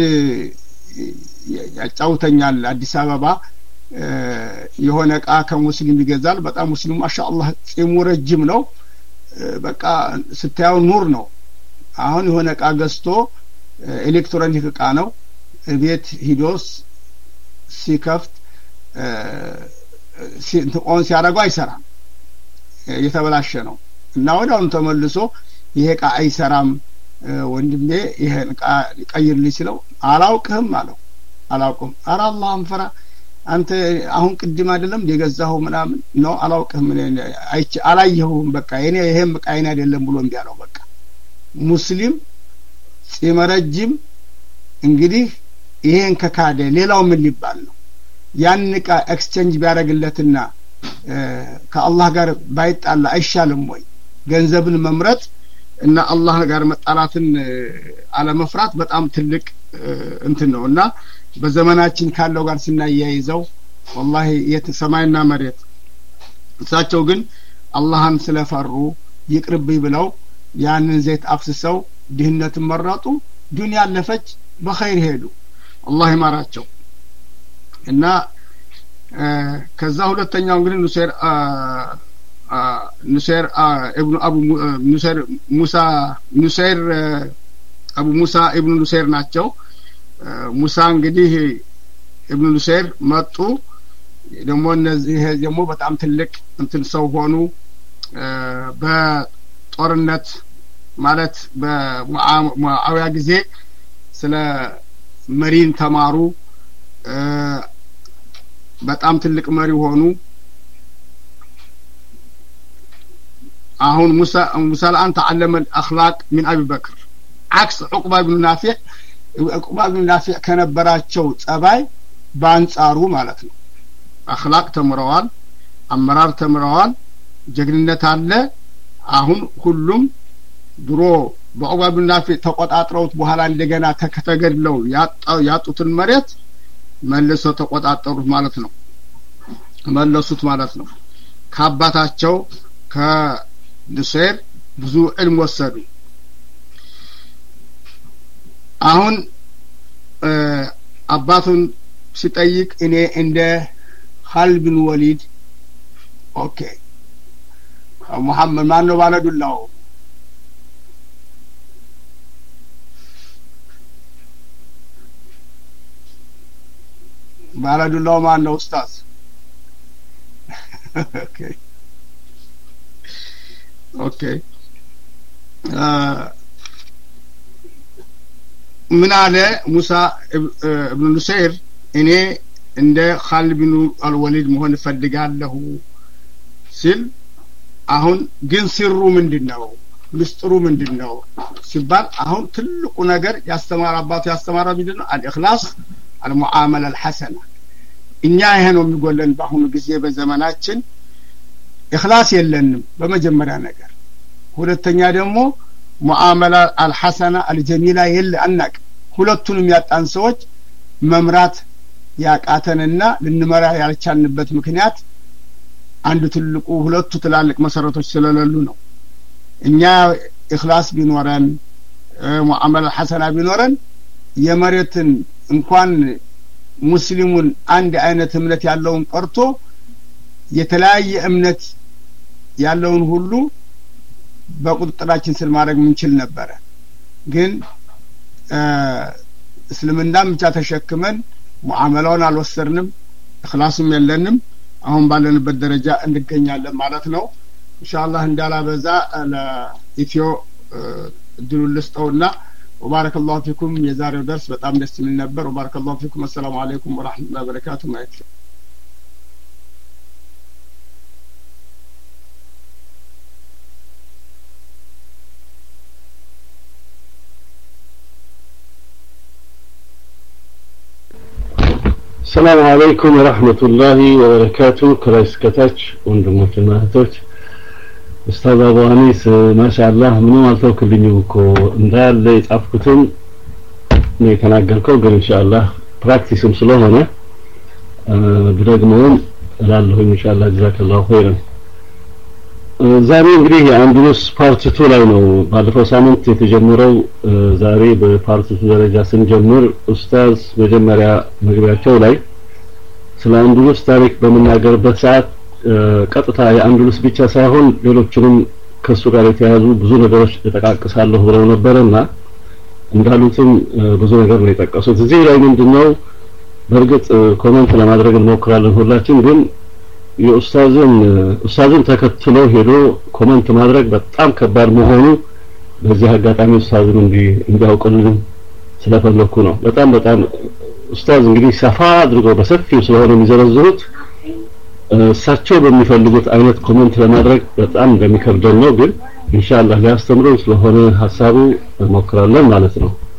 ያጫውተኛል አዲስ አበባ የሆነ ቃ ከሙስሊም ይገዛል በጣም ሙስሊም ማሻአላህ ጺሙ ረጅም ነው በቃ ስታየው ኑር ነው አሁን የሆነ ቃ ገዝቶ ኤሌክትሮኒክ ቃ ነው ቤት ሂዶስ ሲከፍት ኦን ሲያረጋው አይሰራም የተበላሸ ነው እና ወዳውን ተመልሶ ይሄ ቃ አይሰራም ወንድሜ ይሄን ቃ ቀይርልኝ ሲለው አላውቅህም አለው አላውቅም አራ አላህን ፈራ አንተ አሁን ቅድም አይደለም የገዛኸው ምናምን ነው አላውቅህም አይቼ አላየሁም በቃ የኔ ይሄም ቃ አይን አይደለም ብሎ እንዲያለው በቃ ሙስሊም ጺመረጅም እንግዲህ ይሄን ከካደ ሌላው ምን ሊባል ነው? ያን ዕቃ ኤክስቼንጅ ቢያደርግለትና ከአላህ ጋር ባይጣላ አይሻልም ወይ? ገንዘብን መምረጥ እና አላህ ጋር መጣላትን አለመፍራት በጣም ትልቅ እንትን ነውና በዘመናችን ካለው ጋር ስናያይዘው والله የተሰማይና መሬት እሳቸው ግን አላህን ስለፈሩ ይቅርብኝ ብለው ያንን ዘይት አፍስሰው ድህነትን መረጡ ዱንያ አለፈች በخير ሄዱ አላህ ይማራቸው እና ከዛ ሁለተኛው እንግዲህ ኑሰይር ኑሰይር ኢብኑ አቡ ኑሰይር ሙሳ ኑሰይር አቡ ሙሳ ኢብኑ ኑሰይር ናቸው ሙሳ እንግዲህ ኢብኑ ኑሰይር መጡ ደግሞ እነዚህ ደግሞ በጣም ትልቅ እንትን ሰው ሆኑ በጦርነት ማለት በሙአዊያ ጊዜ ስለ መሪን ተማሩ በጣም ትልቅ መሪ ሆኑ አሁን ሙሳ ሙሳ الان تعلم الاخلاق من ابي بكر عكس عقبه بن نافع عقبه بن نافع ከነበራቸው ጸባይ ባንጻሩ ማለት ነው اخلاق ተምረዋል አመራር ተምረዋል ጀግንነት አለ አሁን ሁሉም ድሮ በዑቅባ ብን ናፊዕ ተቆጣጥረውት በኋላ እንደገና ተከተገድለው ያጡትን መሬት መልሰው ተቆጣጠሩት ማለት ነው መለሱት ማለት ነው ከአባታቸው ከኑሰይር ብዙ ዕልም ወሰዱ አሁን አባቱን ሲጠይቅ እኔ እንደ ኻሊድ ብን ወሊድ ኦኬ ሙሐመድ ማን ነው ባለዱላው ባለዱላው ማን ነው ኡስታዝ ኦኬ ኦኬ ምን አለ ሙሳ ኢብኑ ኑሰይር እኔ እንደ ኻሊድ ብን አልወሊድ መሆን ፈልጋለሁ ሲል አሁን ግን ሲሩ ምንድነው ምስጥሩ ምንድነው ሲባል አሁን ትልቁ ነገር ያስተማር አባቱ ያስተማራ ምንድነው አልኢኽላስ المعامله الحسنه እኛ ይሄ ነው የሚጎለን በአሁኑ ጊዜ በዘመናችን ኢኽላስ የለንም በመጀመሪያ ነገር ሁለተኛ ደግሞ ሙአመላ الحسنه الجميله የለ አናቅ ሁለቱንም ያጣን ሰዎች መምራት ያቃተንና ልንመራ ያልቻልንበት ምክንያት አንዱ ትልቁ ሁለቱ ትላልቅ መሰረቶች ስለሌሉ ነው እኛ ኢኽላስ ቢኖረን ሙአመላ الحسنه ቢኖረን የመሬትን እንኳን ሙስሊሙን አንድ አይነት እምነት ያለውን ቀርቶ የተለያየ እምነት ያለውን ሁሉ በቁጥጥራችን ስር ማድረግ ምንችል ነበር ግን እስልምናም ብቻ ተሸክመን ሙአመላውን አልወሰርንም ኢኽላስም የለንም አሁን ባለንበት ደረጃ እንገኛለን ማለት ነው ኢንሻአላህ እንዳላበዛ ለኢትዮ ድሉልስጠውና وبارك الله فيكم يزار درس በጣም ደስ የሚል ነበር وبارك الله فيكم السلام عليكم ورحمة الله وبركاته ማይክ السلام عليكم ورحمة الله وبركاته كلاس كتاج ወንድሞችና እህቶች ኡስታዝ አቡ አኒስ ማሻአላህ ምንም አልተውክልኝም እኮ እንዳለ የጻፍኩትን ነው የተናገርከው ግን ኢንሻአላህ ፕራክቲስም ስለሆነ ብደግሞም እላለሁ ኢንሻአላህ ጀዛከላሁ ኸይረን ዛሬ እንግዲህ የአንዱስ ፓርት ሁለት ላይ ነው ባለፈው ሳምንት የተጀመረው ዛሬ በፓርት ሁለት ደረጃ ስንጀምር ኡስታዝ መጀመሪያ መግቢያቸው ላይ ስለ አንዱስ ታሪክ በመናገርበት ሰዓት ቀጥታ የአንዱስ ብቻ ሳይሆን ሌሎችንም ከሱ ጋር የተያዙ ብዙ ነገሮች ተጠቃቅሳለሁ ብለው ነበርና እንዳሉትም ብዙ ነገር ነው የጠቀሱት እዚህ ላይ ምንድነው በርግጥ ኮሜንት ለማድረግ እንሞክራለን ሁላችን ግን የኡስታዝን ኡስታዝን ተከትሎ ሄዶ ኮሜንት ማድረግ በጣም ከባድ መሆኑ በዚህ አጋጣሚ ኡስታዝን እንዲ እንዲያውቁልን ስለፈለኩ ነው በጣም በጣም ኡስታዝ እንግዲህ ሰፋ አድርገው በሰፊው ስለሆነ የሚዘረዝሩት እሳቸው በሚፈልጉት አይነት ኮሜንት ለማድረግ በጣም እንደሚከብደን ነው ግን ኢንሻአላህ ሊያስተምሩን ስለሆነ ሐሳቡ እንሞክራለን ማለት ነው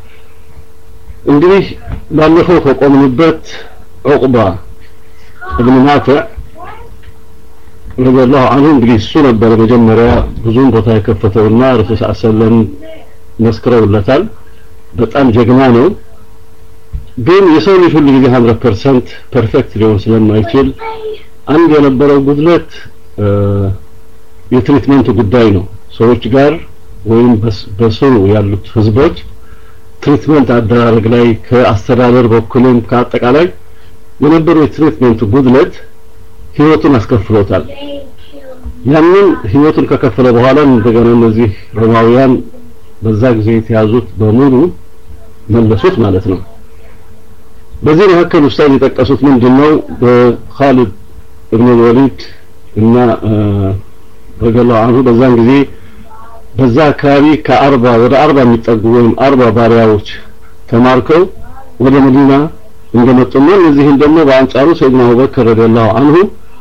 እንግዲህ ባለፈው ከቆምንበት ዑቅባ ابن نافع رضي الله عنه እንግዲህ እሱ ነበር መጀመሪያ ብዙን ቦታ የከፈተውና ረሱል ሰለላሁ ዐለይሂ ወሰለም መስክረውለታል በጣም ጀግና ነው ግን የሰው ልጅ ሁሉ ጊዜ one hundred percent ፐርፌክት ሊሆን ስለማይችል አንድ የነበረው ጉድለት የትሪትመንቱ ጉዳይ ነው ሰዎች ጋር ወይም በስሩ ያሉት ህዝቦች ትሪትመንት አደራረግ ላይ ከአስተዳደር በኩልም ከአጠቃላይ የነበረው የትሪትመንቱ ጉድለት ህይወቱን አስከፍሎታል ያንን ህይወቱን ከከፈለ በኋላ እንደገና እነዚህ ሮማውያን በዛ ጊዜ የተያዙት በሙሉ መለሱት ማለት ነው በዚህ መካከል ኡስታዝ የጠቀሱት ምንድነው በኻሊድ ኢብኑ ወሊድ እና ረጀላሁ ዐንሁ በዛን ጊዜ በዛ አካባቢ ከአርባ ወደ አርባ የሚጠጉ ወይም አርባ ባሪያዎች ተማርከው ወደ መዲና እንደመጡና እነዚህን ደግሞ በአንጻሩ ሰይድና አቡበከር ረጀላሁ ዐንሁ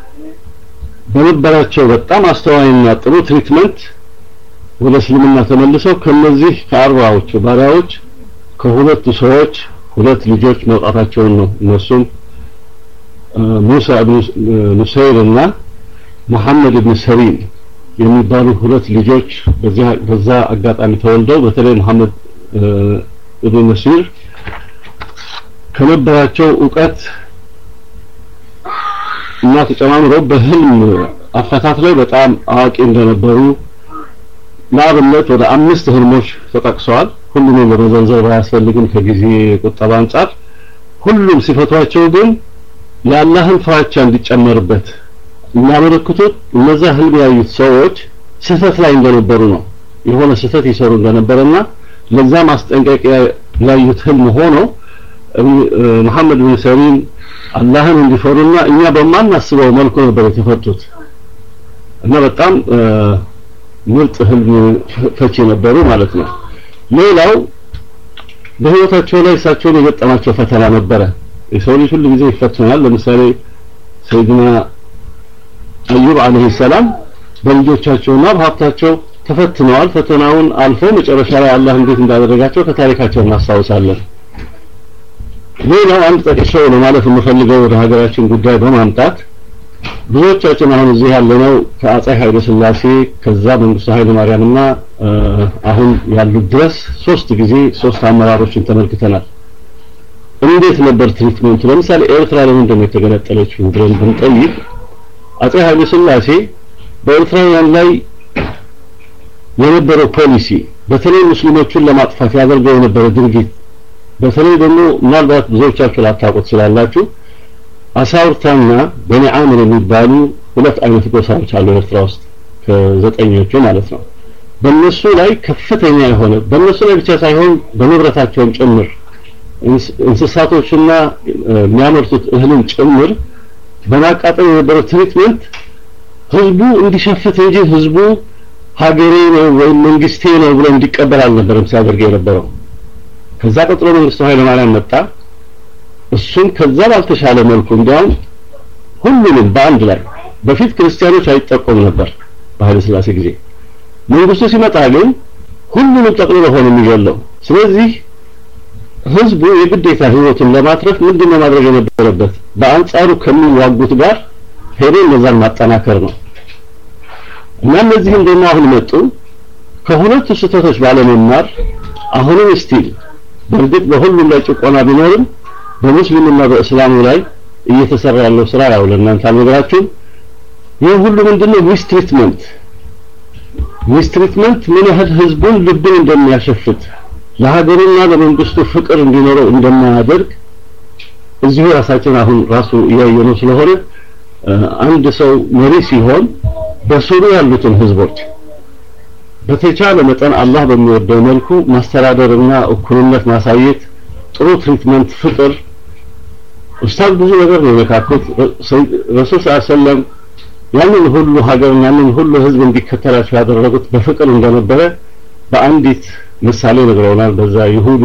በነበራቸው በጣም አስተዋይና ጥሩ ትሪትመንት ወደ እስልምና ተመልሰው ከነዚህ ከአርባዎቹ ባሪያዎች ከሁለቱ ሰዎች ሁለት ልጆች መውጣታቸውን ነው እነሱም ሙሳ ኢብኑ ኑሰይር እና መሐመድ ኢብኑ ሰሪን የሚባሉ ሁለት ልጆች በዛ በዛ አጋጣሚ ተወልደው በተለይ መሐመድ ኢብኑ ነሲር ከነበራቸው ዕውቀት እና ተጨማምረው በህልም አፈታት ላይ በጣም አዋቂ እንደነበሩ ለአብነት ወደ አምስት ህልሞች ተጠቅሰዋል ሁሉንም ለመዘንዘር ባያስፈልግም ከጊዜ ቁጠባ አንፃር ሁሉም ሲፈቷቸው ግን የአላህን ፍራቻ እንዲጨመርበት የሚያመለክቱት እነዛ ህልም ያዩት ሰዎች ስህተት ላይ እንደነበሩ ነው የሆነ ስህተት ይሰሩ እንደነበረና ለዛ ማስጠንቀቂያ ያዩት ህልም ሆኖ መሐመድ ኢብኑ ሰሪን አላህን እንዲፈሩና እኛ በማናስበው መልኩ ነበር የተፈቱት እና በጣም ምርጥ ህልም ፈቺ ነበሩ ማለት ነው ሌላው በህይወታቸው ላይ እሳቸውን የገጠማቸው ፈተና ነበረ የሰው ልጅ ሁሉ ጊዜ ይፈተናል ለምሳሌ ሰይድና አዩብ አለይሂ ሰላም በልጆቻቸውና በሀብታቸው ተፈትነዋል ፈተናውን አልፎ መጨረሻ ላይ አላህ እንዴት እንዳደረጋቸው ከታሪካቸው እናስታውሳለን ሌላው አንድ ጠቅሼው ለማለት የምፈልገው ወደ ሀገራችን ጉዳይ በማምጣት ብዙዎቻችን አሁን እዚህ ያለነው ከአፄ ኃይለ ሥላሴ ከዛ መንግስቱ ኃይለ ማርያምና አሁን ያሉት ድረስ ሶስት ጊዜ ሶስት አመራሮችን ተመልክተናል እንዴት ነበር ትሪትመንቱ ለምሳሌ ኤርትራ ለምን ደም የተገነጠለችው ብለን ብንጠይቅ አፄ ኃይለ ሥላሴ በኤርትራውያን ላይ የነበረው ፖሊሲ በተለይ ሙስሊሞችን ለማጥፋት ያደርገው የነበረ ድርጊት በተለይ ደግሞ ምናልባት ብዙዎቻችሁ ላታውቁት ስላላችሁ አሳውርታና በኒ አምር የሚባሉ ሁለት አይነት ጎሳዎች አሉ ኤርትራ ውስጥ ከዘጠኞቹ ማለት ነው በእነሱ ላይ ከፍተኛ የሆነ በእነሱ ላይ ብቻ ሳይሆን በንብረታቸውም ጭምር እንስሳቶችና የሚያመርቱት እህልን ጭምር በማቃጠል የነበረ ትሪትመንት ህዝቡ እንዲሸፍት እንጂ ህዝቡ ሀገሬ ነው ወይም መንግስቴ ነው ብሎ እንዲቀበል አልነበረም ሲያደርግ የነበረው ከዛ ቀጥሎ መንግስቱ ኃይለ ማርያም መጣ እሱን ከዛ ባልተሻለ መልኩ እንዲያውም ሁሉንም በአንድ ላይ በፊት ክርስቲያኖች አይጠቆም ነበር በኃይለ ሥላሴ ጊዜ መንግስቱ ሲመጣ ግን ሁሉንም ጠቅልሎ ሆነ የሚገለው ስለዚህ ህዝቡ የግዴታ ህይወቱን ለማትረፍ ምንድነው ማድረግ የነበረበት በአንጻሩ ከሚዋጉት ጋር ሄዶ እነዛን ማጠናከር ነው እና እነዚህም ደግሞ አሁን መጡ ከሁለቱ ስህተቶች ባለመማር አሁንም ስቲል በእርግጥ በሁሉም ላይ ጭቆና ቢኖርም በሙስሊምና በእስላሙ ላይ እየተሰራ ያለው ስራ ያው ለእናንተ አልነግራችሁ ይህ ሁሉ ምንድነው ሚስትሪትመንት ሚስትሪትመንት ምን ያህል ህዝቡን ልብን እንደሚያሸፍት ለሀገሩና ለመንግስቱ ፍቅር እንዲኖረው እንደማያደርግ እዚሁ ራሳችን አሁን ራሱ ያየነው ስለሆነ አንድ ሰው መሪ ሲሆን በስሩ ያሉትን ህዝቦች በተቻለ መጠን አላህ በሚወደው መልኩ ማስተዳደርና እኩልነት ማሳየት ጥሩ ትሪትመንት ፍቅር ኡስታዝ ብዙ ነገር ነው የካኩት ረሱል ሰለላሁ ዐለይሂ ወሰለም ያንን ሁሉ ሀገርና ያንን ሁሉ ህዝብ እንዲከተላቸው ያደረጉት በፍቅር እንደነበረ በአንዲት ምሳሌ ነግረውናል በዛ ይሁዱ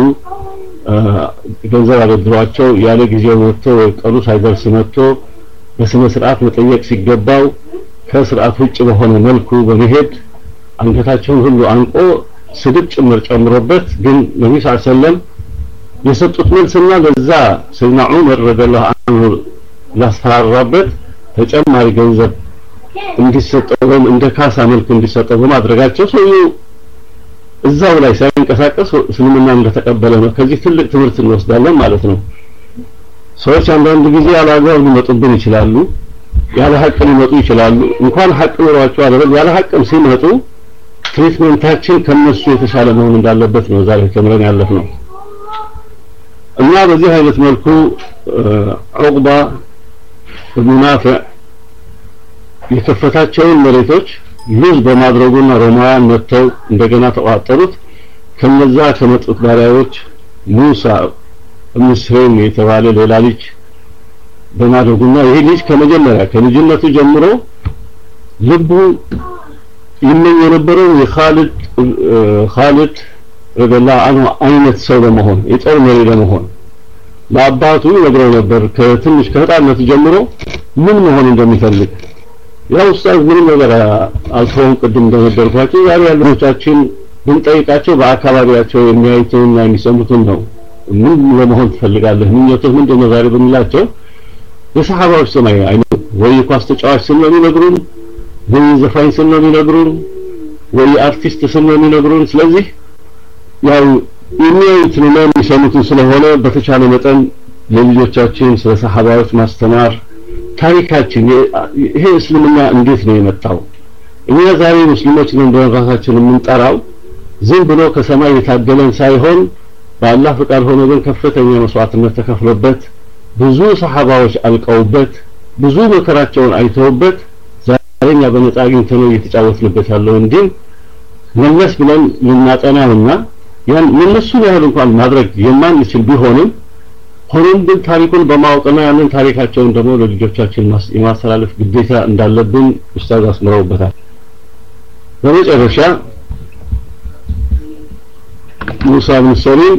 ገንዘብ አበድሯቸው ያለ ጊዜው ወጥቶ ቀኑ ሳይደርስ መጥቶ በስነ ስርዓት መጠየቅ ሲገባው ከስርዓት ውጭ በሆነ መልኩ በመሄድ አንገታቸውን ሁሉ አንቆ ስድብ ጭምር ጨምሮበት ግን ነብዩ ሰለላሁ ዐለይሂ ወሰለም የሰጡት መልስና ለዛ ሰይድና ዑመር ረዲየላሁ ዐንሁ ላስፈራራበት ተጨማሪ ገንዘብ እንዲሰጠው እንደ ካሳ መልክ እንዲሰጠው በማድረጋቸው ሰውየው እዛው ላይ ሳይንቀሳቀስ እስልምና እንደተቀበለ ነው። ከዚህ ትልቅ ትምህርት እንወስዳለን ማለት ነው። ሰዎች አንዳንድ ጊዜ ያላግባብ ሊመጡብን ይችላሉ፣ ያለ ሐቅ ሊመጡ ይችላሉ። እንኳን ሐቅ ኖሯቸው አይደለም ያለ ሐቅም ሲመጡ ትሪትመንታችን ከነሱ የተሻለ መሆን እንዳለበት ነው ዛሬ ተምረን ያለፍነው። እና በዚህ አይነት መልኩ ዑቅባ ኢብኑ ናፊዕ የከፈታቸውን መሬቶች ሉዝ በማድረጉና ሮማውያን መጥተው እንደገና ተቋጠሩት። ከነዛ ከመጡት ባሪያዎች ሙሳ ኢብኑ ሲሪን የተባለ ሌላ ልጅ በማድረጉና ይሄ ልጅ ከመጀመሪያ ከልጅነቱ ጀምሮ ልቡ ይመኝ የነበረው የኻሊድ ኻሊድ ረዲየላሁ ዐንሁ አይነት ሰው ለመሆን የጦር መሪ ለመሆን ለአባቱ ይነግረው ነበር ከትንሽ ከህፃንነቱ ጀምሮ ምን መሆን እንደሚፈልግ። ያው ኡስታዝ ምን ነገር አልፈውን ቅድም እንደነገርኳችሁ ዛሬ ያሉቻችን ብንጠይቃቸው በአካባቢያቸው የሚያዩትና የሚሰሙትን ነው። ምን ለመሆን ትፈልጋለህ ምኞትህ ምንድነው ዛሬ ብንላቸው የሰሃባዎች ሰማይ አይኑ ወይ ኳስ ተጫዋች ስም ነው የሚነግሩን፣ ወይ ዘፋኝ ስም ነው የሚነግሩን፣ ወይ አርቲስት ስም ነው የሚነግሩን። ስለዚህ ያው የሚያዩትና የሚሰሙትን ስለሆነ በተቻለ መጠን ለልጆቻችን ስለ ሰሃባዎች ማስተማር ታሪካችን ይሄ እስልምና እንዴት ነው የመጣው እኛ ዛሬ ሙስሊሞች ነን በራሳችን የምንጠራው ዝም ብሎ ከሰማይ የታደለን ሳይሆን በአላህ ፍቃድ ሆኖ ግን ከፍተኛ መስዋዕትነት ተከፍሎበት ብዙ ሰሃባዎች አልቀውበት ብዙ መከራቸውን አይተውበት ዛሬኛ በነፃ አግኝተን እየተጫወትንበት ያለው እንዴ መለስ ብለን ልናጠናውና ያን እነሱ ያህል እንኳን ማድረግ የማንችል ቢሆንም ሆኖም ግን ታሪኩን በማወቅና ያንን ታሪካቸውን ደግሞ ለልጆቻችን የማስተላለፍ ግዴታ እንዳለብን ኡስታዝ አስመረውበታል። በመጨረሻ ሙሳ ኢብኑ ሲሪን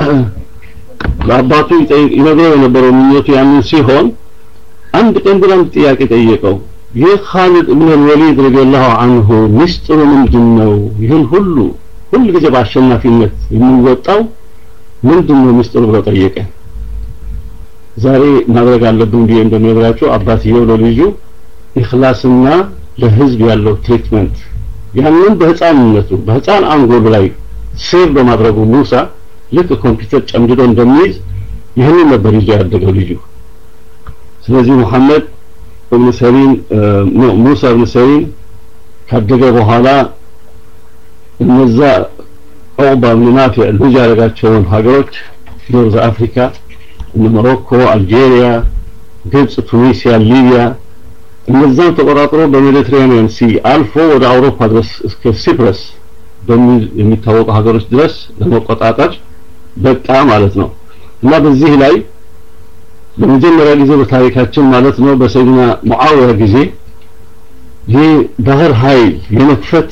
ለአባቱ ይነግረው የነበረው ምኞቱ ያንን ሲሆን አንድ ቀን ብለን ጥያቄ ጠየቀው። የኻሊድ ኢብኑ ወሊድ ረዲየላሁ ዐንሁ ምስጢሩ ምንድነው? ይህን ሁሉ ሁሉ ጊዜ በአሸናፊነት የሚወጣው ምንድነው ምስጢሩ ብሎ ጠየቀ። ዛሬ ማድረግ አለብን ብዬ እንደምነግራችሁ አባትየው ለልጁ ኢኽላስና ለህዝብ ያለው ትሪትመንት ያንን በህፃንነቱ በህፃን አንጎል ላይ ሴቭ በማድረጉ ሙሳ ልክ ኮምፒውተር ጨምድዶ እንደሚይዝ ይህንን ነበር ይዞ ያደገው ልጁ። ስለዚህ መሐመድ ኢብኑ ሲሪን ነው ሙሳ ኢብኑ ሲሪን ካደገ በኋላ እነዛ ዑቅባ ኢብኑ ናፊዕ ልጅ ያደረጋቸውን ሀገሮች ኖርዝ አፍሪካ ሞሮኮ፣ አልጄሪያ፣ ግብጽ፣ ቱኒሲያ፣ ሊቢያ እነዛን ተቆጣጥሮ በሜዲትራኒያን ሲ አልፎ ወደ አውሮፓ ድረስ እስከ ሲፕረስ በሚል የሚታወቁ ሀገሮች ድረስ ለመቆጣጠር በቃ ማለት ነው። እና በዚህ ላይ በመጀመሪያ ጊዜ በታሪካችን ማለት ነው በሰይድና ሙአዊያ ጊዜ ይህ ባህር ኃይል የመክፈት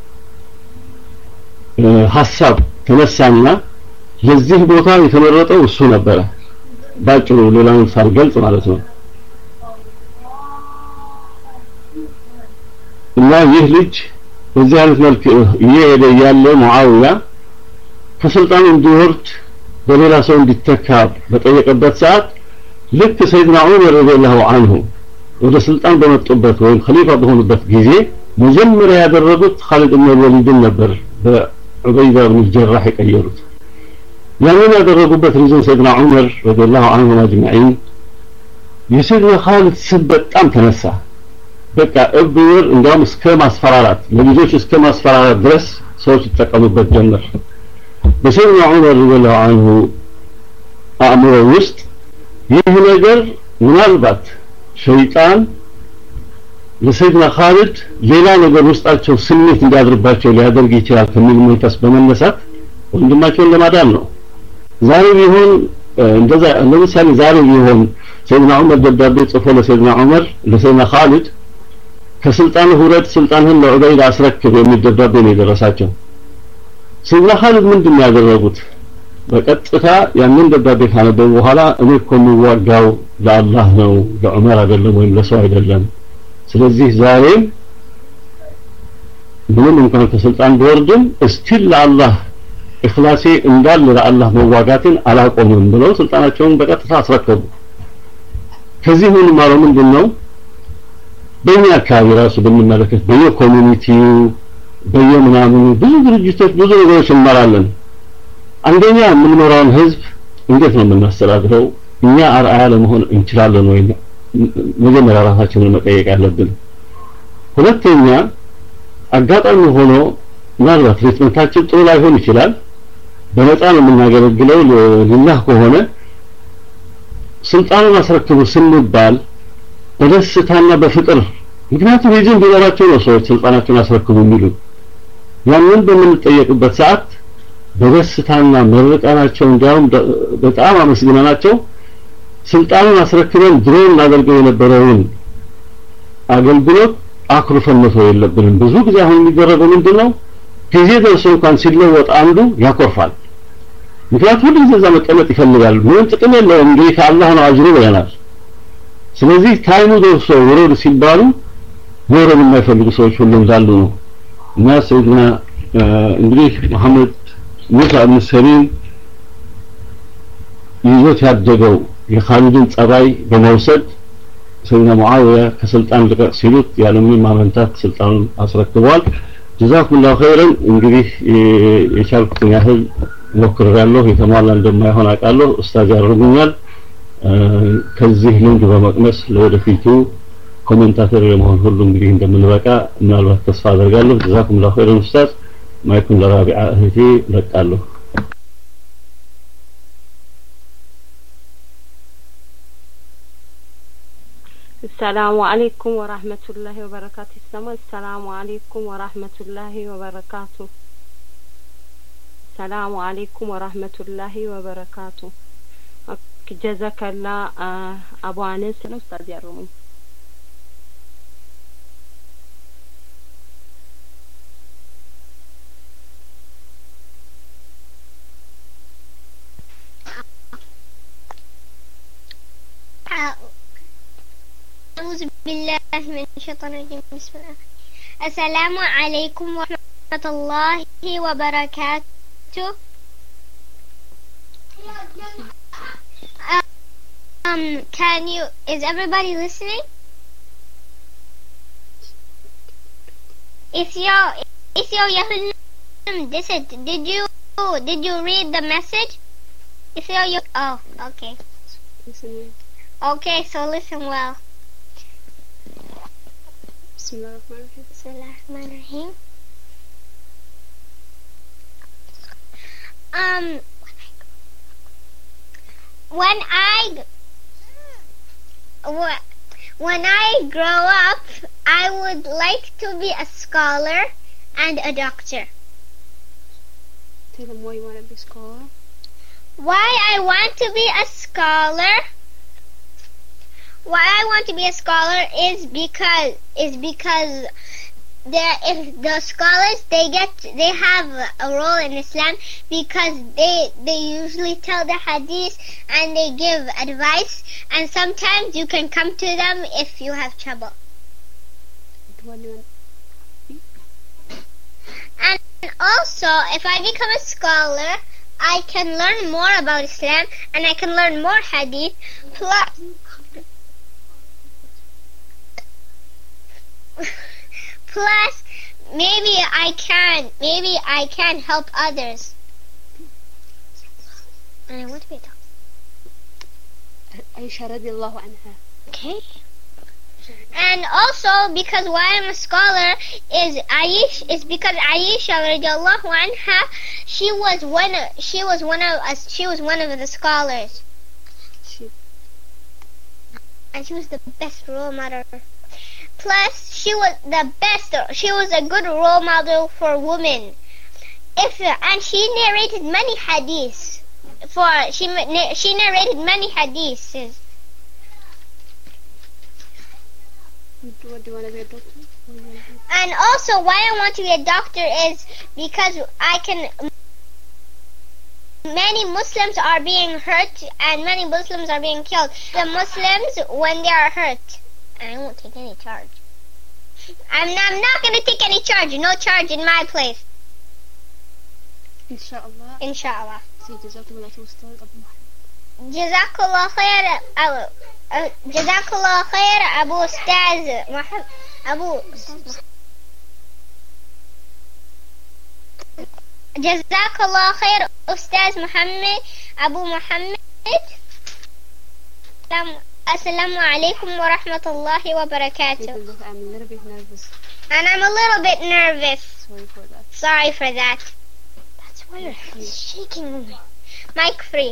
ሐሳብ ተነሳና ለዚህ ቦታ የተመረጠው እሱ ነበረ። ባጭሩ ሌላውን ሳልገልጽ ማለት ነው። እና ይህ ልጅ በዚህ አይነት መልክ እየሄደ ያለ ሙአዊያ ከስልጣኑ እንዲወርድ በሌላ ሰው እንዲተካ በጠየቀበት ሰዓት ልክ ሰይድና ዑመር ረዲየላሁ ዐንሁ ወደ ስልጣን በመጡበት ወይም ኸሊፋ በሆኑበት ጊዜ መጀመሪያ ያደረጉት ኻሊድ ኢብኑ ወሊድ ነበር በዑበይዳ ኢብኑ ጀራህ የቀየሩት። ያንን ያደረጉበት ሪዝን ሰይድና ዑመር ረዲየላሁ ዐንሁ አጅማዒን የሰይድና ኻሊድ ስም በጣም ተነሳ። በቃ እብር እንደውም እስከ ማስፈራራት ለልጆች እስከ ማስፈራራት ድረስ ሰዎች ይጠቀሙበት ጀመር። በሰይድና ዑመር ረዲየላሁ ዐንሁ አእምሮ ውስጥ ይህ ነገር ምናልባት ሸይጣን ለሰይድና ኻሊድ ሌላ ነገር ውስጣቸው ስሜት እንዲያድርባቸው ሊያደርግ ይችላል ከሚል መንፈስ በመነሳት ወንድማቸውን ለማዳን ነው። ዛሬ ቢሆን እንደዛ ለምሳሌ ዛሬ ቢሆን ሰይድና ዑመር ደብዳቤ ጽፎ ለሰይድና ዑመር ለሰይድና ኻሊድ ከስልጣን ሁረት ስልጣንን ለዑበይዳ አስረክብ የሚል ደብዳቤ ነው የደረሳቸው። ሰይድና ኻሊድ ምንድነው ያደረጉት? በቀጥታ ያንን ደብዳቤ ካነበቡ በኋላ እኔ እኮ የምዋጋው ለአላህ ነው ለዑመር አይደለም ወይም ለሰው አይደለም። ስለዚህ ዛሬ ምንም እንኳን ከስልጣን ቢወርድም እስቲል ለአላህ ኢኽላሴ እንዳለ ለአላህ መዋጋትን አላቆምም ብለው ስልጣናቸውን በቀጥታ አስረከቡ። ከዚህ ምን ማለት ምንድነው? በእኛ አካባቢ ራሱ ብንመለከት በየኮሚኒቲው በየምናምኑ ብዙ ድርጅቶች ብዙ ነገሮች እንመራለን። አንደኛ የምንመራውን ህዝብ እንዴት ነው የምናስተዳድረው? እኛ አርአያ ለመሆን እንችላለን ወይ? መጀመሪያ ራሳችንን መጠየቅ ያለብን። ሁለተኛ አጋጣሚ ሆኖ ምናልባት ትሪትመንታችን ጥሩ ላይሆን ይችላል። በነፃ ነው የምናገለግለው ለላህ ከሆነ ስልጣኑን አስረክቡ ስንባል በደስታና በፍቅር ምክንያቱም የጅን ቢኖራቸው ነው ሰዎች ስልጣናቸውን አስረክቡ የሚሉ ያንን በምንጠየቅበት ሰዓት በደስታና መርቀናቸው እንዲያውም በጣም አመስግነናቸው ስልጣኑን አስረክበን ድሮ እናደርገው የነበረውን አገልግሎት አክሩፈን መተው የለብንም። ብዙ ጊዜ አሁን የሚደረገው ምንድነው? ጊዜ ደርሶ እንኳን ሲለወጥ አንዱ ያኮርፋል። ምክንያቱም ሁሉ ጊዜ እዛ መቀመጥ ይፈልጋል። ምንም ጥቅም የለውም። እንግዲህ ከአላህ ነው አጅሩ ብለናል። ስለዚህ ታይሙ ደርሶ ወረድ ሲባሉ ወረድ የማይፈልጉ ሰዎች ሁሉ እንዳሉ ነው። እና ሰይድና እንግዲህ መሐመድ ሙሳ ኢብኑ ሰሊም ይዞት ያደገው የኻሊድን ጸባይ በመውሰድ ሰይድና ሙአዊያ ከስልጣን ልቀቅ ሲሉት ያለምንም ማመንታት ስልጣኑን አስረክበዋል። ጀዛኩሙላሁ ኸይረን። እንግዲህ የቻልኩትን ያህል ሞክሬያለሁ። የተሟላ እንደማይሆን አውቃለሁ። ኡስታዝ ያርጉኛል። ከዚህ ልምድ በመቅመስ ለወደፊቱ ኮሜንታተር ለመሆን ሁሉ እንግዲህ እንደምንበቃ ምናልባት ተስፋ አደርጋለሁ። ጀዛኩሙላሁ ኸይረን ኡስታዝ። ማይኩን ለራቢዓ እህቴ ለቃለሁ። السلام عليكم ورحمة الله وبركاته. السلام السلام عليكم ورحمة الله وبركاته. السلام عليكم ورحمة الله وبركاته. جزاك الله أبو أنس الأستاذ يرومي. أعوذ بالله من الشيطان الرجيم. بسم الله. السلام عليكم ورحمة الله وبركاته. Um, can you? Is everybody listening? Isyo, Isyo Yahulum, this it. Did you? Did you read the message? Isyo, you. Oh, okay. Okay, so listen well. Bismillahirrahmanirrahim. Um, when I when I grow up, I would like to be a scholar and a doctor. Tell them why you want to be a scholar. Why I want to be a scholar? Why I want to be a scholar is because is because the if the scholars they get they have a role in Islam because they they usually tell the hadith and they give advice, and sometimes you can come to them if you have trouble. And also, if I become a scholar, I can learn more about Islam and I can learn more hadith. Plus, plus maybe I can maybe I can help others. And I want to be a doctor. Aisha radiallahu anha. Okay. And also because why I'm a scholar is Aish is because Aisha radiallahu anha she was one of, she was one of us she was one of the scholars. She and she was the best role model. Plus, she was the best. She was a good role model for women. If and she narrated many hadiths. For she she narrated many hadiths. What do you want to be a doctor? And also, why I want to be a doctor is because I can. Many Muslims are being hurt, and many Muslims are being killed. The Muslims when they are hurt. I won't take any charge. I'm not, I'm not going to take any charge. No charge in my place. إن شاء الله. إن شاء الله. جزاكم الله خير أستاذ أبو محمد. جزاك الله خير أبو جزاك الله خير أبو أستاذ محمد أبو جزاك الله خير أستاذ محمد أبو محمد. السلام عليكم ورحمة الله وبركاته. I'm a little bit nervous. And I'm a little bit nervous. Sorry for that. Sorry for that. That's why you're shaking me. Mic free.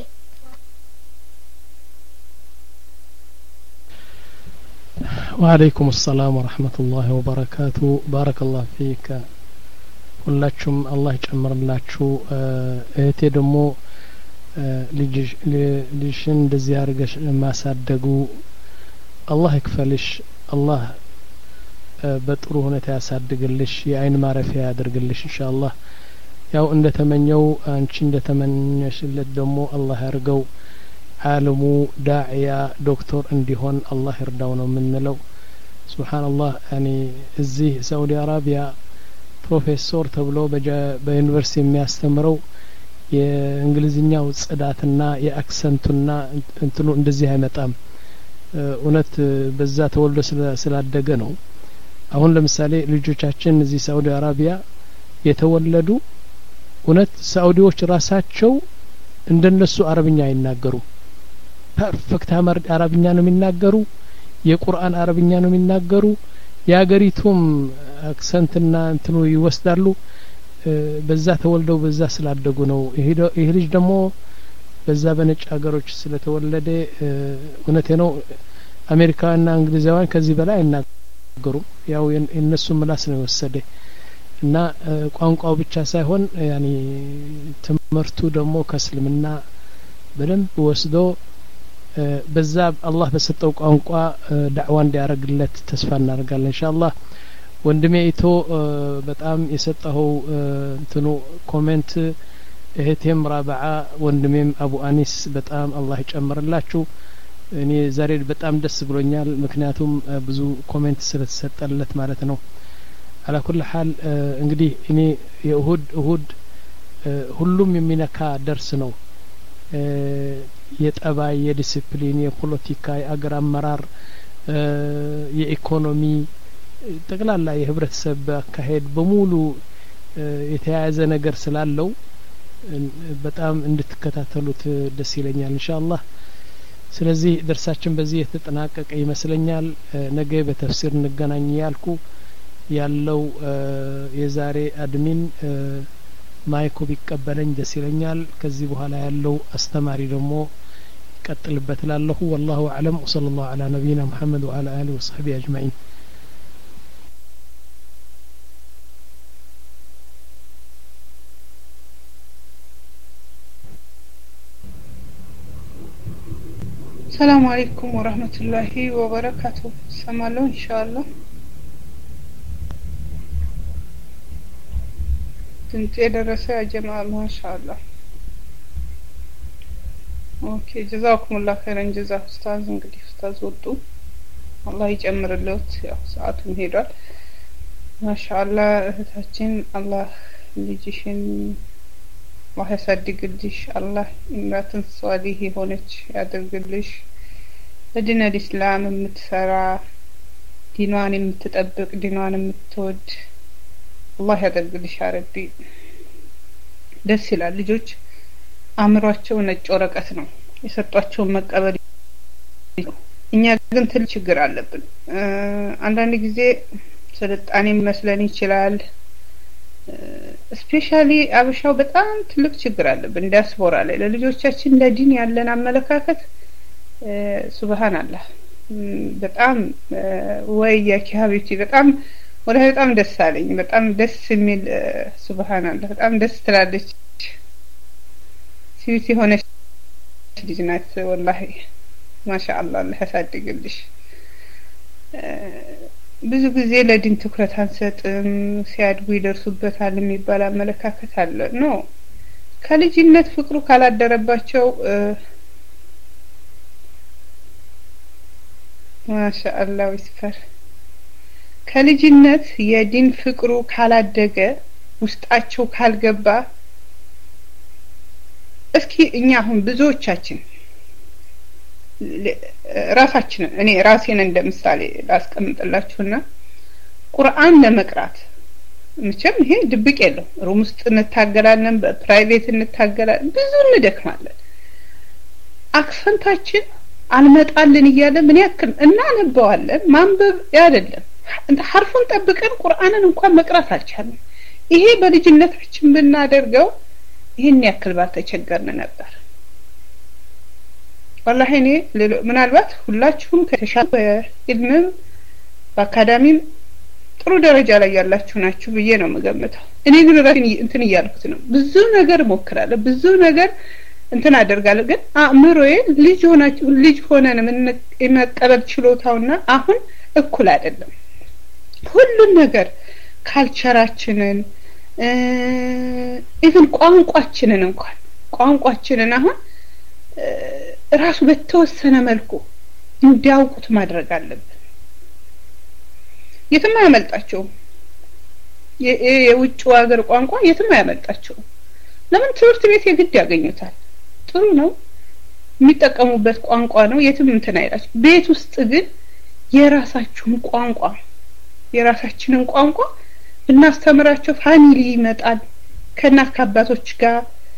وعليكم السلام ورحمة الله وبركاته. بارك الله فيك. ሁላችሁም አላህ ይጨምርላችሁ። እህቴ ደግሞ ልጅሽን እንደዚህ አድርገሽ ማሳደጉ አላህ ይክፈልሽ። አላህ በጥሩ ሁኔታ ያሳድግልሽ፣ የአይን ማረፊያ ያድርግልሽ ኢንሻአላህ። ያው እንደተመኘው አንቺ እንደተመኘሽለት ደግሞ አላህ ያርገው። ዓለሙ ዳዕያ ዶክተር እንዲሆን አላህ ይርዳው ነው የምንለው። ሱብሃንአላህ ያኒ እዚህ ሳውዲ አረቢያ ፕሮፌሰር ተብሎ በዩኒቨርሲቲ የሚያስተምረው የእንግሊዝኛው ጽዳትና የአክሰንቱና እንትኑ እንደዚህ አይመጣም። እውነት በዛ ተወልዶ ስላደገ ነው። አሁን ለምሳሌ ልጆቻችን እዚህ ሳውዲ አረቢያ የተወለዱ እውነት ሳውዲዎች ራሳቸው እንደነሱ አረብኛ አይናገሩ። ፐርፌክት አረብኛ ነው የሚናገሩ። የቁርአን አረብኛ ነው የሚናገሩ። የአገሪቱም አክሰንትና እንትኑ ይወስዳሉ። በዛ ተወልደው በዛ ስላደጉ ነው። ይሄ ልጅ ደግሞ በዛ በነጭ ሀገሮች ስለተወለደ እውነቴ ነው አሜሪካና እንግሊዛውያን ከዚህ በላይ አይናገሩም። ያው የነሱ ምላስ ነው የወሰደ እና ቋንቋው ብቻ ሳይሆን ያኒ ትምህርቱ ደግሞ ከእስልምና በደንብ ወስዶ በዛ አላህ በሰጠው ቋንቋ ዳዕዋ እንዲያደርግለት ተስፋ እናደርጋለን ኢንሻአላህ። ወንድሜ ኢቶ በጣም የሰጠው እንትኑ ኮሜንት እህቴም ራብዓ ወንድሜም አቡ አኒስ በጣም አላህ ይጨምርላችሁ። እኔ ዛሬ በጣም ደስ ብሎኛል፣ ምክንያቱም ብዙ ኮሜንት ስለተሰጠለት ማለት ነው። على كل حال እንግዲህ እኔ የእሁድ እሁድ ሁሉም የሚነካ ደርስ ነው። የጠባይ፣ የዲሲፕሊን፣ የፖለቲካ፣ የአገር አመራር፣ የኢኮኖሚ ጠቅላላ የህብረተሰብ አካሄድ በሙሉ የተያያዘ ነገር ስላለው በጣም እንድትከታተሉት ደስ ይለኛል ኢንሻአላህ። ስለዚህ ደርሳችን በዚህ የተጠናቀቀ ይመስለኛል። ነገ በተፍሲር እንገናኝ ያልኩ ያለው የዛሬ አድሚን ማይኮ ቢቀበለኝ ደስ ይለኛል። ከዚህ በኋላ ያለው አስተማሪ ደግሞ ቀጥልበት ላለሁ والله اعلم وصلى الله على نبينا محمد وعلى اله وصحبه اجمعين. السلام عليكم ورحمة الله وبركاته. سمالو إن شاء الله. تنتهي درسة يا جماعة ما شاء الله. اوكي جزاكم الله خيرا جزاء أستاذ انقدي أستاذ ودو الله يجمر اللوت يا ساعتهم هيدال ما شاء الله. እህታችን الله ልጅሽን الله ያሳድግልሽ። الله እናትን ሷሊህ ሆነች ያድርግልሽ። ለዲን الإسلام የምትሰራ ዲኗን የምትጠብቅ ዲኗን የምትወድ الله ያደርግልሽ አረቢ። ደስ ይላል። ልጆች አእምሯቸው ነጭ ወረቀት ነው፣ የሰጧቸውን መቀበል። እኛ ግን ትልቅ ችግር አለብን። አንዳንድ ጊዜ ስልጣኔ መስለን ይችላል። ስፔሻሊ አበሻው በጣም ትልቅ ችግር አለብን ዲያስፖራ ላይ ለልጆቻችን ለዲን ያለን አመለካከት ሱብሃንአላህ በጣም ወይ ያኪሃቢቲ በጣም ወደ በጣም ደስ አለኝ። በጣም ደስ የሚል ሱብሃንአላህ በጣም ደስ ትላለች። ሲቲ ሆነሽ ልጅ ናት ወላሂ ማሻአላህ አላህ ያሳድግልሽ። ብዙ ጊዜ ለዲን ትኩረት አንሰጥም፣ ሲያድጉ ይደርሱበታል የሚባል አመለካከት አለ። ኖ ከልጅነት ፍቅሩ ካላደረባቸው ማሻአላህ ይስፈር ከልጅነት የዲን ፍቅሩ ካላደገ ውስጣቸው ካልገባ እስኪ እኛ አሁን ብዙዎቻችን ራሳችንን እኔ ራሴን እንደምሳሌ ላስቀምጥላችሁና ቁርአን ለመቅራት መቼም ይሄ ድብቅ የለው ሩም ውስጥ እንታገላለን በፕራይቬት እንታገላለን ብዙ እንደክማለን አክሰንታችን አልመጣልን እያለ ምን ያክል እናነበዋለን ማንበብ አይደለም እንደ ሐርፉን ጠብቀን ቁርአንን እንኳን መቅራት አልቻለም ይሄ በልጅነታችን ብናደርገው ይሄን ያክል ባልተቸገርን ነበር والله እኔ ምናልባት ሁላችሁም ከተሻለ በዕልምም በአካዳሚም ጥሩ ደረጃ ላይ ያላችሁ ናችሁ ብዬ ነው መገመተው እኔ ግን ራሴን እንትን እያልኩት ነው ብዙ ነገር ሞክራለሁ ብዙ ነገር እንትን አደርጋለሁ ግን አእምሮዬ ልጅ ሆናችሁ ልጅ ሆነን ምን የመቀበል ችሎታውና አሁን እኩል አይደለም ሁሉን ነገር ካልቸራችንን ኢቭን ቋንቋችንን እንኳን ቋንቋችንን አሁን ራሱ በተወሰነ መልኩ እንዲያውቁት ማድረግ አለብን የትም አያመልጣቸው የውጭ ሀገር ቋንቋ የትም አያመልጣቸው ለምን ትምህርት ቤት የግድ ያገኙታል ጥሩ ነው የሚጠቀሙበት ቋንቋ ነው የትም እንትን አይላችሁ ቤት ውስጥ ግን የራሳችሁን ቋንቋ የራሳችንን ቋንቋ እናስተምራቸው ፋሚሊ ይመጣል ከናት ከአባቶች ጋር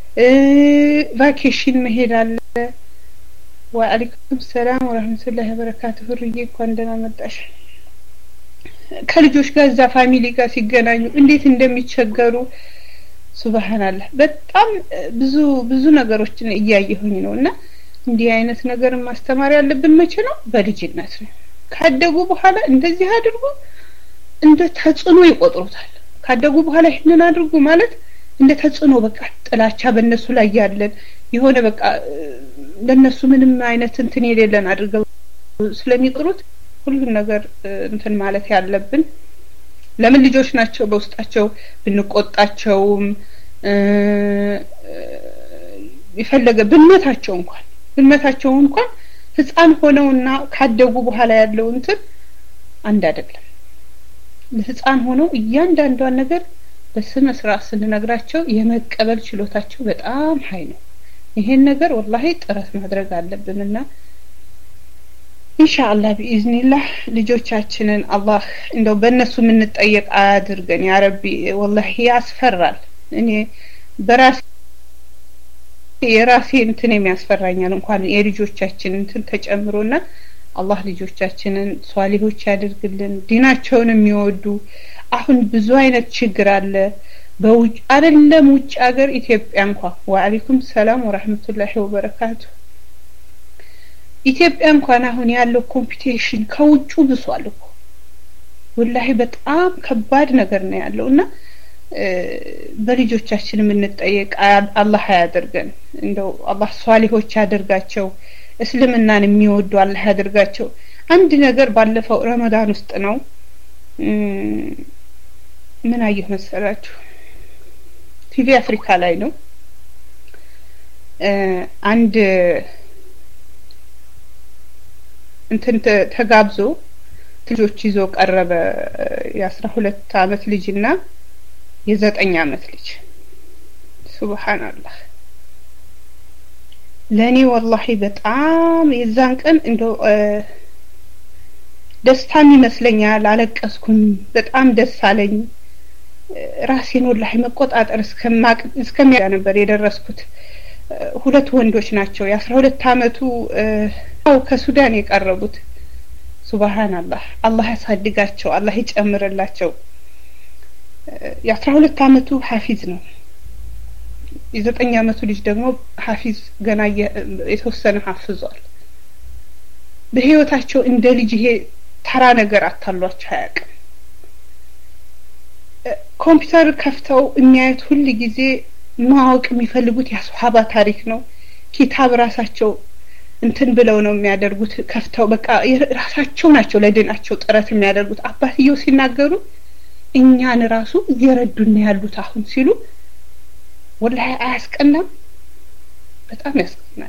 ቫኬሽን መሄድ አለ ወአለይኩም ሰላም ወራህመቱላሂ ወበረካቱሁ ርዬ እንኳን ደህና መጣሽ ከልጆች ጋር እዛ ፋሚሊ ጋር ሲገናኙ እንዴት እንደሚቸገሩ ሱብሃንአላህ በጣም ብዙ ብዙ ነገሮችን እያየሁኝ ነውና እንዲህ አይነት ነገር ማስተማር ያለብን መቼ ነው በልጅነት ነው ካደጉ በኋላ እንደዚህ አድርጉ እንደ ተጽኖ ይቆጥሩታል ካደጉ በኋላ ይሄንን አድርጉ ማለት እንደ ተጽኖ በቃ ጥላቻ በእነሱ ላይ ያለን የሆነ በቃ ለነሱ ምንም አይነት እንትን የሌለን አድርገው ስለሚጥሩት ሁሉ ነገር እንትን ማለት ያለብን ለምን ልጆች ናቸው በውስጣቸው ብንቆጣቸውም ይፈለገ ብንመታቸው እንኳን ብንመታቸው እንኳን ህፃን ሆነውና ካደጉ በኋላ ያለው እንትን አንድ አይደለም ህፃን ሆነው እያንዳንዷን ነገር በስነ ስርዓት ስንነግራቸው የመቀበል ችሎታቸው በጣም ሀይ ነው ይሄን ነገር والله ጥረት ማድረግ አለብንና ኢንሻአላህ باذنillah ልጆቻችንን አላህ እንደው በእነሱ ምን እንጠየቅ አድርገን ያ ረቢ والله ያስፈራል እኔ በራሴ የራሴ እንትን የሚያስፈራኛል እንኳን የልጆቻችን እንትን ተጨምሮና አላህ ልጆቻችንን ሷሊሆች ያድርግልን ዲናቸውን የሚወዱ አሁን ብዙ አይነት ችግር አለ በውጭ አይደለም ውጭ ሀገር ኢትዮጵያ እንኳን ወአለይኩም ሰላም ወራህመቱላሂ ወበረካቱ ኢትዮጵያ እንኳን አሁን ያለው ኮምፒቲሽን ከውጭ ብሷል እኮ ወላሂ በጣም ከባድ ነገር ነው ያለውና በልጆቻችን ምን እንጠየቅ አላህ ያደርገን እንደው አላህ ሷሊሆች ያደርጋቸው እስልምናን የሚወዱ አላህ ያደርጋቸው አንድ ነገር ባለፈው ረመዳን ውስጥ ነው ምን አየሁ መሰላችሁ ቲቪ አፍሪካ ላይ ነው አንድ እንትን ተጋብዞ ልጆች ይዞ ቀረበ የአስራ ሁለት አመት ልጅና የዘጠኝ አመት ልጅ ሱብሃንአላህ ለኔ والله በጣም የዛን ቀን እንደው ደስታም ይመስለኛል አለቀስኩኝ በጣም ደስ አለኝ ራሴን والله መቆጣጠር እስከማቅ እስከሚያ ነበር የደረስኩት ሁለት ወንዶች ናቸው የአስራ ሁለት አመቱ ከሱዳን የቀረቡት ሱብሃንአላህ አላህ ያሳድጋቸው አላህ ይጨምርላቸው የአስራ ሁለት አመቱ ሐፊዝ ነው የዘጠኝ አመቱ ልጅ ደግሞ ሐፊዝ ገና የተወሰነ ሐፍዟል በህይወታቸው እንደ ልጅ ይሄ ተራ ነገር አታሏቸው አያውቅም ኮምፒውተር ከፍተው የሚያዩት ሁሉ ጊዜ ማወቅ የሚፈልጉት የሱሐባ ታሪክ ነው ኪታብ ራሳቸው እንትን ብለው ነው የሚያደርጉት ከፍተው በቃ ራሳቸው ናቸው ለድናቸው ጥረት የሚያደርጉት አባትየው ሲናገሩ እኛን ራሱ እየረዱን ያሉት አሁን ሲሉ والله አያስቀናም በጣም ያስቀናል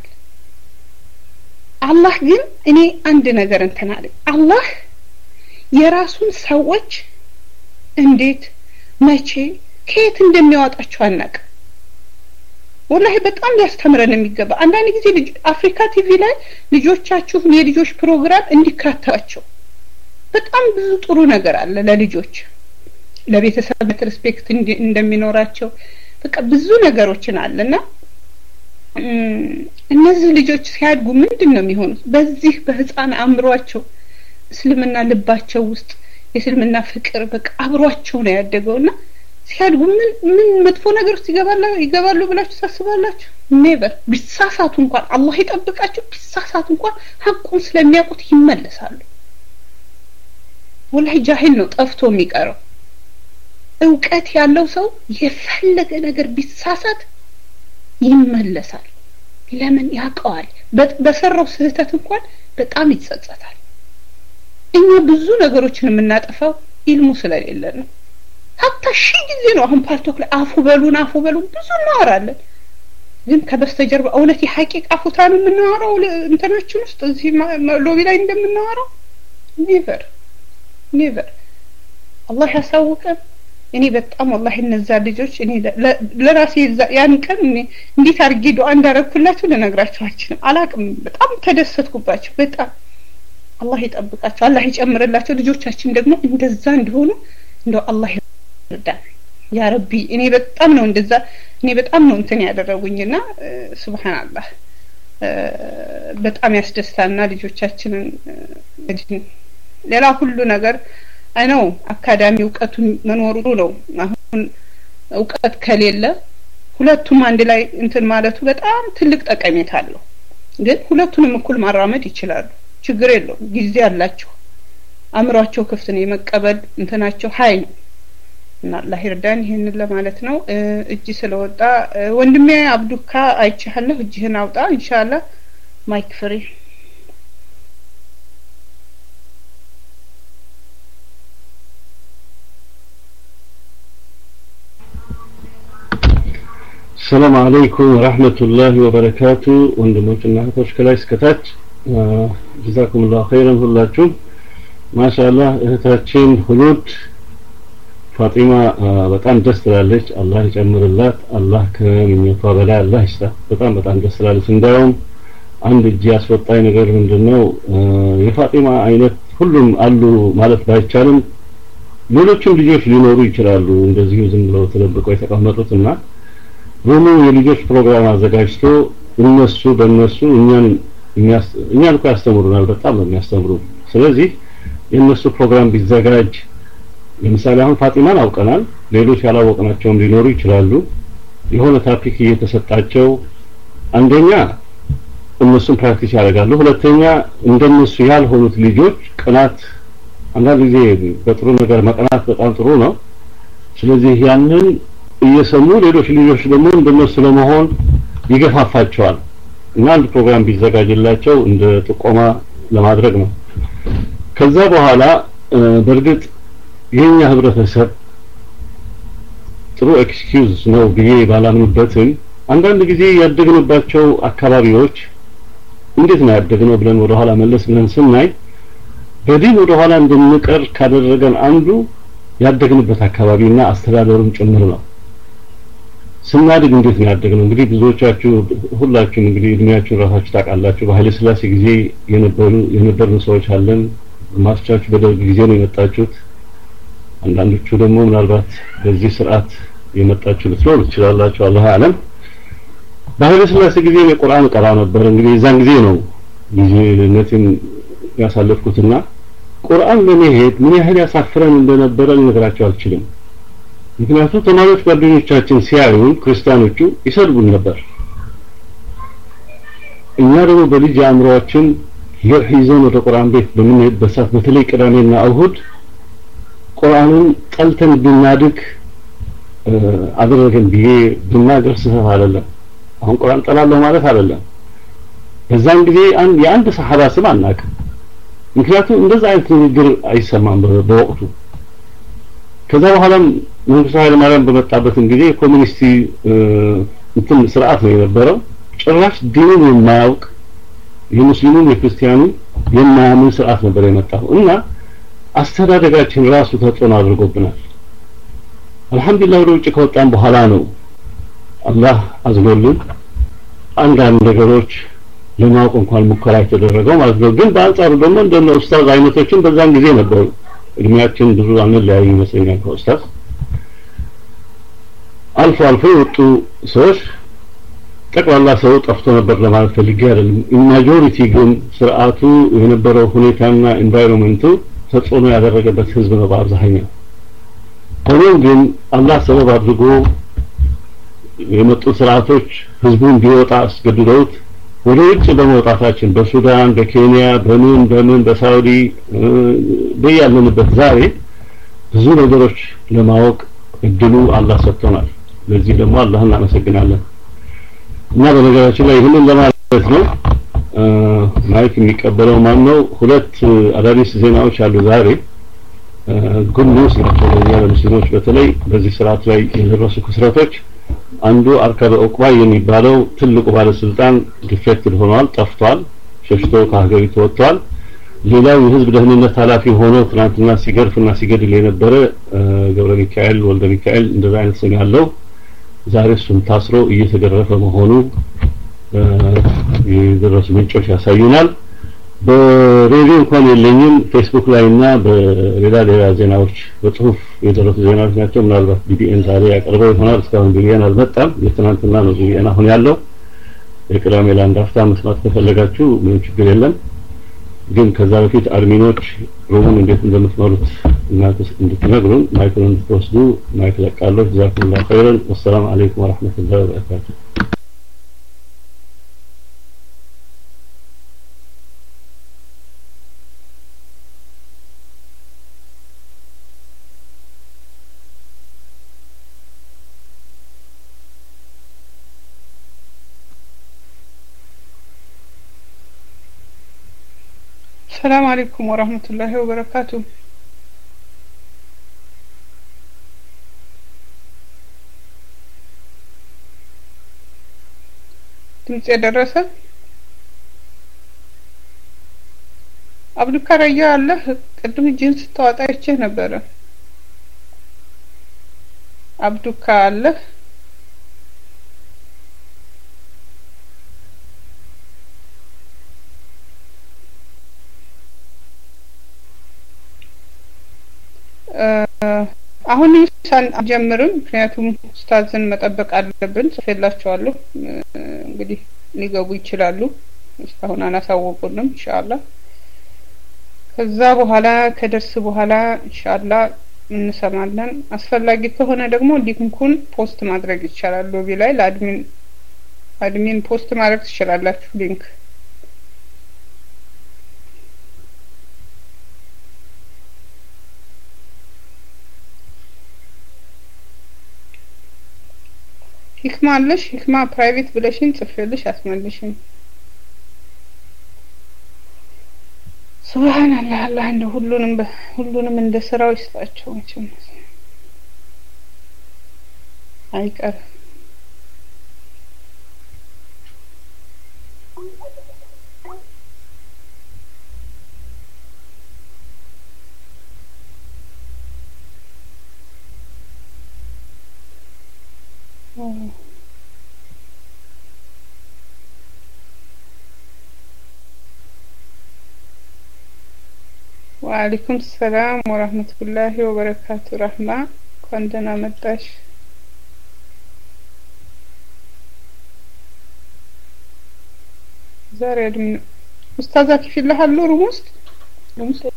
አላህ ግን እኔ አንድ ነገር እንትን አለ አላህ የራሱን ሰዎች እንዴት መቼ ከየት እንደሚያወጣቸው አናውቅ ወላሂ በጣም ሊያስተምረን የሚገባ አንዳንድ ጊዜ ልጅ አፍሪካ ቲቪ ላይ ልጆቻችሁ የልጆች ፕሮግራም እንዲካተታቸው በጣም ብዙ ጥሩ ነገር አለ ለልጆች ለቤተሰብ ሪስፔክት እንደሚኖራቸው በቃ ብዙ ነገሮችን አለና እነዚህ ልጆች ሲያድጉ ምንድነው የሚሆኑት በዚህ በህፃን አእምሯቸው እስልምና ልባቸው ውስጥ የእስልምና ፍቅር በቃ አብሯቸው ነው ያደገውና ሲያድጉ ምን ምን መጥፎ ነገር ውስጥ ይገባሉ ይገባሉ ብላችሁ ታስባላችሁ ኔቨር ቢሳሳቱ እንኳን አላህ ይጠብቃቸው ቢሳሳቱ እንኳን ሐቁን ስለሚያውቁት ይመለሳሉ ወላሂ ጃሂል ነው ጠፍቶ የሚቀረው እውቀት ያለው ሰው የፈለገ ነገር ቢሳሳት ይመለሳል ለምን ያውቀዋል በሰራው ስህተት እንኳን በጣም ይጸጸታል እኛ ብዙ ነገሮችን የምናጠፋው ኢልሙ ስለሌለ ነው hatta ሺ ጊዜ ነው አሁን ፓርቶክ ላይ አፉ በሉን አፉ በሉን ብዙ እናወራለን ግን ከበስተጀርባ እውነት የሐቂቃ ፉታን የምናወራው እንትኖችን ውስጥ እዚህ ሎቢ ላይ እንደምናወራው ኔቨር ኔቨር አላህ ያሳውቀን እኔ በጣም والله እነዛ ልጆች እኔ ለራሴ ያን ቀን እኔ እንዴት አርጌ ዱአ እንዳረኩላችሁ ልነግራችሁ አልችልም አላቅም በጣም ተደሰትኩባችሁ በጣም አላህ ይጠብቃቸው አላህ ይጨምርላቸው ልጆቻችን ደግሞ እንደዛ እንዲሆኑ እንደው አላህ ይርዳን ያ ረቢ እኔ በጣም ነው እንደዛ እኔ በጣም ነው እንትን ያደረጉኝና ሱብሃንአላህ በጣም ያስደስታልና ልጆቻችንን ሌላ ሁሉ ነገር አይነው አካዳሚ ዕውቀቱን መኖሩ ነው አሁን ዕውቀት ከሌለ ሁለቱም አንድ ላይ እንትን ማለቱ በጣም ትልቅ ጠቀሜታ አለው ግን ሁለቱንም እኩል ማራመድ ይችላሉ ችግር የለውም ጊዜ አላችሁ አምሯቸው ክፍት ነው የመቀበል እንትናቸው ሃይ ነው እና አላህ ይርዳን ይሄንን ለማለት ነው እጅ ስለወጣ ወንድሜ አብዱካ አይቻለሁ እጅህን አውጣ ኢንሻአላህ ማይክ ፍሪ السلام عليكم ورحمة الله وبركاته وندموتنا هتوش كلايس كتاج جزاكم الله خيرا ሁላችሁም ما شاء الله እህታችን ሁሉድ ፋጢማ በጣም ደስ ትላለች አላህ ይጨምርላት አላህ ከምኞቷ በላይ አላህ ይስጣ በጣም በጣም ደስ ትላለች እንደውም አንድ እጅ ያስወጣኝ ነገር ምንድነው የፋጢማ አይነት ሁሉም አሉ ማለት ባይቻልም ሌሎችም ልጆች ሊኖሩ ይችላሉ እንደዚህ ዝም ብለው ተደብቀው የተቀመጡትና ሆኖ የልጆች ፕሮግራም አዘጋጅቶ እነሱ በእነሱ እኛን እኛን እኮ ያስተምሩናል በጣም ነው የሚያስተምሩ ስለዚህ የነሱ ፕሮግራም ቢዘጋጅ ለምሳሌ አሁን ፋጢማን አውቀናል ሌሎች ያላወቅናቸውም ሊኖሩ ይችላሉ የሆነ ታፒክ እየተሰጣቸው አንደኛ እነሱን ፕራክቲስ ያደርጋሉ ሁለተኛ እንደነሱ ያልሆኑት ልጆች ቅናት አንዳንድ ጊዜ በጥሩ ነገር መቅናት በጣም ጥሩ ነው ስለዚህ ያንን እየሰሙ ሌሎች ልጆች ደግሞ እንደነሱ ለመሆን ይገፋፋቸዋል እና አንድ ፕሮግራም ቢዘጋጅላቸው እንደ ጥቆማ ለማድረግ ነው ከዛ በኋላ በርግጥ የኛ ህብረተሰብ ጥሩ ኤክስኪውዝ ነው ብዬ ባላምንበትም አንዳንድ ጊዜ ያደግንባቸው አካባቢዎች እንዴት ነው ያደግነው ብለን ወደ ኋላ መለስ ብለን ስናይ በዲን ወደ ኋላ እንድንቀር ካደረገን አንዱ ያደግንበት አካባቢና አስተዳደሩም ጭምር ነው ስናድግ እንዴት ነው ያደግነው እንግዲህ ብዙዎቻችሁ ሁላችሁም እንግዲህ እድሜያችሁ ራሳችሁ ታውቃላችሁ በኃይለ ሥላሴ ጊዜ የነበሩ የነበሩ ሰዎች አለን ማስቻችሁ በደርግ ጊዜ ነው የመጣችሁት አንዳንዶቹ ደግሞ ምናልባት በዚህ ስርዓት የመጣችሁ ልትኖሩ ትችላላችሁ አላህ ያለም በኃይለ ሥላሴ ጊዜ የቁርአን ቀራ ነበር እንግዲህ እዛን ጊዜ ነው ጊዜነትን ያሳለፍኩትና ቁርአን ለመሄድ ምን ያህል ያሳፍረን እንደነበረ ልነግራችሁ አልችልም ምክንያቱም ተማሪዎች ጓደኞቻችን ሲያዩን ክርስቲያኖቹ ይሰድቡን ነበር እኛ ደግሞ በልጅ አእምሮአችን ይዘን ወደ ቁርአን ቤት በምንሄድበት ሰዓት በተለይ ቅዳሜና እሁድ ቁርአንን ጠልተን ብናድግ አደረገን ብዬ ብናገር ስህተት አይደለም አሁን ቁርአን ጠላለሁ ማለት አይደለም በዛን ጊዜ አንድ የአንድ ሰሃባ ስም አናውቅም ምክንያቱም እንደዛ አይነት ንግግር አይሰማም በወቅቱ ከዛ በኋላም መንግስቱ ኃይለ ማርያም በመጣበት ጊዜ ኮሚኒስት እንትን ስርዓት ነው የነበረው ጭራሽ ዲኑን የማያውቅ የሙስሊሙን የክርስቲያኑ የማያምን ስርዓት ነበር የመጣው እና አስተዳደጋችን ራሱ ተጽዕኖ አድርጎብናል አልহামዱሊላህ ወደ ውጭ ከወጣን በኋላ ነው አላህ አዝኖልን አንዳንድ ነገሮች ለማወቅ እንኳን ሙከራ ተደረገው ማለት ነው። ግን በአንጻሩ ደግሞ እንደነ ኡስታዝ አይነቶችን በዛን ጊዜ ነበሩ። እድሜያችን ብዙ አንለያይ ይመስለኛል ከኡስታዝ አልፎ አልፎ ወጡ ሰዎች ጠቅላላ ሰው ጠፍቶ ነበር ለማለት ፈልጌ አይደለም። ማጆሪቲ ግን ስርዓቱ የነበረው ሁኔታና ኤንቫይሮንመንቱ ተጽዕኖ ያደረገበት ህዝብ ነው በአብዛኛው። ሆኖም ግን አላህ ሰበብ አድርጎ የመጡ ስርዓቶች ህዝቡን ቢወጣ አስገድደውት ወደ ውጭ በመውጣታችን በሱዳን በኬንያ በምን በምን በሳውዲ በያለንበት ዛሬ ብዙ ነገሮች ለማወቅ እድሉ አላህ ሰጥቶናል። ለዚህ ደግሞ አላህን እናመሰግናለን። እና በነገራችን ላይ ይህንን ለማለት ነው ማይክ የሚቀበለው ማን ነው? ሁለት አዳዲስ ዜናዎች አሉ ዛሬ ጉድ ኒውስ ናቸው ለኛ ለሙስሊሞች በተለይ በዚህ ስርዓት ላይ የደረሱ ክስረቶች። አንዱ አርካበ ኦቅባ የሚባለው ትልቁ ባለስልጣን ዲፌክትድ ሆኗል፣ ጠፍቷል፣ ሸሽቶ ከሀገሪቱ ወጥቷል። ሌላው የህዝብ ደህንነት ኃላፊ ሆኖ ትናንትና ሲገርፍና ሲገድል የነበረ ገብረ ሚካኤል ወልደ ሚካኤል እንደዛ አይነት ስም ያለው ዛሬ እሱም ታስሮ እየተገረፈ መሆኑ የደረሱ ምንጮች ያሳዩናል። በሬዲዮ እንኳን የለኝም ፌስቡክ ላይና በሌላ ሌላ ዜናዎች በጽሁፍ የደረሱ ዜናዎች ናቸው። ምናልባት ቢቢኤን ዛሬ ያቀርበው ይሆናል። እስካሁን ቢቢኤን አልመጣም። የትናንትና ነው ቢቢኤን አሁን ያለው። የቅዳሜ ለአንድ አፍታ መስማት ከፈለጋችሁ ምንም ችግር የለም። ግን ከዛ በፊት አድሚኖች ሩሙን እንዴት እንደምትመሩት እናንተ እንድትነግሩን ማይክሮን እንድትወስዱ ማይክ ለቃለሁ። ጀዛኩሙላሁ ኸይረን። ወሰላሙ አለይኩም ወራህመቱላሂ ወበረካቱሁ። السلام عليكم ورحمة الله وبركاته. ድምጽ የደረሰ አብዱካራያ አለ። ቅድም እጅን ስታወጣ አይቼ ነበረ። አብዱካ አለ። አሁን ሳንጀምርም ምክንያቱም ኡስታዝን መጠበቅ አለብን። ጽፌላቸዋለሁ እንግዲህ ሊገቡ ይችላሉ። እስካሁን አናሳወቁንም ኢንሻአላህ። ከዛ በኋላ ከደርስ በኋላ ኢንሻአላህ እንሰማለን። አስፈላጊ ከሆነ ደግሞ ሊንኩን ፖስት ማድረግ ይቻላል። ሎቢ ላይ ለአድሚን አድሚን ፖስት ማድረግ ትችላላችሁ ሊንክ። ሂክማ አለሽ? ሂክማ ፕራይቬት ብለሽን ጽፌልሽ አስመልሽኝ። ሱብሃንአላህ አላህ እንደ ሁሉንም ሁሉንም እንደ ስራው ይስጣቸው መቼም አይቀር። وعليكم السلام ورحمة الله وبركاته. رحمة كنتنا متاش زاري من أستاذة كيف لها اللور موست موست